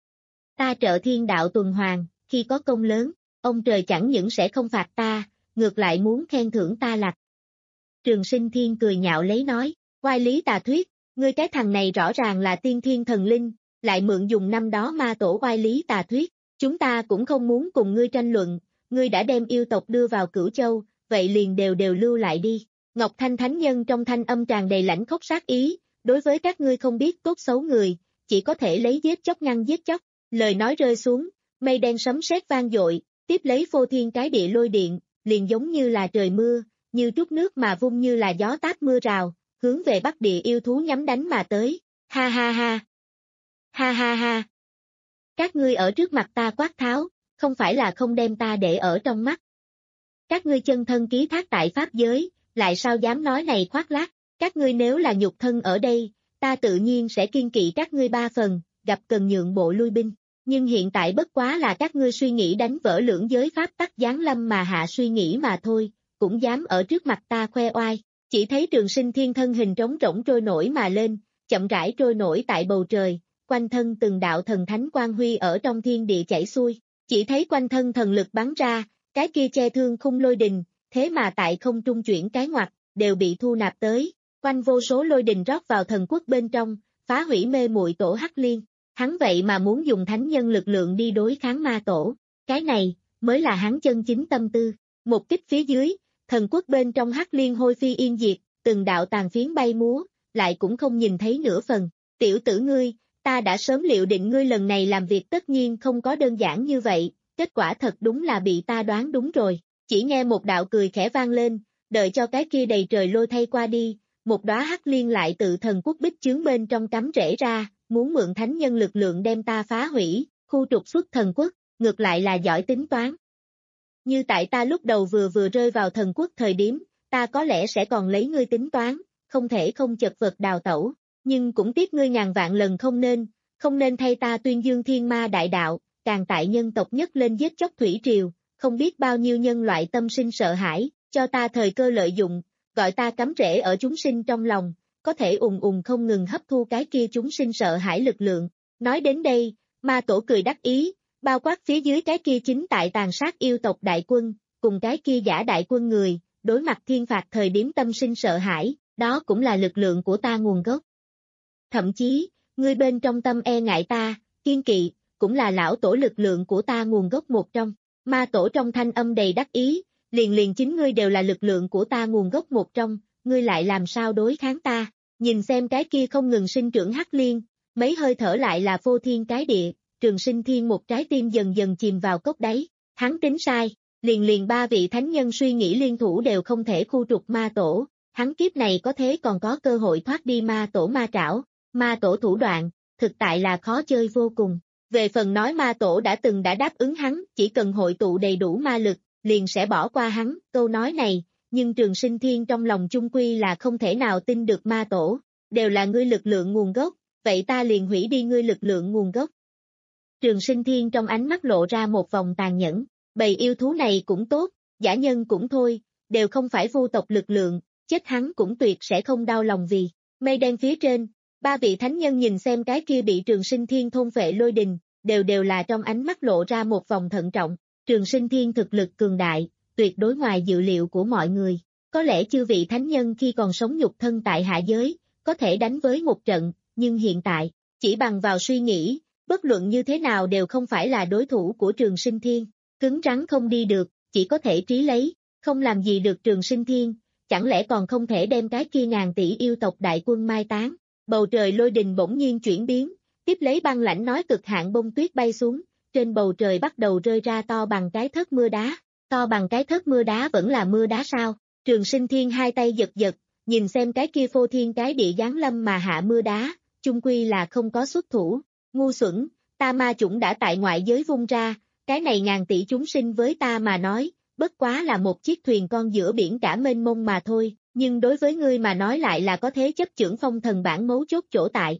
Speaker 2: Ta trợ thiên đạo tuần hoàn, khi có công lớn, ông trời chẳng những sẽ không phạt ta, ngược lại muốn khen thưởng ta lạc. Trường Sinh Thiên cười nhạo lấy nói, oai lý tà thuyết, ngươi cái thằng này rõ ràng là tiên thiên thần linh, lại mượn dùng năm đó ma tổ oai lý tà thuyết, chúng ta cũng không muốn cùng ngươi tranh luận, ngươi đã đem yêu tộc đưa vào Cửu Châu, vậy liền đều đều lưu lại đi. Ngọc Thanh Thánh Nhân trong thanh âm tràn đầy lãnh khốc sát ý, đối với các ngươi không biết tốt xấu người, chỉ có thể lấy giết chóc ngăn giết chóc. Lời nói rơi xuống, mây đen sấm sét vang dội, tiếp lấy phô thiên cái địa lôi điện, liền giống như là trời mưa, như trút nước mà vung như là gió táp mưa rào, hướng về bắc địa yêu thú nhắm đánh mà tới. Ha ha ha! Ha ha ha! Các ngươi ở trước mặt ta quát tháo, không phải là không đem ta để ở trong mắt. Các ngươi chân thân ký thác tại pháp giới, lại sao dám nói này khoác lác, các ngươi nếu là nhục thân ở đây, ta tự nhiên sẽ kiên kỵ các ngươi ba phần, gặp cần nhượng bộ lui binh, nhưng hiện tại bất quá là các ngươi suy nghĩ đánh vỡ lưỡng giới pháp tắc giáng lâm mà hạ suy nghĩ mà thôi, cũng dám ở trước mặt ta khoe oai, chỉ thấy Trường Sinh Thiên thân hình trống rỗng trôi nổi mà lên, chậm rãi trôi nổi tại bầu trời, quanh thân từng đạo thần thánh quang huy ở trong thiên địa chảy xuôi, chỉ thấy quanh thân thần lực bắn ra, cái kia che thương khung lôi đình, thế mà tại không trung chuyển cái ngoặt, đều bị thu nạp tới, quanh vô số lôi đình rót vào thần quốc bên trong, phá hủy mê muội tổ Hắc Liên, hắn vậy mà muốn dùng thánh nhân lực lượng đi đối kháng ma tổ, cái này, mới là hắn chân chính tâm tư, một kích phía dưới, thần quốc bên trong Hắc Liên hôi phi yên diệt, từng đạo tàn phiến bay múa, lại cũng không nhìn thấy nửa phần, tiểu tử ngươi, ta đã sớm liệu định ngươi lần này làm việc tất nhiên không có đơn giản như vậy, kết quả thật đúng là bị ta đoán đúng rồi. Chỉ nghe một đạo cười khẽ vang lên, đợi cho cái kia đầy trời lôi thay qua đi, một đóa hắc liên lại tự thần quốc bích chướng bên trong cắm rễ ra, muốn mượn thánh nhân lực lượng đem ta phá hủy, khu trục xuất thần quốc, ngược lại là giỏi tính toán. Như tại ta lúc đầu vừa vừa rơi vào thần quốc thời điểm, ta có lẽ sẽ còn lấy ngươi tính toán, không thể không chật vật đào tẩu, nhưng cũng tiếc ngươi ngàn vạn lần không nên, không nên thay ta tuyên dương thiên ma đại đạo, càng tại nhân tộc nhất lên giết chóc thủy triều, không biết bao nhiêu nhân loại tâm sinh sợ hãi, cho ta thời cơ lợi dụng, gọi ta cắm rễ ở chúng sinh trong lòng, có thể ùng ùng không ngừng hấp thu cái kia chúng sinh sợ hãi lực lượng. Nói đến đây, ma tổ cười đắc ý, bao quát phía dưới cái kia chính tại tàn sát yêu tộc đại quân, cùng cái kia giả đại quân người, đối mặt thiên phạt thời điểm tâm sinh sợ hãi, đó cũng là lực lượng của ta nguồn gốc. Thậm chí, ngươi bên trong tâm e ngại ta, kiên kỵ, cũng là lão tổ lực lượng của ta nguồn gốc một trong. Ma tổ trong thanh âm đầy đắc ý, liền liền chính ngươi đều là lực lượng của ta nguồn gốc một trong, ngươi lại làm sao đối kháng ta, nhìn xem cái kia không ngừng sinh trưởng hắc liên, mấy hơi thở lại là vô thiên cái địa, Trường Sinh Thiên một trái tim dần dần chìm vào cốc đáy, hắn tính sai, liền liền ba vị thánh nhân suy nghĩ liên thủ đều không thể khu trục ma tổ, hắn kiếp này có thế còn có cơ hội thoát đi ma tổ ma trảo, ma tổ thủ đoạn, thực tại là khó chơi vô cùng. Về phần nói ma tổ đã từng đã đáp ứng hắn, chỉ cần hội tụ đầy đủ ma lực, liền sẽ bỏ qua hắn, câu nói này, nhưng Trường Sinh Thiên trong lòng chung quy là không thể nào tin được ma tổ, đều là ngươi lực lượng nguồn gốc, vậy ta liền hủy đi ngươi lực lượng nguồn gốc. Trường Sinh Thiên trong ánh mắt lộ ra một vòng tàn nhẫn, bầy yêu thú này cũng tốt, giả nhân cũng thôi, đều không phải vu tộc lực lượng, chết hắn cũng tuyệt sẽ không đau lòng vì. Mây đen phía trên, ba vị thánh nhân nhìn xem cái kia bị Trường Sinh Thiên thôn phệ lôi đình, đều đều là trong ánh mắt lộ ra một vòng thận trọng. Trường Sinh Thiên thực lực cường đại, tuyệt đối ngoài dự liệu của mọi người. Có lẽ chư vị thánh nhân khi còn sống nhục thân tại hạ giới, có thể đánh với một trận, nhưng hiện tại, chỉ bằng vào suy nghĩ, bất luận như thế nào đều không phải là đối thủ của Trường Sinh Thiên. Cứng rắn không đi được, chỉ có thể trí lấy, không làm gì được Trường Sinh Thiên, chẳng lẽ còn không thể đem cái kia ngàn tỷ yêu tộc đại quân mai táng. Bầu trời lôi đình bỗng nhiên chuyển biến, tiếp lấy băng lãnh nói cực hạn bông tuyết bay xuống, trên bầu trời bắt đầu rơi ra to bằng cái thớt mưa đá. To bằng cái thớt mưa đá vẫn là mưa đá sao? Trường Sinh Thiên hai tay giật giật, nhìn xem cái kia phô thiên cái địa giáng lâm mà hạ mưa đá, chung quy là không có xuất thủ. Ngu xuẩn, ta ma chủng đã tại ngoại giới vung ra, cái này ngàn tỷ chúng sinh với ta mà nói, bất quá là một chiếc thuyền con giữa biển cả mênh mông mà thôi, nhưng đối với ngươi mà nói lại là có thế chấp chưởng phong thần bản mấu chốt chỗ tại.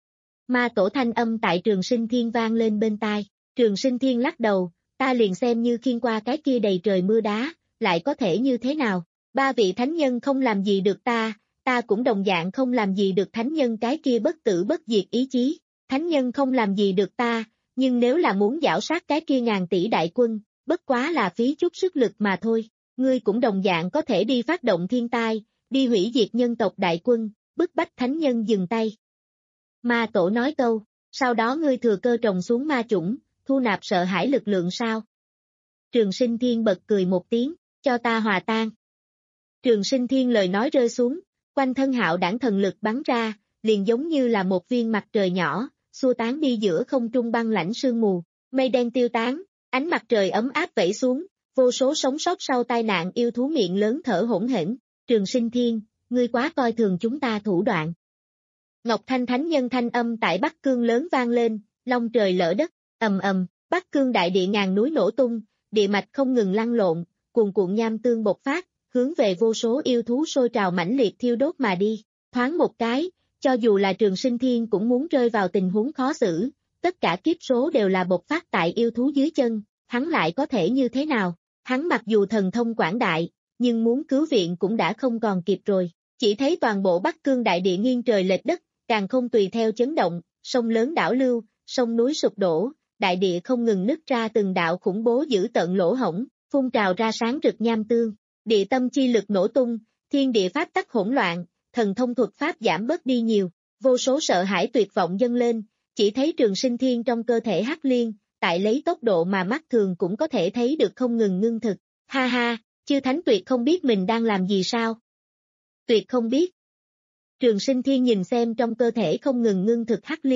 Speaker 2: Ma tổ thanh âm tại Trường Sinh Thiên vang lên bên tai, Trường Sinh Thiên lắc đầu, ta liền xem như khiên qua cái kia đầy trời mưa đá, lại có thể như thế nào, ba vị thánh nhân không làm gì được ta, ta cũng đồng dạng không làm gì được thánh nhân cái kia bất tử bất diệt ý chí, thánh nhân không làm gì được ta, nhưng nếu là muốn giảo sát cái kia ngàn tỷ đại quân, bất quá là phí chút sức lực mà thôi, ngươi cũng đồng dạng có thể đi phát động thiên tai, đi hủy diệt nhân tộc đại quân, bức bách thánh nhân dừng tay. Ma tổ nói câu, sau đó ngươi thừa cơ trồng xuống ma chủng, thu nạp sợ hãi lực lượng sao? Trường Sinh Thiên bật cười một tiếng, cho ta hòa tan. Trường Sinh Thiên lời nói rơi xuống, quanh thân hạo đảng thần lực bắn ra, liền giống như là một viên mặt trời nhỏ, xua tán đi giữa không trung băng lãnh sương mù, mây đen tiêu tán, ánh mặt trời ấm áp vẩy xuống, vô số sống sót sau tai nạn yêu thú miệng lớn thở hổn hển. Trường Sinh Thiên, ngươi quá coi thường chúng ta thủ đoạn. Ngọc Thanh Thánh Nhân thanh âm tại Bắc Cương lớn vang lên, long trời lỡ đất, ầm ầm, Bắc Cương đại địa ngàn núi nổ tung, địa mạch không ngừng lăn lộn, cuồn cuộn nham tương bộc phát, hướng về vô số yêu thú sôi trào mãnh liệt thiêu đốt mà đi. Thoáng một cái, cho dù là Trường Sinh Thiên cũng muốn rơi vào tình huống khó xử, tất cả kiếp số đều là bộc phát tại yêu thú dưới chân, hắn lại có thể như thế nào? Hắn mặc dù thần thông quảng đại, nhưng muốn cứu viện cũng đã không còn kịp rồi. Chỉ thấy toàn bộ Bắc Cương đại địa nghiêng trời lệch đất, càng không tùy theo chấn động, sông lớn đảo lưu, sông núi sụp đổ, đại địa không ngừng nứt ra từng đạo khủng bố dữ tợn lỗ hổng, phun trào ra sáng rực nham tương, địa tâm chi lực nổ tung, thiên địa pháp tắc hỗn loạn, thần thông thuật pháp giảm bớt đi nhiều, vô số sợ hãi tuyệt vọng dâng lên, chỉ thấy Trường Sinh Thiên trong cơ thể hắc liên, tại lấy tốc độ mà mắt thường cũng có thể thấy được không ngừng ngưng thực, ha ha, chư thánh tuyệt không biết mình đang làm gì sao? Tuyệt không biết. Trường Sinh Thiên nhìn xem trong cơ thể không ngừng ngưng thực hắc liên,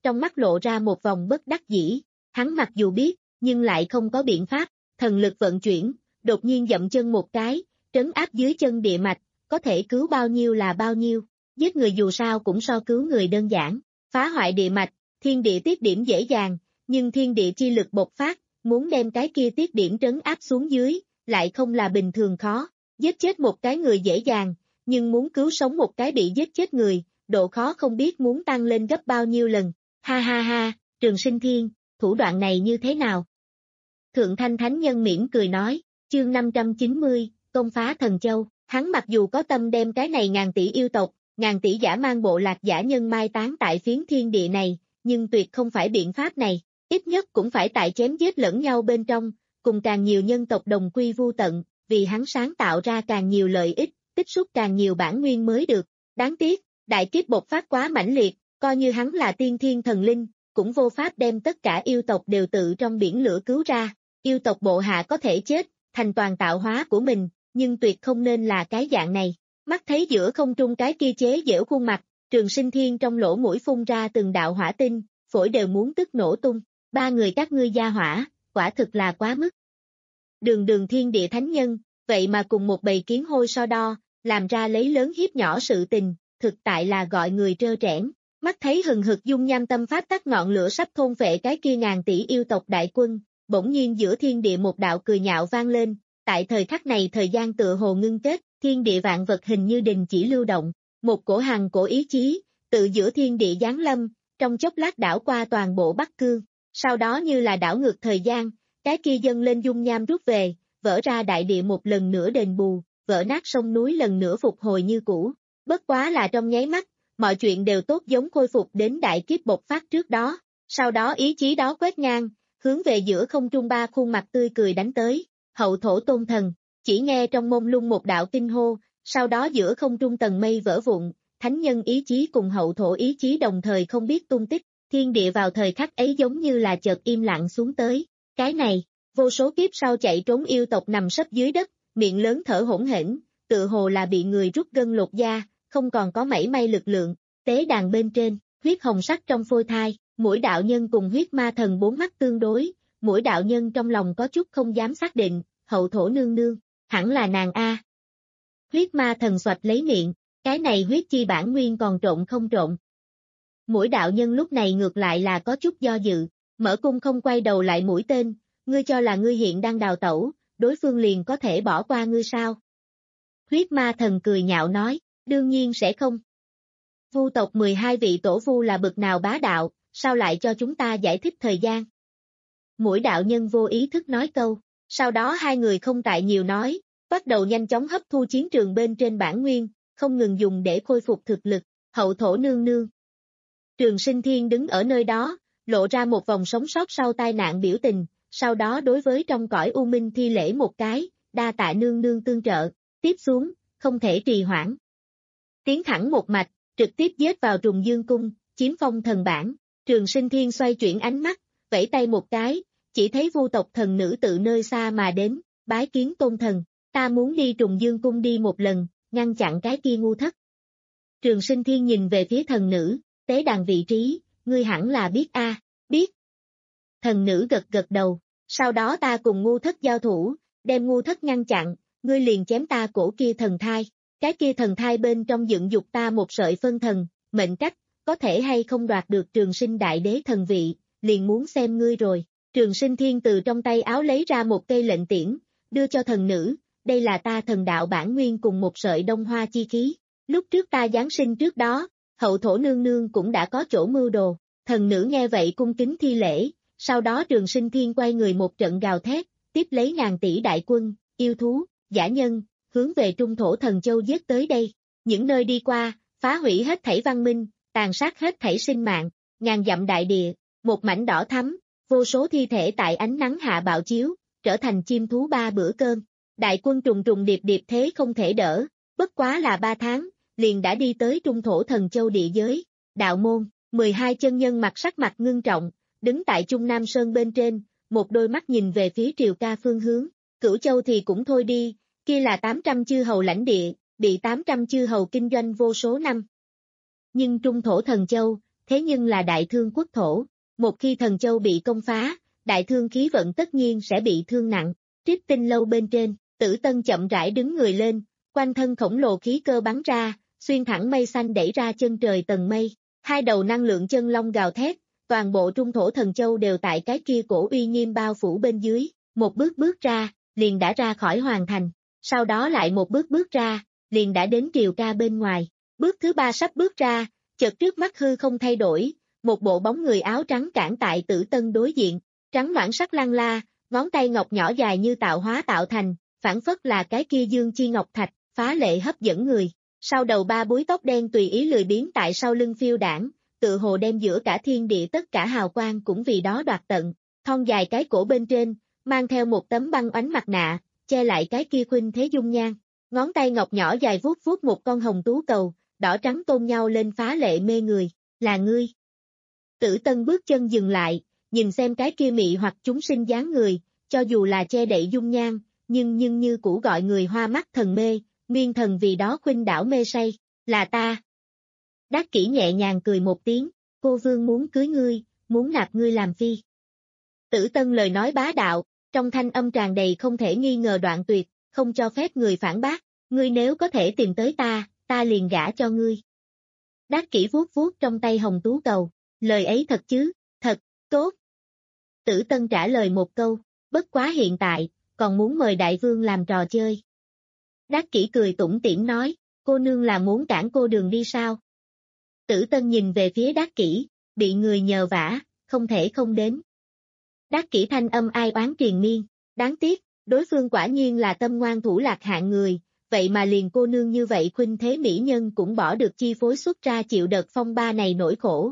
Speaker 2: trong mắt lộ ra một vòng bất đắc dĩ, hắn mặc dù biết, nhưng lại không có biện pháp, thần lực vận chuyển, đột nhiên dậm chân một cái, trấn áp dưới chân địa mạch, có thể cứu bao nhiêu là bao nhiêu, giết người dù sao cũng so cứu người đơn giản, phá hoại địa mạch, thiên địa tiết điểm dễ dàng, nhưng thiên địa chi lực bộc phát, muốn đem cái kia tiết điểm trấn áp xuống dưới, lại không là bình thường khó, giết chết một cái người dễ dàng, nhưng muốn cứu sống một cái bị giết chết người, độ khó không biết muốn tăng lên gấp bao nhiêu lần, ha ha ha, Trường Sinh Thiên, thủ đoạn này như thế nào? Thượng Thanh Thánh Nhân mỉm cười nói, chương năm trăm chín mươi, công phá thần châu, hắn mặc dù có tâm đem cái này ngàn tỷ yêu tộc, ngàn tỷ giả mang bộ lạc giả nhân mai táng tại phiến thiên địa này, nhưng tuyệt không phải biện pháp này, ít nhất cũng phải tại chém giết lẫn nhau bên trong, cùng càng nhiều nhân tộc đồng quy vu tận, vì hắn sáng tạo ra càng nhiều lợi ích, tích xúc càng nhiều bản nguyên mới được, đáng tiếc, đại kiếp bộc phát quá mãnh liệt, coi như hắn là tiên thiên thần linh, cũng vô pháp đem tất cả yêu tộc đều tự trong biển lửa cứu ra, yêu tộc bộ hạ có thể chết, thành toàn tạo hóa của mình, nhưng tuyệt không nên là cái dạng này. Mắt thấy giữa không trung cái kia chế giễu khuôn mặt, Trường Sinh Thiên trong lỗ mũi phun ra từng đạo hỏa tinh, phổi đều muốn tức nổ tung, ba người các ngươi gia hỏa, quả thực là quá mức. Đường đường thiên địa thánh nhân, vậy mà cùng một bầy kiến hôi so đo, làm ra lấy lớn hiếp nhỏ sự tình, thực tại là gọi người trơ trẽn. Mắt thấy hừng hực dung nham tâm pháp tắt ngọn lửa sắp thôn phệ cái kia ngàn tỷ yêu tộc đại quân, bỗng nhiên giữa thiên địa một đạo cười nhạo vang lên, tại thời khắc này thời gian tựa hồ ngưng kết, thiên địa vạn vật hình như đình chỉ lưu động, một cổ hằng cổ ý chí, tự giữa thiên địa giáng lâm, trong chốc lát đảo qua toàn bộ Bắc Cương, sau đó như là đảo ngược thời gian, cái kia dâng lên dung nham rút về, vỡ ra đại địa một lần nữa đền bù, vỡ nát sông núi lần nữa phục hồi như cũ, bất quá là trong nháy mắt, mọi chuyện đều tốt giống khôi phục đến đại kiếp bộc phát trước đó, sau đó ý chí đó quét ngang, hướng về giữa không trung ba khuôn mặt tươi cười đánh tới, hậu thổ tôn thần, chỉ nghe trong mông lung một đạo kinh hô, sau đó giữa không trung tầng mây vỡ vụn, thánh nhân ý chí cùng hậu thổ ý chí đồng thời không biết tung tích, thiên địa vào thời khắc ấy giống như là chợt im lặng xuống tới, cái này, vô số kiếp sau chạy trốn yêu tộc nằm sấp dưới đất, miệng lớn thở hỗn hển, tự hồ là bị người rút gân lột da, không còn có mảy may lực lượng, tế đàn bên trên, huyết hồng sắc trong phôi thai, mỗi đạo nhân cùng huyết ma thần bốn mắt tương đối, mỗi đạo nhân trong lòng có chút không dám xác định, hậu thổ nương nương, hẳn là nàng A. Huyết ma thần xoạch lấy miệng, cái này huyết chi bản nguyên còn trộn không trộn. Mỗi đạo nhân lúc này ngược lại là có chút do dự, mở cung không quay đầu lại mũi tên, ngươi cho là ngươi hiện đang đào tẩu, đối phương liền có thể bỏ qua ngươi sao? Huyết ma thần cười nhạo nói, đương nhiên sẽ không. Vu tộc mười hai vị tổ vu là bực nào bá đạo, sao lại cho chúng ta giải thích thời gian? Mỗi đạo nhân vô ý thức nói câu, sau đó hai người không tại nhiều nói, bắt đầu nhanh chóng hấp thu chiến trường bên trên bản nguyên, không ngừng dùng để khôi phục thực lực, hậu thổ nương nương. Trường Sinh Thiên đứng ở nơi đó, lộ ra một vòng sống sót sau tai nạn biểu tình, sau đó đối với trong cõi u minh thi lễ một cái, đa tạ nương nương tương trợ, tiếp xuống, không thể trì hoãn. Tiến thẳng một mạch, trực tiếp giết vào Trùng Dương Cung, chiếm phong thần bản, Trường Sinh Thiên xoay chuyển ánh mắt, vẫy tay một cái, chỉ thấy Vu tộc thần nữ tự nơi xa mà đến, bái kiến tôn thần, ta muốn đi Trùng Dương Cung đi một lần, ngăn chặn cái kia ngu thất. Trường Sinh Thiên nhìn về phía thần nữ, tế đàn vị trí, ngươi hẳn là biết a, à, biết. Thần nữ gật gật đầu, sau đó ta cùng ngu thất giao thủ, đem ngu thất ngăn chặn, ngươi liền chém ta cổ kia thần thai, cái kia thần thai bên trong dựng dục ta một sợi phân thần, mệnh cách, có thể hay không đoạt được Trường Sinh đại đế thần vị, liền muốn xem ngươi rồi. Trường Sinh Thiên từ trong tay áo lấy ra một cây lệnh tiễn, đưa cho thần nữ, đây là ta thần đạo bản nguyên cùng một sợi đông hoa chi khí, lúc trước ta giáng sinh trước đó, hậu thổ nương nương cũng đã có chỗ mưu đồ, thần nữ nghe vậy cung kính thi lễ, sau đó Trường Sinh Thiên quay người một trận gào thét, tiếp lấy ngàn tỷ đại quân, yêu thú, giả nhân, hướng về trung thổ thần châu giết tới đây, những nơi đi qua, phá hủy hết thảy văn minh, tàn sát hết thảy sinh mạng, ngàn dặm đại địa, một mảnh đỏ thắm, vô số thi thể tại ánh nắng hạ bạo chiếu, trở thành chim thú ba bữa cơm, đại quân trùng trùng điệp điệp thế không thể đỡ, bất quá là ba tháng, liền đã đi tới trung thổ thần châu địa giới, đạo môn, mười hai chân nhân mặt sắc mặt ngưng trọng, đứng tại Trung Nam Sơn bên trên, một đôi mắt nhìn về phía Triều Ca phương hướng, Cửu Châu thì cũng thôi đi, kia là tám trăm chư hầu lãnh địa, bị tám trăm chư hầu kinh doanh vô số năm. Nhưng trung thổ thần châu, thế nhưng là đại thương quốc thổ. Một khi Thần Châu bị công phá, đại thương khí vận tất nhiên sẽ bị thương nặng. Trích Tinh lâu bên trên, Tử Tân chậm rãi đứng người lên, quanh thân khổng lồ khí cơ bắn ra, xuyên thẳng mây xanh đẩy ra chân trời tầng mây. Hai đầu năng lượng chân long gào thét, toàn bộ trung thổ Thần Châu đều tại cái kia cổ uy nghiêm bao phủ bên dưới. Một bước bước ra, liền đã ra khỏi hoàng thành. Sau đó lại một bước bước ra, liền đã đến triều ca bên ngoài. Bước thứ ba sắp bước ra, chợt trước mắt hư không thay đổi, một bộ bóng người áo trắng cản tại Tử Tân đối diện, trắng nõn sắc lăng la, ngón tay ngọc nhỏ dài như tạo hóa tạo thành, phản phất là cái kia dương chi ngọc thạch, phá lệ hấp dẫn người. Sau đầu ba búi tóc đen tùy ý lười biếng tại sau lưng phiêu đảng, tự hồ đem giữa cả thiên địa tất cả hào quang cũng vì đó đoạt tận. Thon dài cái cổ bên trên, mang theo một tấm băng oánh mặt nạ, che lại cái kia khuynh thế dung nhan. Ngón tay ngọc nhỏ dài vuốt vuốt một con hồng tú cầu, đỏ trắng tôn nhau lên phá lệ mê người. Là ngươi. Tử Tân bước chân dừng lại, nhìn xem cái kia mị hoặc chúng sinh dáng người, cho dù là che đậy dung nhan, nhưng nhưng như cũ gọi người hoa mắt thần mê, miên thần vì đó khuynh đảo mê say. Là ta. Đắc Kỷ nhẹ nhàng cười một tiếng, cô vương muốn cưới ngươi, muốn nạp ngươi làm phi. Tử Tân lời nói bá đạo, trong thanh âm tràn đầy không thể nghi ngờ đoạn tuyệt, không cho phép người phản bác, ngươi nếu có thể tìm tới ta, ta liền gả cho ngươi. Đắc Kỷ vuốt vuốt trong tay hồng tú cầu, lời ấy thật chứ, thật, tốt. Tử Tân trả lời một câu, bất quá hiện tại, còn muốn mời đại vương làm trò chơi. Đắc Kỷ cười tủm tỉm nói, cô nương là muốn cản cô đường đi sao? Tử Tân nhìn về phía Đắc Kỷ, bị người nhờ vả, không thể không đến. Đắc Kỷ thanh âm ai oán triền miên, đáng tiếc, đối phương quả nhiên là tâm ngoan thủ lạc hạng người, vậy mà liền cô nương như vậy khuynh thế mỹ nhân cũng bỏ được chi phối xuất ra chịu đợt phong ba này nỗi khổ.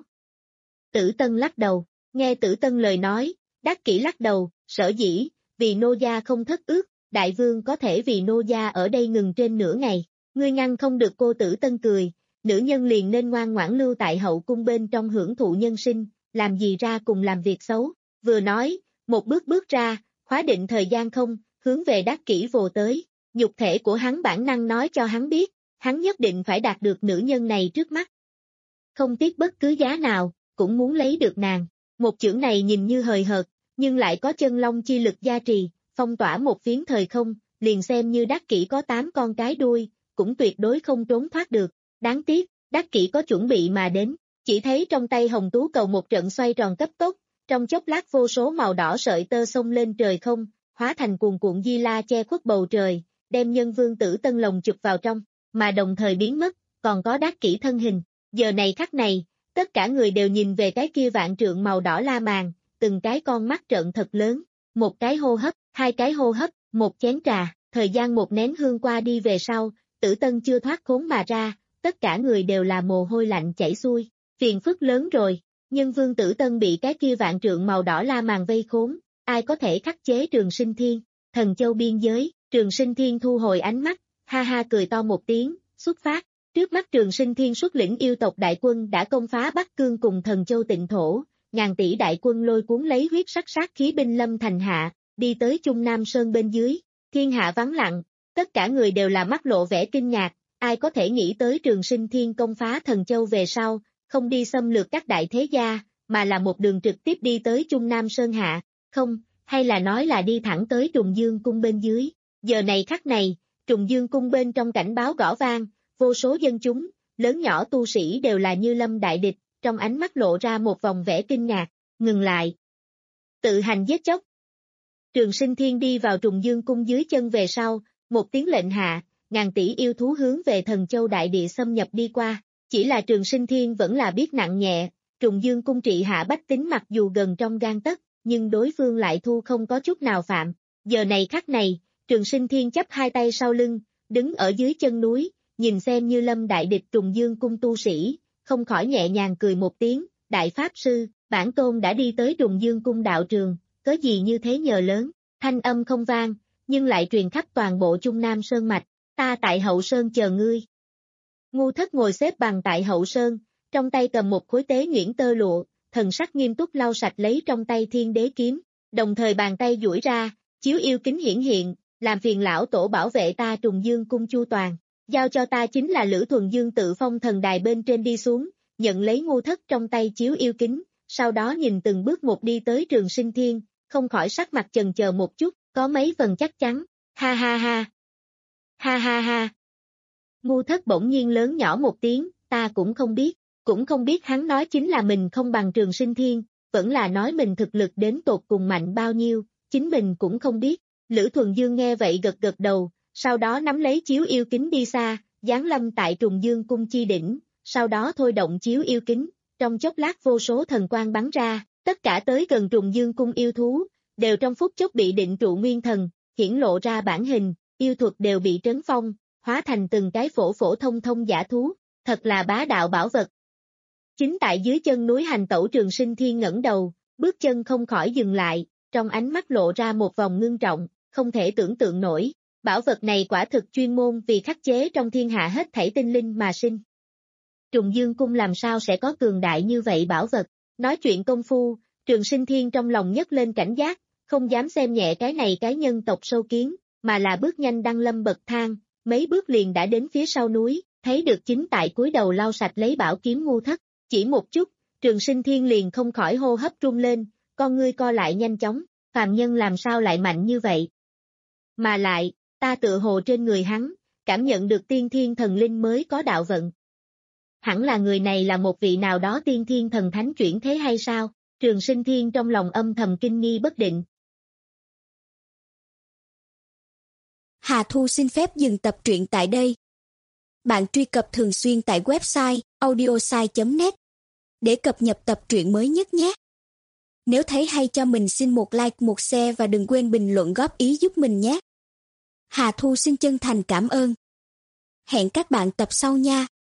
Speaker 2: Tử Tân lắc đầu, nghe Tử Tân lời nói, Đắc Kỷ lắc đầu, sở dĩ, vì nô gia không thất ước, đại vương có thể vì nô gia ở đây ngừng trên nửa ngày, ngươi ngăn không được cô. Tử Tân cười, nữ nhân liền nên ngoan ngoãn lưu tại hậu cung bên trong hưởng thụ nhân sinh, làm gì ra cùng làm việc xấu. Vừa nói, một bước bước ra, khóa định thời gian không, hướng về Đắc Kỷ vồ tới, nhục thể của hắn bản năng nói cho hắn biết, hắn nhất định phải đạt được nữ nhân này trước mắt. Không tiếc bất cứ giá nào, cũng muốn lấy được nàng. Một chưởng này nhìn như hời hợt, nhưng lại có chân long chi lực gia trì, phong tỏa một phiến thời không, liền xem như Đắc Kỷ có tám con cái đuôi, cũng tuyệt đối không trốn thoát được. Đáng tiếc, Đắc Kỷ có chuẩn bị mà đến, chỉ thấy trong tay hồng tú cầu một trận xoay tròn cấp tốc, trong chốc lát vô số màu đỏ sợi tơ xông lên trời không, hóa thành cuồn cuộn di la che khuất bầu trời, đem nhân vương Tử Tân lồng chụp vào trong, mà đồng thời biến mất, còn có Đắc Kỷ thân hình. Giờ này khắc này, tất cả người đều nhìn về cái kia vạn trượng màu đỏ la màn, từng cái con mắt trợn thật lớn, một cái hô hấp, hai cái hô hấp, một chén trà, thời gian một nén hương qua đi về sau, Tử Tân chưa thoát khốn mà ra, tất cả người đều là mồ hôi lạnh chảy xuôi, phiền phức lớn rồi. Nhân vương Tử Tân bị cái kia vạn trượng màu đỏ la màn vây khốn, ai có thể khắc chế Trường Sinh Thiên? Thần Châu biên giới, Trường Sinh Thiên thu hồi ánh mắt, ha ha cười to một tiếng, xuất phát. Trước mắt Trường Sinh Thiên xuất lĩnh yêu tộc đại quân đã công phá Bắc Cương cùng Thần Châu tịnh thổ, ngàn tỷ đại quân lôi cuốn lấy huyết sắc sát khí binh lâm thành hạ, đi tới Trung Nam Sơn bên dưới. Thiên hạ vắng lặng, tất cả người đều là mắt lộ vẻ kinh ngạc, ai có thể nghĩ tới Trường Sinh Thiên công phá Thần Châu về sau, không đi xâm lược các đại thế gia, mà là một đường trực tiếp đi tới Trung Nam Sơn hạ, không, hay là nói là đi thẳng tới Trùng Dương cung bên dưới. Giờ này khắc này, Trùng Dương cung bên trong cảnh báo gõ vang, vô số dân chúng, lớn nhỏ tu sĩ đều là như lâm đại địch, trong ánh mắt lộ ra một vòng vẻ kinh ngạc, ngừng lại. Tự hành giết chóc. Trường Sinh Thiên đi vào Trùng Dương cung dưới chân về sau, một tiếng lệnh hạ, ngàn tỷ yêu thú hướng về Thần Châu đại địa xâm nhập đi qua. Chỉ là Trường Sinh Thiên vẫn là biết nặng nhẹ, Trùng Dương cung trị hạ bách tính mặc dù gần trong gang tấc, nhưng đối phương lại thu không có chút nào phạm. Giờ này khắc này, Trường Sinh Thiên chắp hai tay sau lưng, đứng ở dưới chân núi, nhìn xem như lâm đại địch Trùng Dương cung tu sĩ, không khỏi nhẹ nhàng cười một tiếng, đại pháp sư, bản tôn đã đi tới Trùng Dương cung đạo trường, có gì như thế nhờ lớn, thanh âm không vang, nhưng lại truyền khắp toàn bộ Trung Nam Sơn mạch, ta tại Hậu Sơn chờ ngươi. Ngu Thất ngồi xếp bằng tại Hậu Sơn, trong tay cầm một khối tế nhuyễn tơ lụa, thần sắc nghiêm túc lau sạch lấy trong tay Thiên Đế kiếm, đồng thời bàn tay duỗi ra, chiếu yêu kính hiển hiện, làm phiền lão tổ bảo vệ ta Trùng Dương cung chu toàn, giao cho ta chính là Lữ Thuần Dương tự phong thần đài bên trên đi xuống, nhận lấy Ngô Thất trong tay chiếu yêu kính, sau đó nhìn từng bước một đi tới Trường Sinh Thiên, không khỏi sắc mặt chần chờ một chút, có mấy phần chắc chắn, ha ha ha, ha ha ha. Ngô Thất bỗng nhiên lớn nhỏ một tiếng, ta cũng không biết, cũng không biết hắn nói chính là mình không bằng Trường Sinh Thiên, vẫn là nói mình thực lực đến tột cùng mạnh bao nhiêu, chính mình cũng không biết. Lữ Thuần Dương nghe vậy gật gật đầu, sau đó nắm lấy chiếu yêu kính đi xa, giáng lâm tại Trùng Dương cung chi đỉnh, sau đó thôi động chiếu yêu kính, trong chốc lát vô số thần quang bắn ra, tất cả tới gần Trùng Dương cung yêu thú, đều trong phút chốc bị định trụ nguyên thần, hiển lộ ra bản hình, yêu thuật đều bị trấn phong, hóa thành từng cái phổ phổ thông thông giả thú, thật là bá đạo bảo vật. Chính tại dưới chân núi hành tẩu Trường Sinh Thiên ngẩng đầu, bước chân không khỏi dừng lại, trong ánh mắt lộ ra một vòng ngưng trọng, không thể tưởng tượng nổi, bảo vật này quả thực chuyên môn vì khắc chế trong thiên hạ hết thảy tinh linh mà sinh. Trùng Dương cung làm sao sẽ có cường đại như vậy bảo vật, nói chuyện công phu, Trường Sinh Thiên trong lòng nhấc lên cảnh giác, không dám xem nhẹ cái này cái nhân tộc sâu kiến, mà là bước nhanh đăng lâm bậc thang, mấy bước liền đã đến phía sau núi, thấy được chính tại cúi đầu lau sạch lấy bảo kiếm Ngô Thất, chỉ một chút, Trường Sinh Thiên liền không khỏi hô hấp rung lên, con ngươi co lại nhanh chóng, phàm nhân làm sao lại mạnh như vậy? Mà lại, ta tựa hồ trên người hắn, cảm nhận được tiên thiên thần linh mới có đạo vận. Hẳn là người này là một vị nào đó tiên thiên thần thánh chuyển thế hay sao? Trường Sinh Thiên trong lòng âm thầm kinh nghi bất định.
Speaker 3: Hà Thu xin phép dừng tập truyện tại đây. Bạn truy cập thường xuyên tại website audiosai chấm net để cập nhật tập truyện mới nhất nhé. Nếu thấy hay cho mình xin một like, một share và đừng quên bình luận góp ý giúp mình nhé. Hà Thu xin chân thành cảm ơn. Hẹn các bạn tập sau nha.